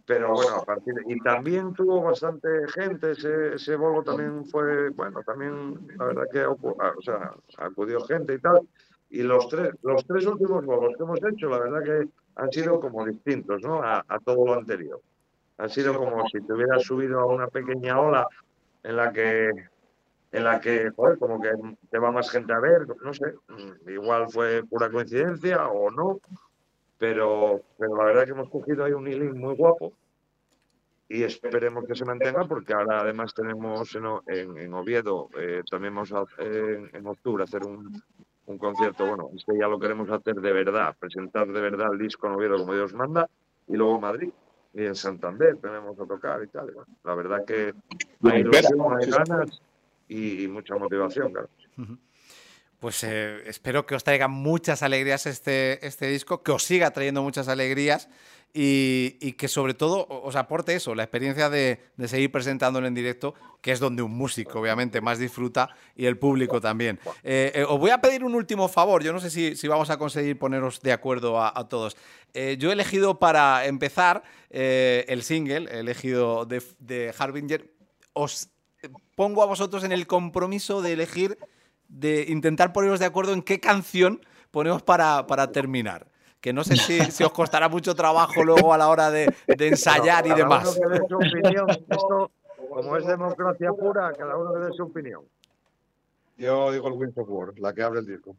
Speaker 14: Pero bueno, y también tuvo bastante gente, ese bolo también fue, bueno, también la verdad que acudió gente y tal. Y los tres últimos bolos que hemos hecho, la verdad que han sido como distintos, ¿no? A todo lo anterior. Han sido como si te hubieras subido a una pequeña ola en la que, joder, como que te va más gente a ver, no sé, igual fue pura coincidencia o no. Pero la verdad que hemos cogido ahí un healing muy guapo y esperemos que se mantenga, porque ahora además tenemos en Oviedo, también vamos en octubre a hacer un concierto, bueno, este ya lo queremos hacer de verdad, presentar de verdad el disco en Oviedo como Dios manda, y luego en Madrid y en Santander tenemos a tocar y tal. Bueno, la verdad que hay ilusión, hay ganas y mucha motivación, claro.
Speaker 1: Pues espero que os traiga muchas alegrías este disco, que os siga trayendo muchas alegrías y que sobre todo os aporte eso, la experiencia de seguir presentándolo en directo, que es donde un músico obviamente más disfruta y el público también. Os voy a pedir un último favor, yo no sé si vamos a conseguir poneros de acuerdo a todos. Yo he elegido para empezar el single, he elegido de Harbinger. Os pongo a vosotros en el compromiso de elegir, de intentar poneros de acuerdo en qué canción ponemos para terminar. Que no sé si os costará mucho trabajo luego a la hora de ensayar y demás.
Speaker 14: Cada uno que dé su opinión. Esto, como es democracia pura, cada uno que dé su opinión.
Speaker 11: Yo digo el Winds of War, la que abre el disco.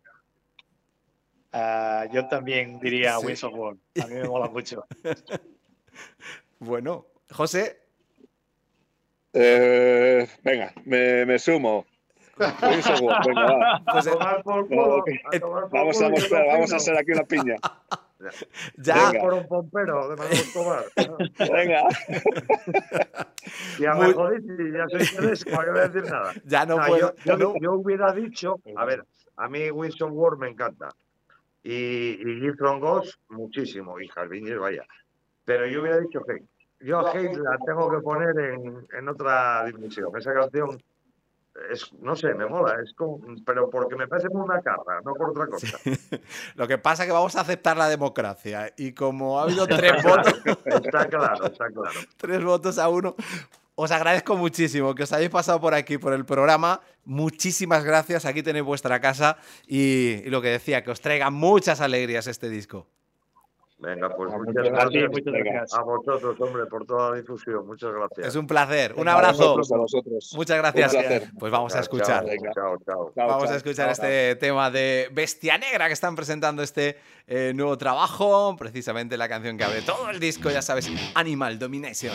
Speaker 13: Yo también diría Winds of War. A mí me mola mucho.
Speaker 1: Bueno, José.
Speaker 11: Venga, me sumo. Winds of War, venga, va. Vamos a hacer aquí una piña.
Speaker 14: Ya por un pompero de Manuel Escobar.
Speaker 11: Venga.
Speaker 14: Ya me jodiste, ya soy Tedesco, no voy a decir nada.
Speaker 1: Ya no puedo.
Speaker 14: Yo hubiera dicho, a ver, a mí Winds of War me encanta. Y Give From Ghost muchísimo. Y Harbinger, vaya. Pero yo hubiera dicho Hate. Yo a Hate la tengo que poner en otra dimensión. Esa canción no sé, me mola, pero porque me parece como una cabra, no por otra cosa.
Speaker 1: Sí. Lo que pasa es que vamos a aceptar la democracia y como ha habido 3 votos...
Speaker 14: Está claro.
Speaker 1: 3 votos a 1. Os agradezco muchísimo que os hayáis pasado por aquí, por el programa. Muchísimas gracias, aquí tenéis vuestra casa y lo que decía, que os traiga muchas alegrías este disco.
Speaker 14: Venga, pues muchas gracias a vosotros, hombre, por toda la difusión. Muchas gracias.
Speaker 1: Es un placer. Un abrazo.
Speaker 11: A vosotros.
Speaker 1: Muchas gracias. Pues vamos a escuchar.
Speaker 14: Chao.
Speaker 1: Vamos a escuchar este tema de Bestia Negra, que están presentando este nuevo trabajo. Precisamente la canción que abre todo el disco, ya sabes, Animal Domination.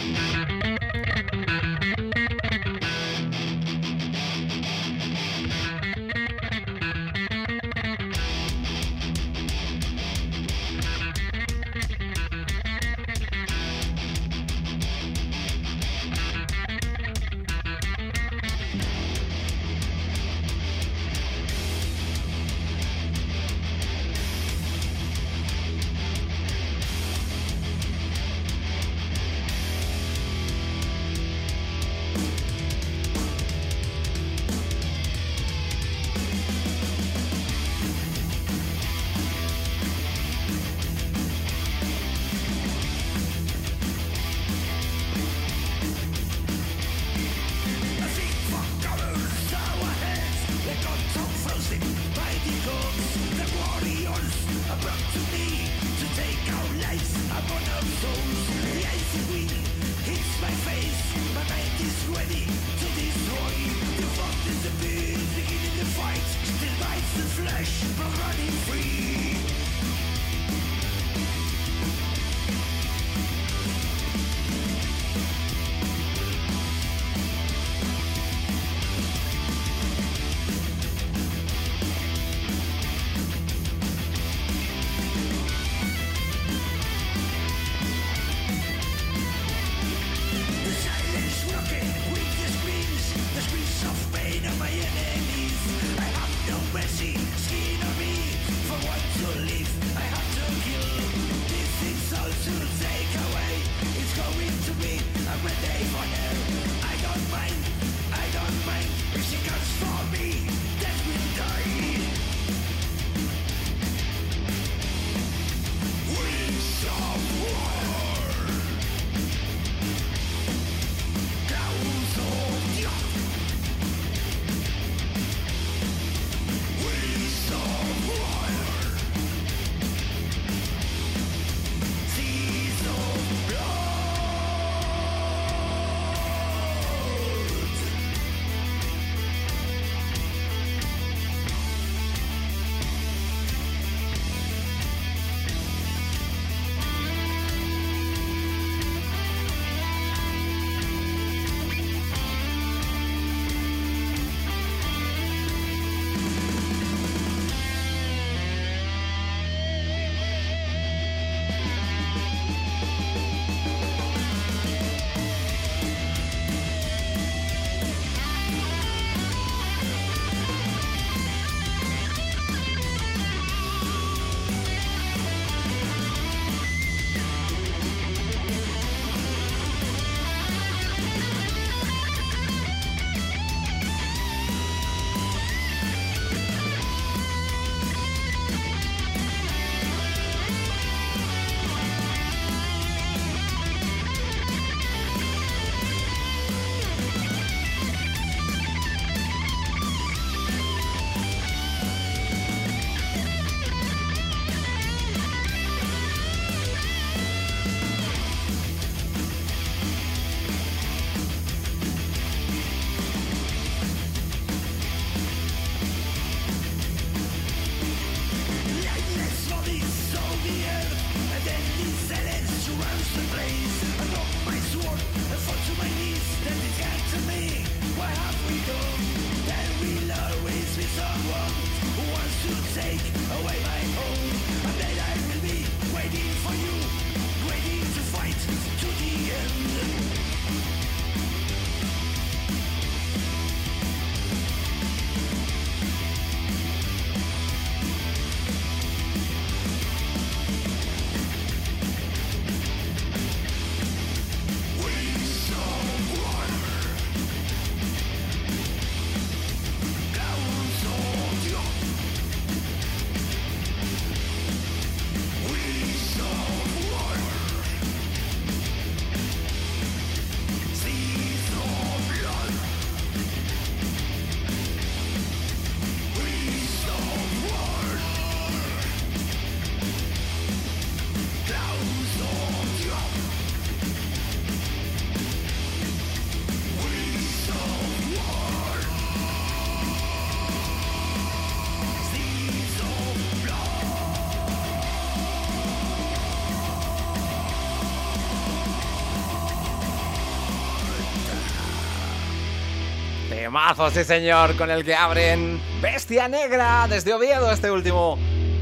Speaker 1: Temazo, sí señor, con el que abren Bestia Negra desde Oviedo, este último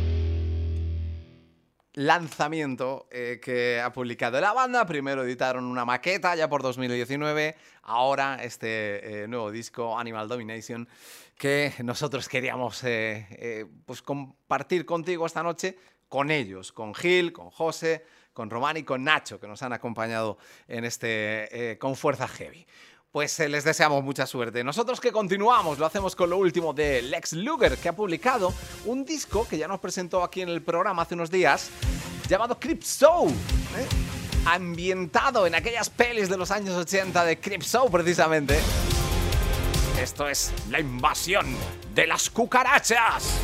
Speaker 1: lanzamiento que ha publicado la banda. Primero editaron una maqueta ya por 2019, ahora este nuevo disco, Animal Domination, que nosotros queríamos pues compartir contigo esta noche, con ellos, con Gil, con José, con Román y con Nacho, que nos han acompañado en este Con Fuerza Heavy. Pues les deseamos mucha suerte. Nosotros que continuamos, lo hacemos con lo último de Lex Luger, que ha publicado un disco que ya nos presentó aquí en el programa hace unos días, llamado Creepshow, ambientado en aquellas pelis de los años 80 de Creepshow precisamente. Esto es La Invasión de las Cucarachas.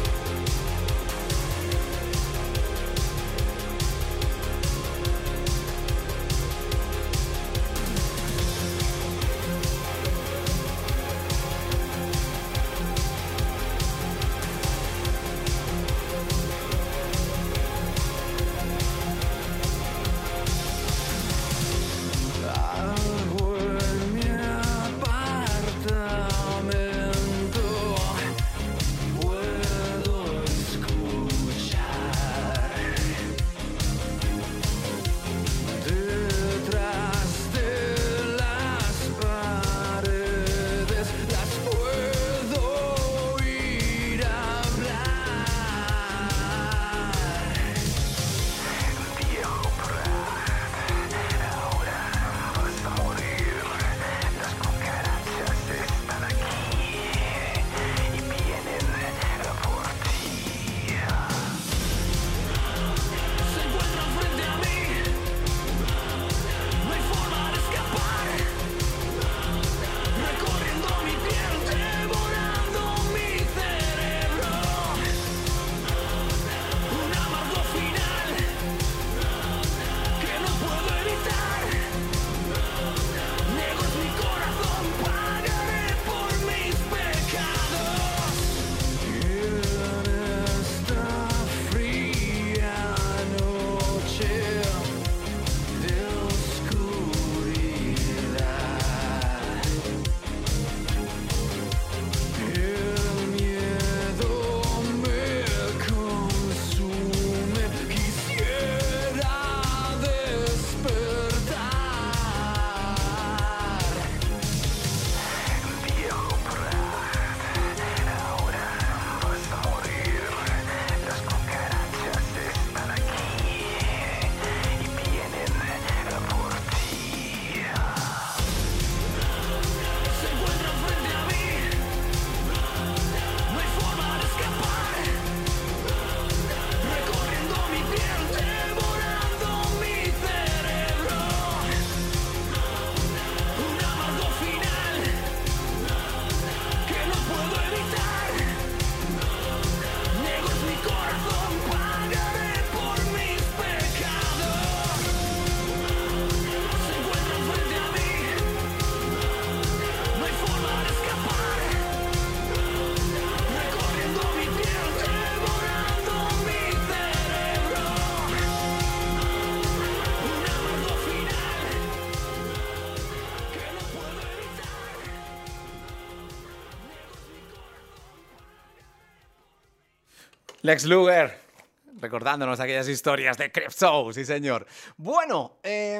Speaker 1: Lex Luger, recordándonos aquellas historias de Creepshow, sí señor. Bueno,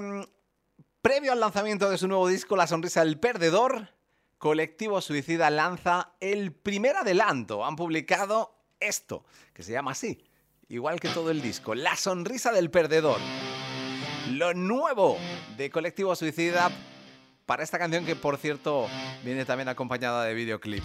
Speaker 1: previo al lanzamiento de su nuevo disco, La Sonrisa del Perdedor, Colectivo Suicida lanza el primer adelanto. Han publicado esto, que se llama así, igual que todo el disco, La Sonrisa del Perdedor. Lo nuevo de Colectivo Suicida para esta canción que, por cierto, viene también acompañada de videoclip.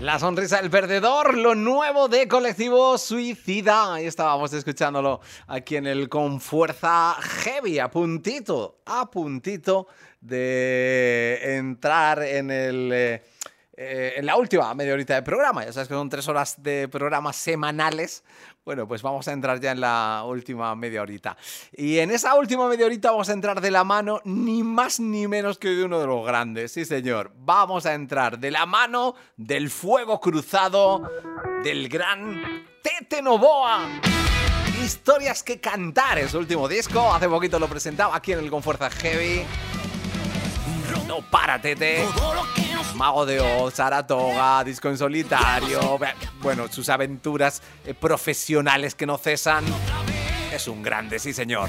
Speaker 1: La sonrisa del perdedor, lo nuevo de Colectivo Suicida. Ahí estábamos escuchándolo aquí en el Con Fuerza Heavy, a puntito de entrar en la última media horita de programa. Ya sabes que son 3 horas de programa semanales. Bueno, pues vamos a entrar ya en la última media horita. Y en esa última media horita vamos a entrar de la mano ni más ni menos que de uno de los grandes. Sí, señor. Vamos a entrar de la mano del fuego cruzado del gran Tete Novoa. Historias que cantar es su último disco. Hace poquito lo presentaba aquí en el Con Fuerza Heavy. No para, Tete. Mago de Oz, Saratoga, disco en solitario. Bueno, sus aventuras profesionales que no cesan. Es un grande, sí, señor.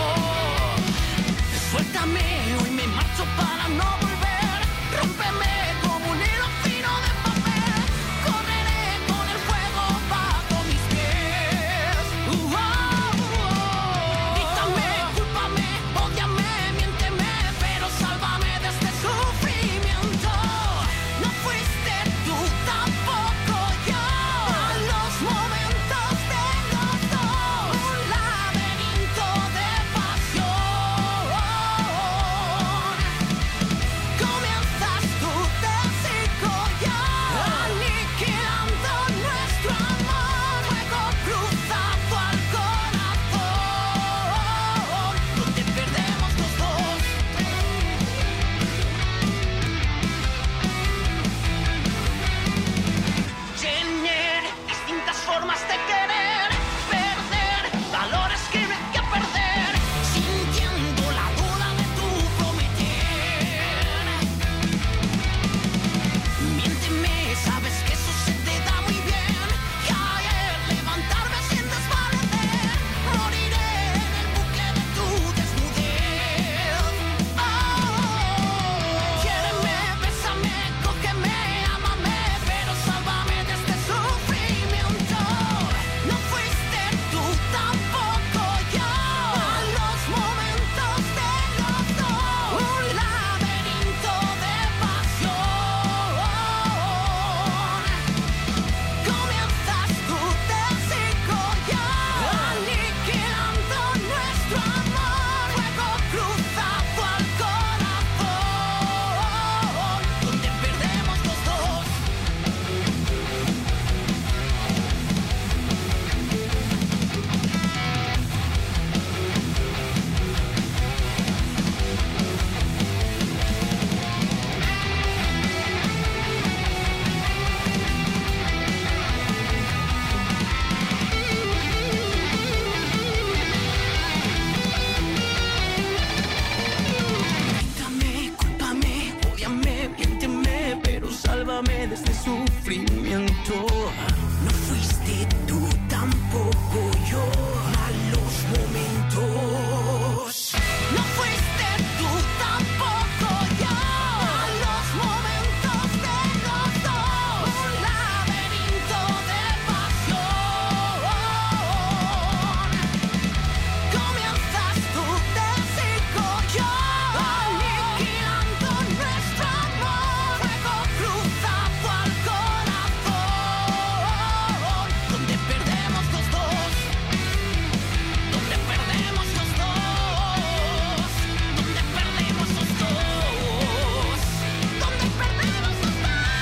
Speaker 4: Suéltame, hoy me marcho para no volver. Rómpeme como un hilo fino de papel. Correré con el fuego bajo mis pies. Dítame, cúlpame, ódiame, miénteme, pero sálvame de este sufrimiento. No fuiste tú, tampoco yo. A los momentos de los dos, un laberinto de pasión. Comienzas tú, te sigo yo, aniquilando nuestro amor. Fuego cruzado al corazón, donde perdemos los dos. Tener distintas formas de querer, perder valores que no hay que perder, sintiendo la duda de tu prometer. Miénteme, sabes que eso se te da muy bien. Caer, levantarme sin desvanecer, moriré en el bucle de tu desnudez. Quiéreme, bésame, cógeme, ámame, pero sálvame de este sufrimiento. No fuiste tú, tampoco yo. A los momentos de los dos, un laberinto de pasión. Comienzas tú, te sigo yo, aniquilando nuestro amor. Fuego cruzado al corazón, donde perdemos los dos. Dítame, cúlpame, ódiame, miénteme, pero sálvame de este sufrimiento. No fuiste tú, tampoco yo. Malos momentos. No fuiste tú, tampoco yo. A los momentos de los dos, un laberinto de pasión. Comienzas tú, te sigo yo, aniquilando nuestro amor. Fuego cruzado al corazón, donde perdemos los dos, donde perdemos los dos, donde perdemos los dos, donde perdemos los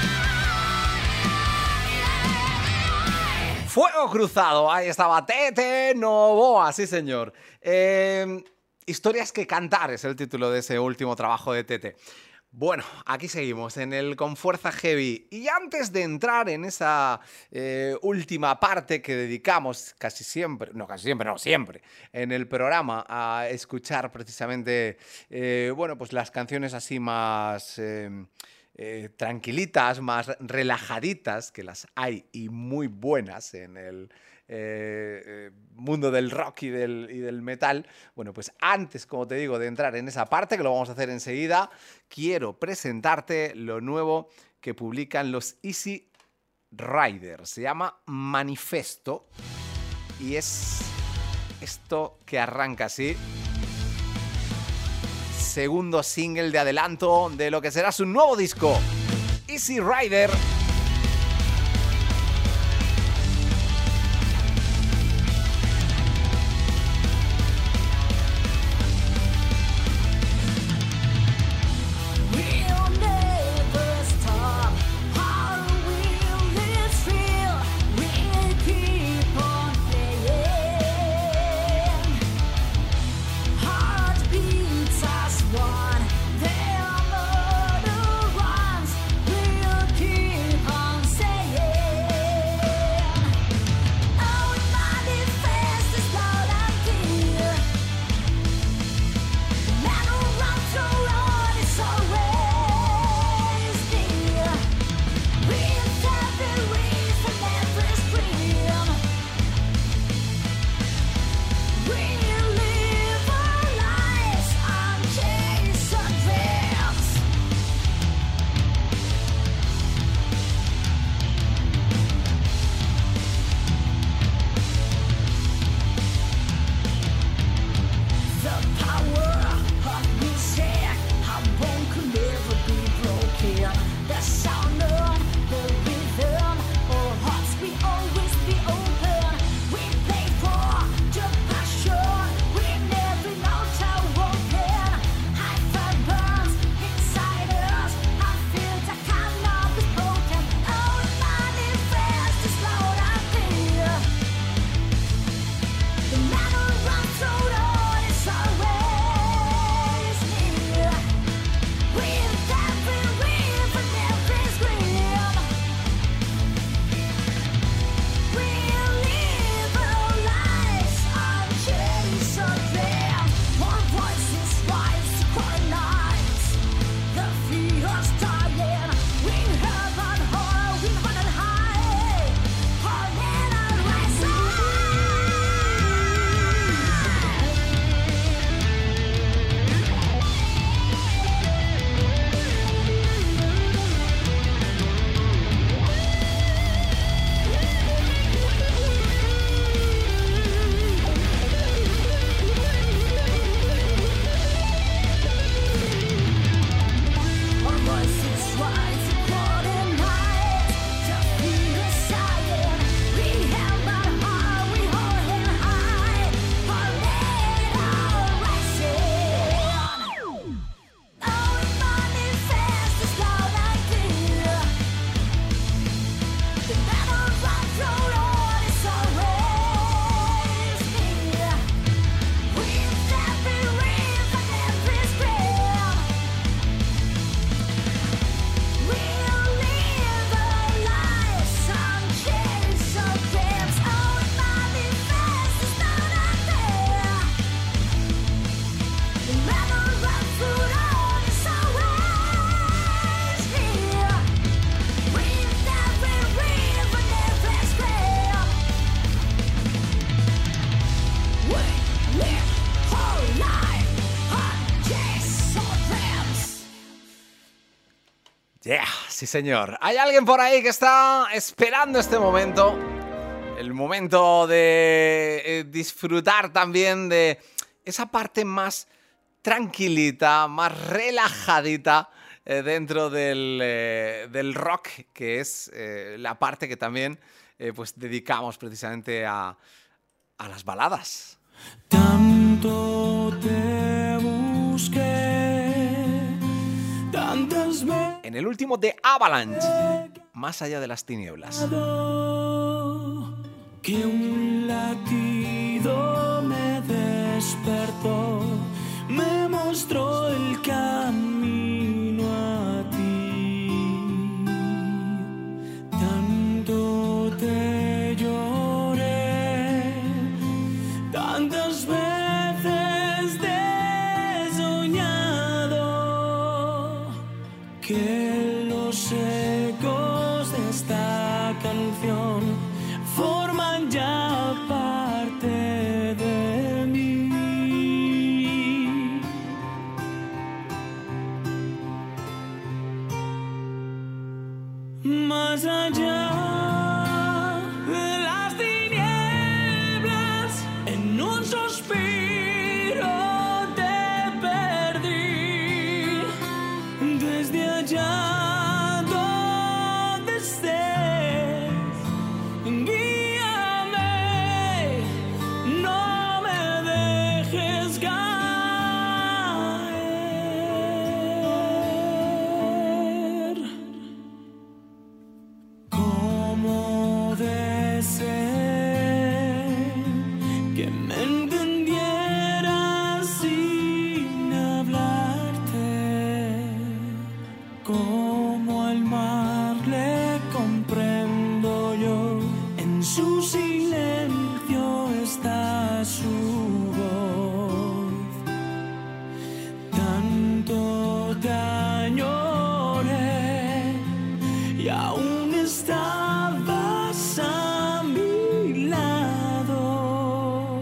Speaker 4: dos.
Speaker 1: Fuego cruzado, ahí estaba Tete Novoa, sí, señor. Historias que cantar es el título de ese último trabajo de Tete. Bueno, aquí seguimos en el Con Fuerza Heavy. Y antes de entrar en esa última parte que dedicamos siempre en el programa a escuchar precisamente, bueno, pues las canciones así más tranquilitas, más relajaditas, que las hay y muy buenas en el mundo del rock y del metal. Bueno, pues antes, como te digo, de entrar en esa parte, que lo vamos a hacer enseguida, quiero presentarte lo nuevo que publican los Easy Riders. Se llama Manifesto y es esto que arranca así. Segundo single de adelanto de lo que será su nuevo disco, Easy Rider. Sí, señor. Hay alguien por ahí que está esperando este momento. El momento de disfrutar también de esa parte más tranquilita, más relajadita dentro del rock, que es la parte que también pues dedicamos precisamente a las baladas.
Speaker 2: Tanto te busqué, tantas veces
Speaker 1: En el último de Avalanche, Más allá de las tinieblas.
Speaker 2: que un latido me despertó, me mostró el camino a ti. Tanto te lloré, tantas veces te he soñado, que los ecos de esta canción forman ya parte de mí. Más allá de las tinieblas, en un suspiro te perdí. Desde allá donde estés, guíame, no me dejes caer. Como deseé que me entendieras sin hablarte, como al mar le comprendo yo, en su silencio está su voz. Tanto te añoré y aún estabas a mi lado,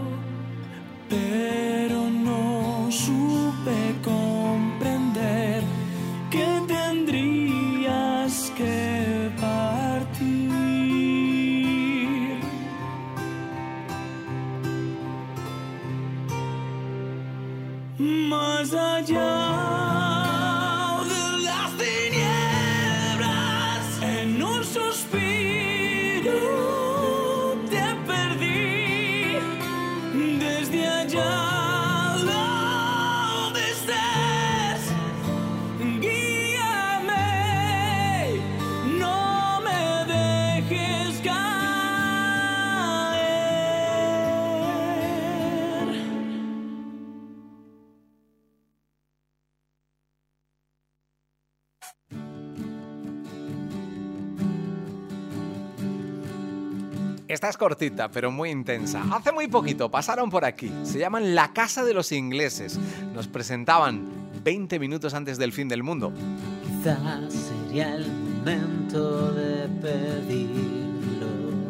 Speaker 2: pero no supe comprender que tendrías que partir. Más allá de las tinieblas, en un suspiro te perdí. Desde allá donde estés, guíame, no me dejes caer.
Speaker 1: Esta es cortita, pero muy intensa. Hace muy poquito pasaron por aquí. Se llaman La Casa de los Ingleses. Nos presentaban 20 minutos antes del fin del mundo.
Speaker 15: Quizás sería el momento de pedirlo.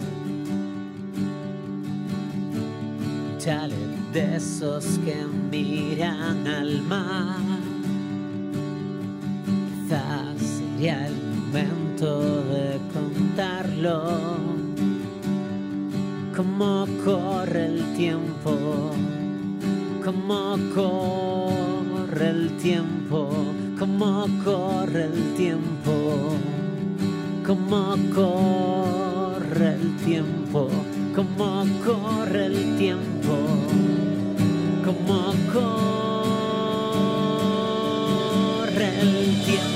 Speaker 15: Un chalet de esos que miran al mar. Quizás sería el momento de contarlo. Cómo corre el tiempo, cómo corre el tiempo, cómo corre el tiempo, cómo corre el tiempo, cómo corre el tiempo, cómo corre el tiempo.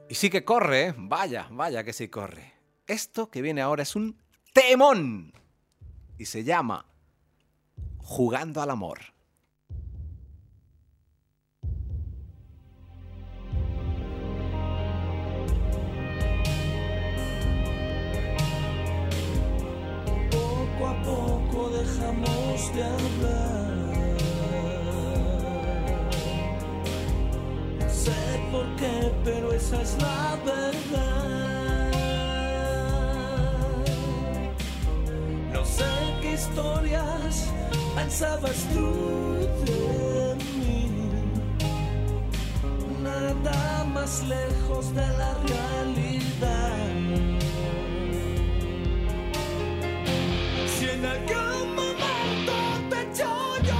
Speaker 1: Y sí que corre, ¿eh? Vaya que sí corre. Esto que viene ahora es un temón. Y se llama Jugando al amor.
Speaker 5: Poco a poco dejamos de hablar. No sé por qué, pero esa es la verdad. No sé qué historias pensabas tú de mí. Nada más lejos de la realidad. Si en algún momento te he hecho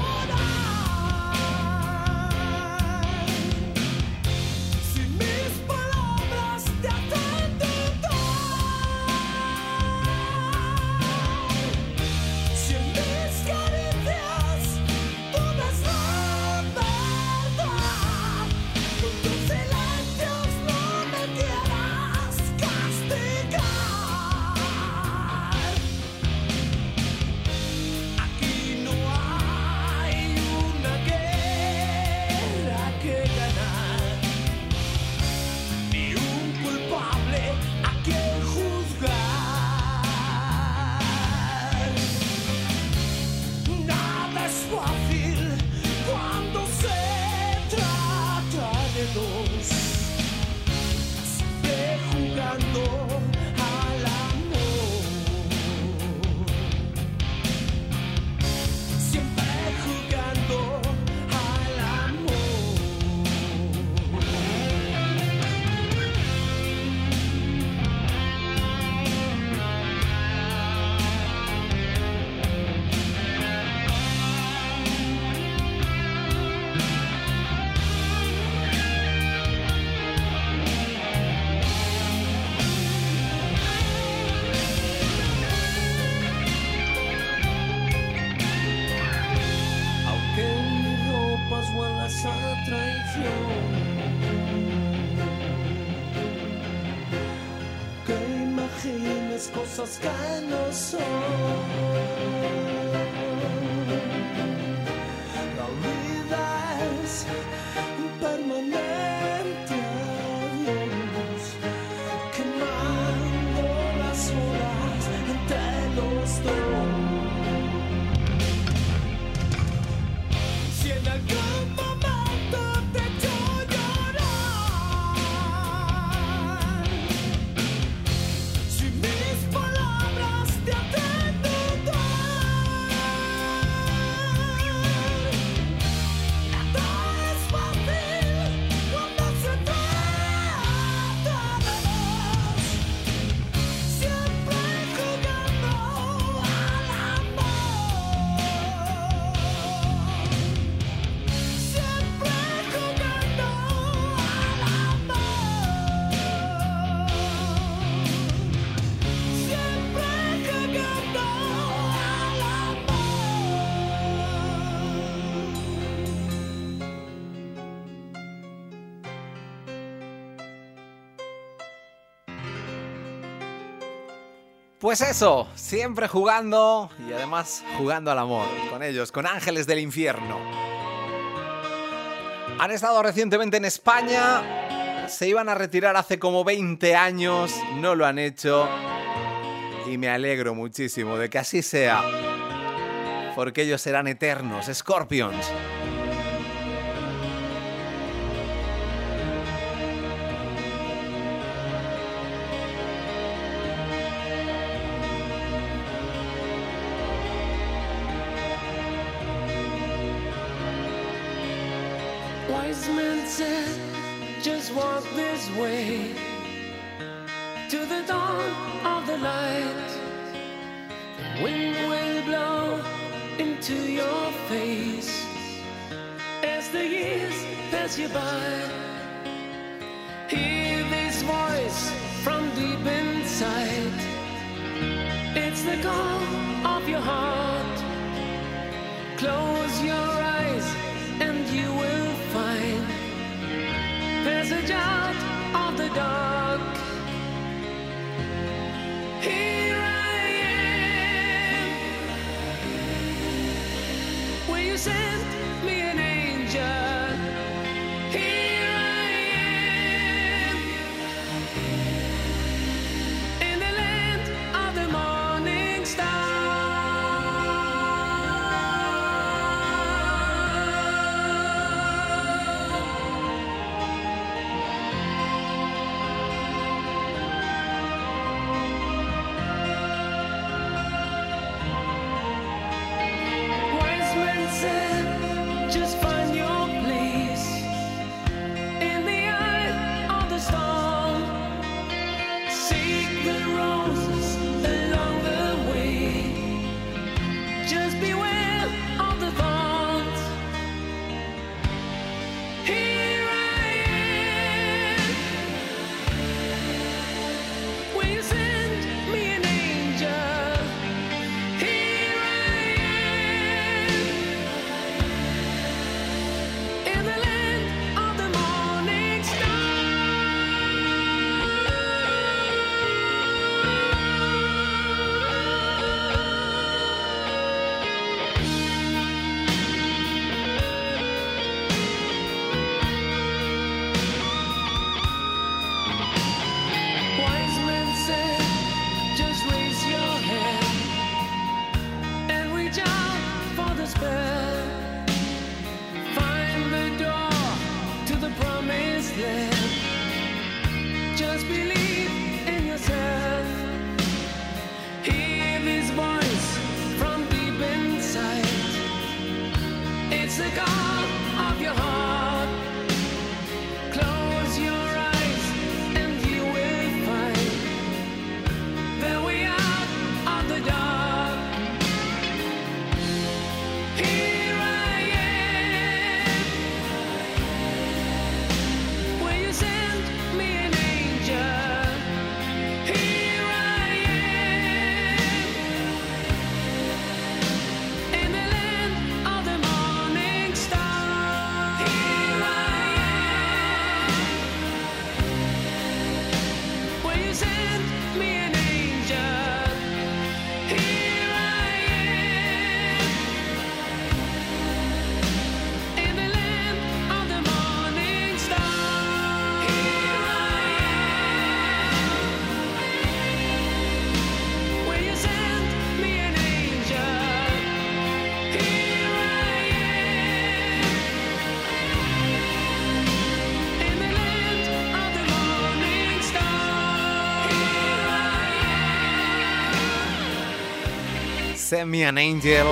Speaker 5: llorar, si mis palabras te hacen dudar, si en mis caricias tú das la verdad, con tus silencios no me quieras castigar. Aquí no hay una guerra que ganar, ni un culpable a quien juzgar. Nada es fácil cuando se trata de dos, siempre jugando al amor. Siempre jugando al amor. Aunque en mis ropas huelas a traición, que imagines cosas que no son, la vida es un permanente adiós, quemando las horas entre los dos. Si en algún momento te he hecho llorar, si mis palabras te hacen dudar, nada es fácil cuando se trata de dos, siempre jugando al amor. Siempre jugando al amor. Siempre jugando al
Speaker 1: Pues eso, siempre jugando y además jugando al amor. Con ellos, con Ángeles del Infierno. Han estado recientemente en España, se iban a retirar hace como 20 años, no lo han hecho y me alegro muchísimo de que así sea, porque ellos serán eternos, Scorpions.
Speaker 5: Wise men said, just walk this way to the dawn of the light. The wind will blow into your face as the years pass you by. Hear this voice from deep inside. It's the call of your heart. Close your eyes and you will find passage out of
Speaker 2: of the dark. Here I am. Will you send me an angel? Here I am. In the land of the morning star. Wise men said, just find your place in the eye of the storm. Seek the roses along the way. Just beware of the thorns. Here I am. Will you send me an angel? Here I am. In the land of the morning star. Wise men said, just raise your hand and reach out for the spell. Find the door to the promised land. Just believe in yourself. Hear this voice from deep inside. It's the call of your heart. Close your eyes and you will find the way out of the dark. Here I am. Will you send me an angel? Here I am. In the land of the morning star. Here I am. Will you send me an angel? Here I am. In the land of the morning star. Here I am. Will you send me an angel? Here I am. In the land of the morning star. Here I am.
Speaker 1: Send me an angel.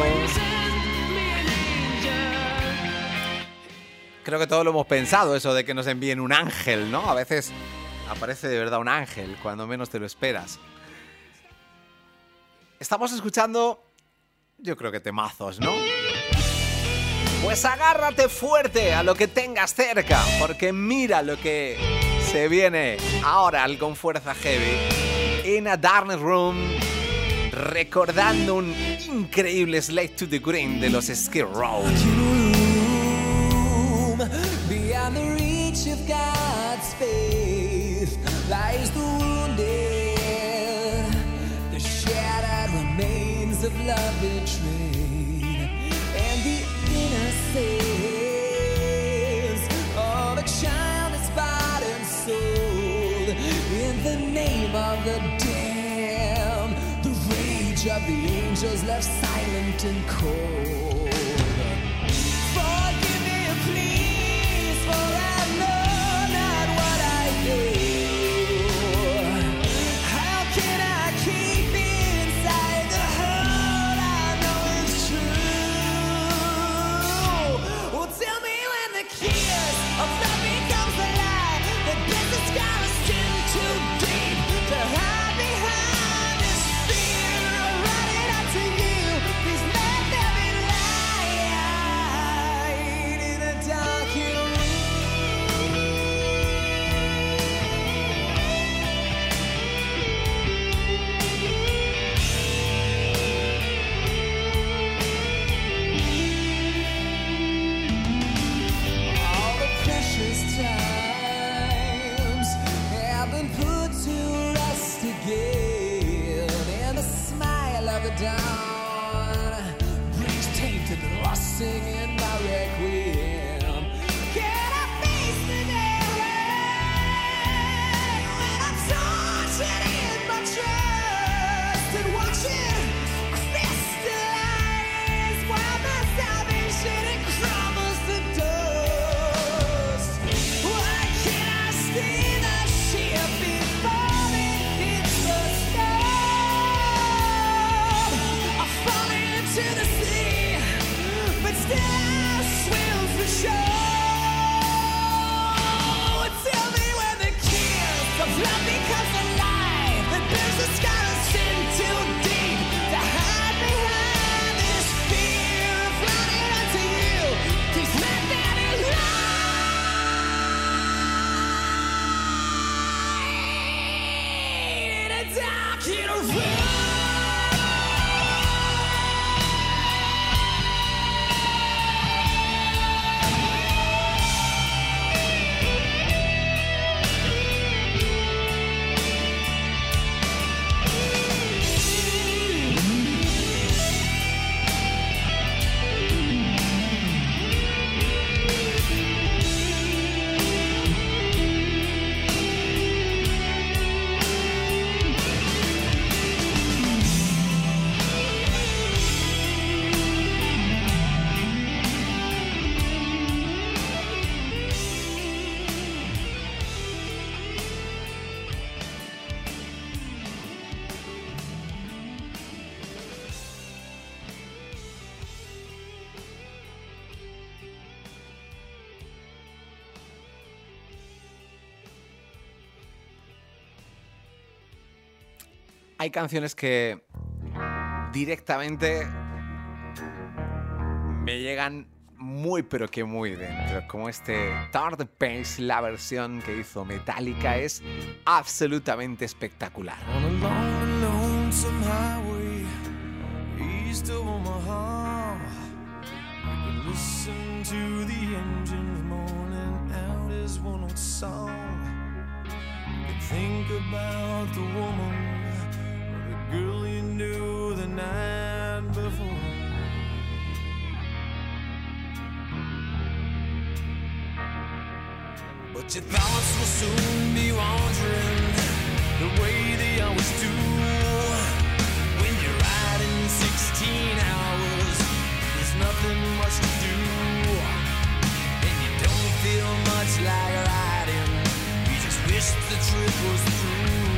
Speaker 1: Creo que todos lo hemos pensado, eso de que nos envíen un ángel, ¿no? A veces aparece de verdad un ángel cuando menos te lo esperas. Estamos escuchando, yo creo que temazos, ¿no? Pues agárrate fuerte a lo que tengas cerca, porque mira lo que se viene ahora al Con Fuerza Heavy. In a Darkness Room, recordando un increíble Slave to the Green de los Skid Row.
Speaker 5: Beyond the reach of God's faith lies the wounded, the shattered remains of love betrayed, and the innocence of a child is bought and sold in the name of the damned. The rage of the angels left silent and cold. Forgive me, please, for I know not what I do. How can I keep inside the hurt I know is true? Well, tell me when the kiss of love becomes a lie, that this is gonna sting too deep to hide behind this fear. I'm running up to you, please let there be light.
Speaker 1: Hay canciones que directamente me llegan muy pero que muy dentro, como este Turn the Page, la versión que hizo Metallica es absolutamente espectacular.
Speaker 6: On a long and lonesome highway east of Omaha, you can listen to the engines moaning out his one old song. You can think about the woman, the girl you knew the night before. But your thoughts will soon be wandering the way they always do. When you're riding 16 hours, there's nothing much to do. And you don't feel much like riding, you just wish the trip was through.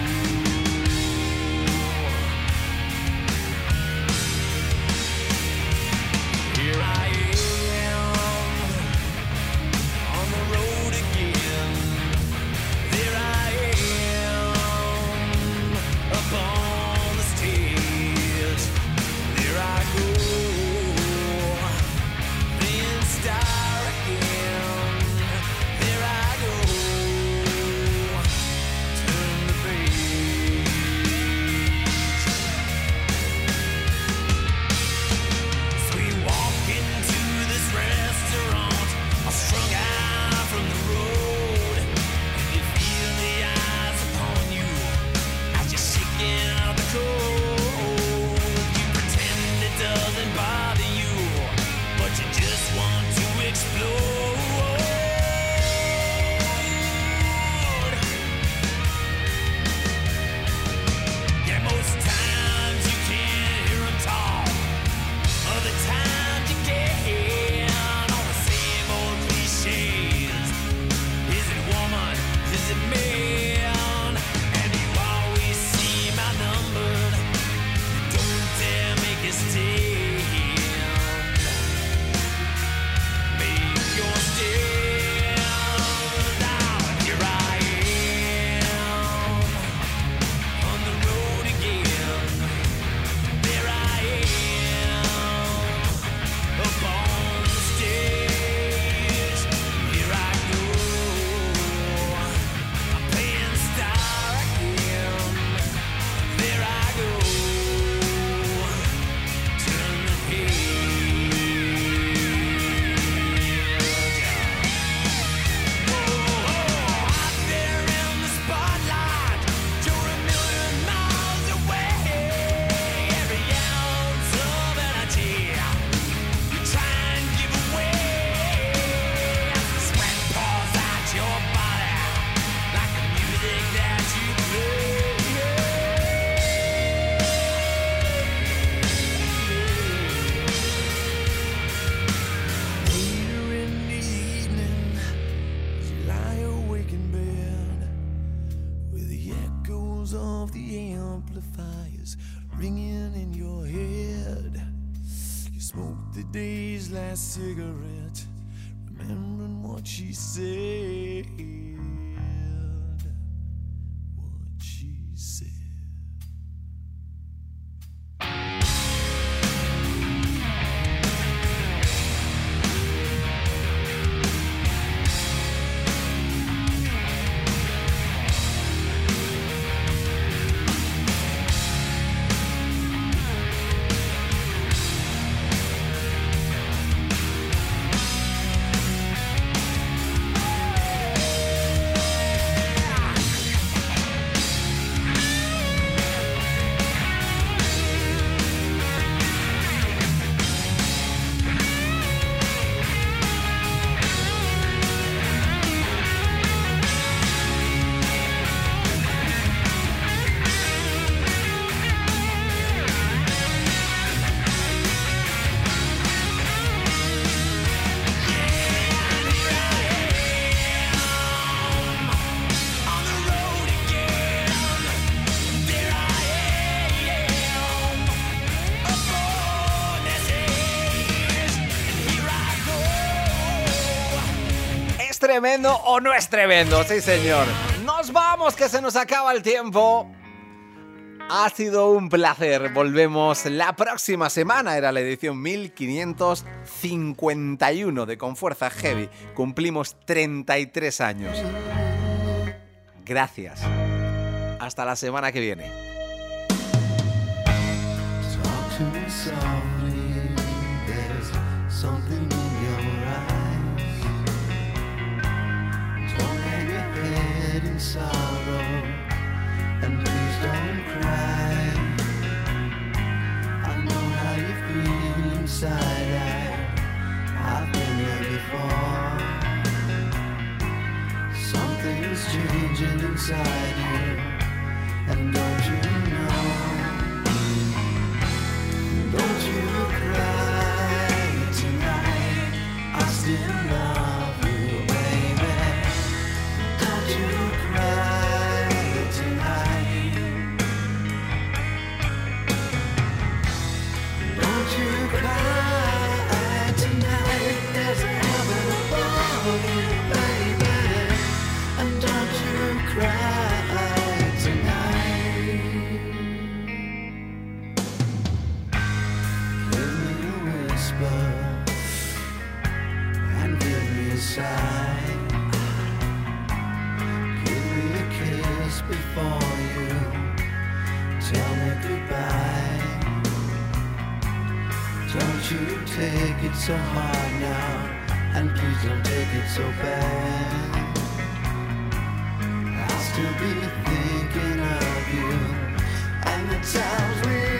Speaker 6: Here I am on the road again. There I am upon the stage. There I go, playing star again. There I go, turn the page. So we walk into this restaurant, all strung out from the road. You feel the eyes upon you as you're shaking out the cold. You pretend it doesn't bother you, but you just want to explode. Yeah, most times you can't hear 'em talk. Other times you get all the same old cliches. Is it woman? Is it man? And you always seem outnumbered. Don't dare make a stand. Make your stand. Out here I am on the road again. There I am up on the stage. Here I go, I'm playing star again. There I go, turn the page. Whoa, out there in the spotlight, you're a million miles away. Every ounce of energy you try and give away. Sweat pours out your body like the music that you play. Later in the evening, as you lie awake in bed, with the echoes of the amplifiers ringing in your head, you smoke the day's last cigarette, remembering what she said. What she said.
Speaker 1: tremendo o no es tremendo? Sí, señor. Nos vamos, que se nos acaba el tiempo. Ha sido un placer. Volvemos la próxima semana. Era la edición 1551 de Con Fuerza Heavy. Cumplimos 33 años. Gracias. Hasta la semana que viene.
Speaker 6: Talk to me softly, there's something in your eyes. Don't hang your head in sorrow, and please don't cry. I know how you feel inside, I've been there before. Something's changing inside you, and don't you know? Don't you cry tonight, I still love you, baby. Don't you cry tonight. Don't you cry tonight, there's heaven above you, baby. And don't you cry tonight. Give me a whisper and give me a sigh. Give me a kiss before you tell me goodbye. Don't you take it so hard now, and please don't take it so bad. I'll still be thinking of you and the times we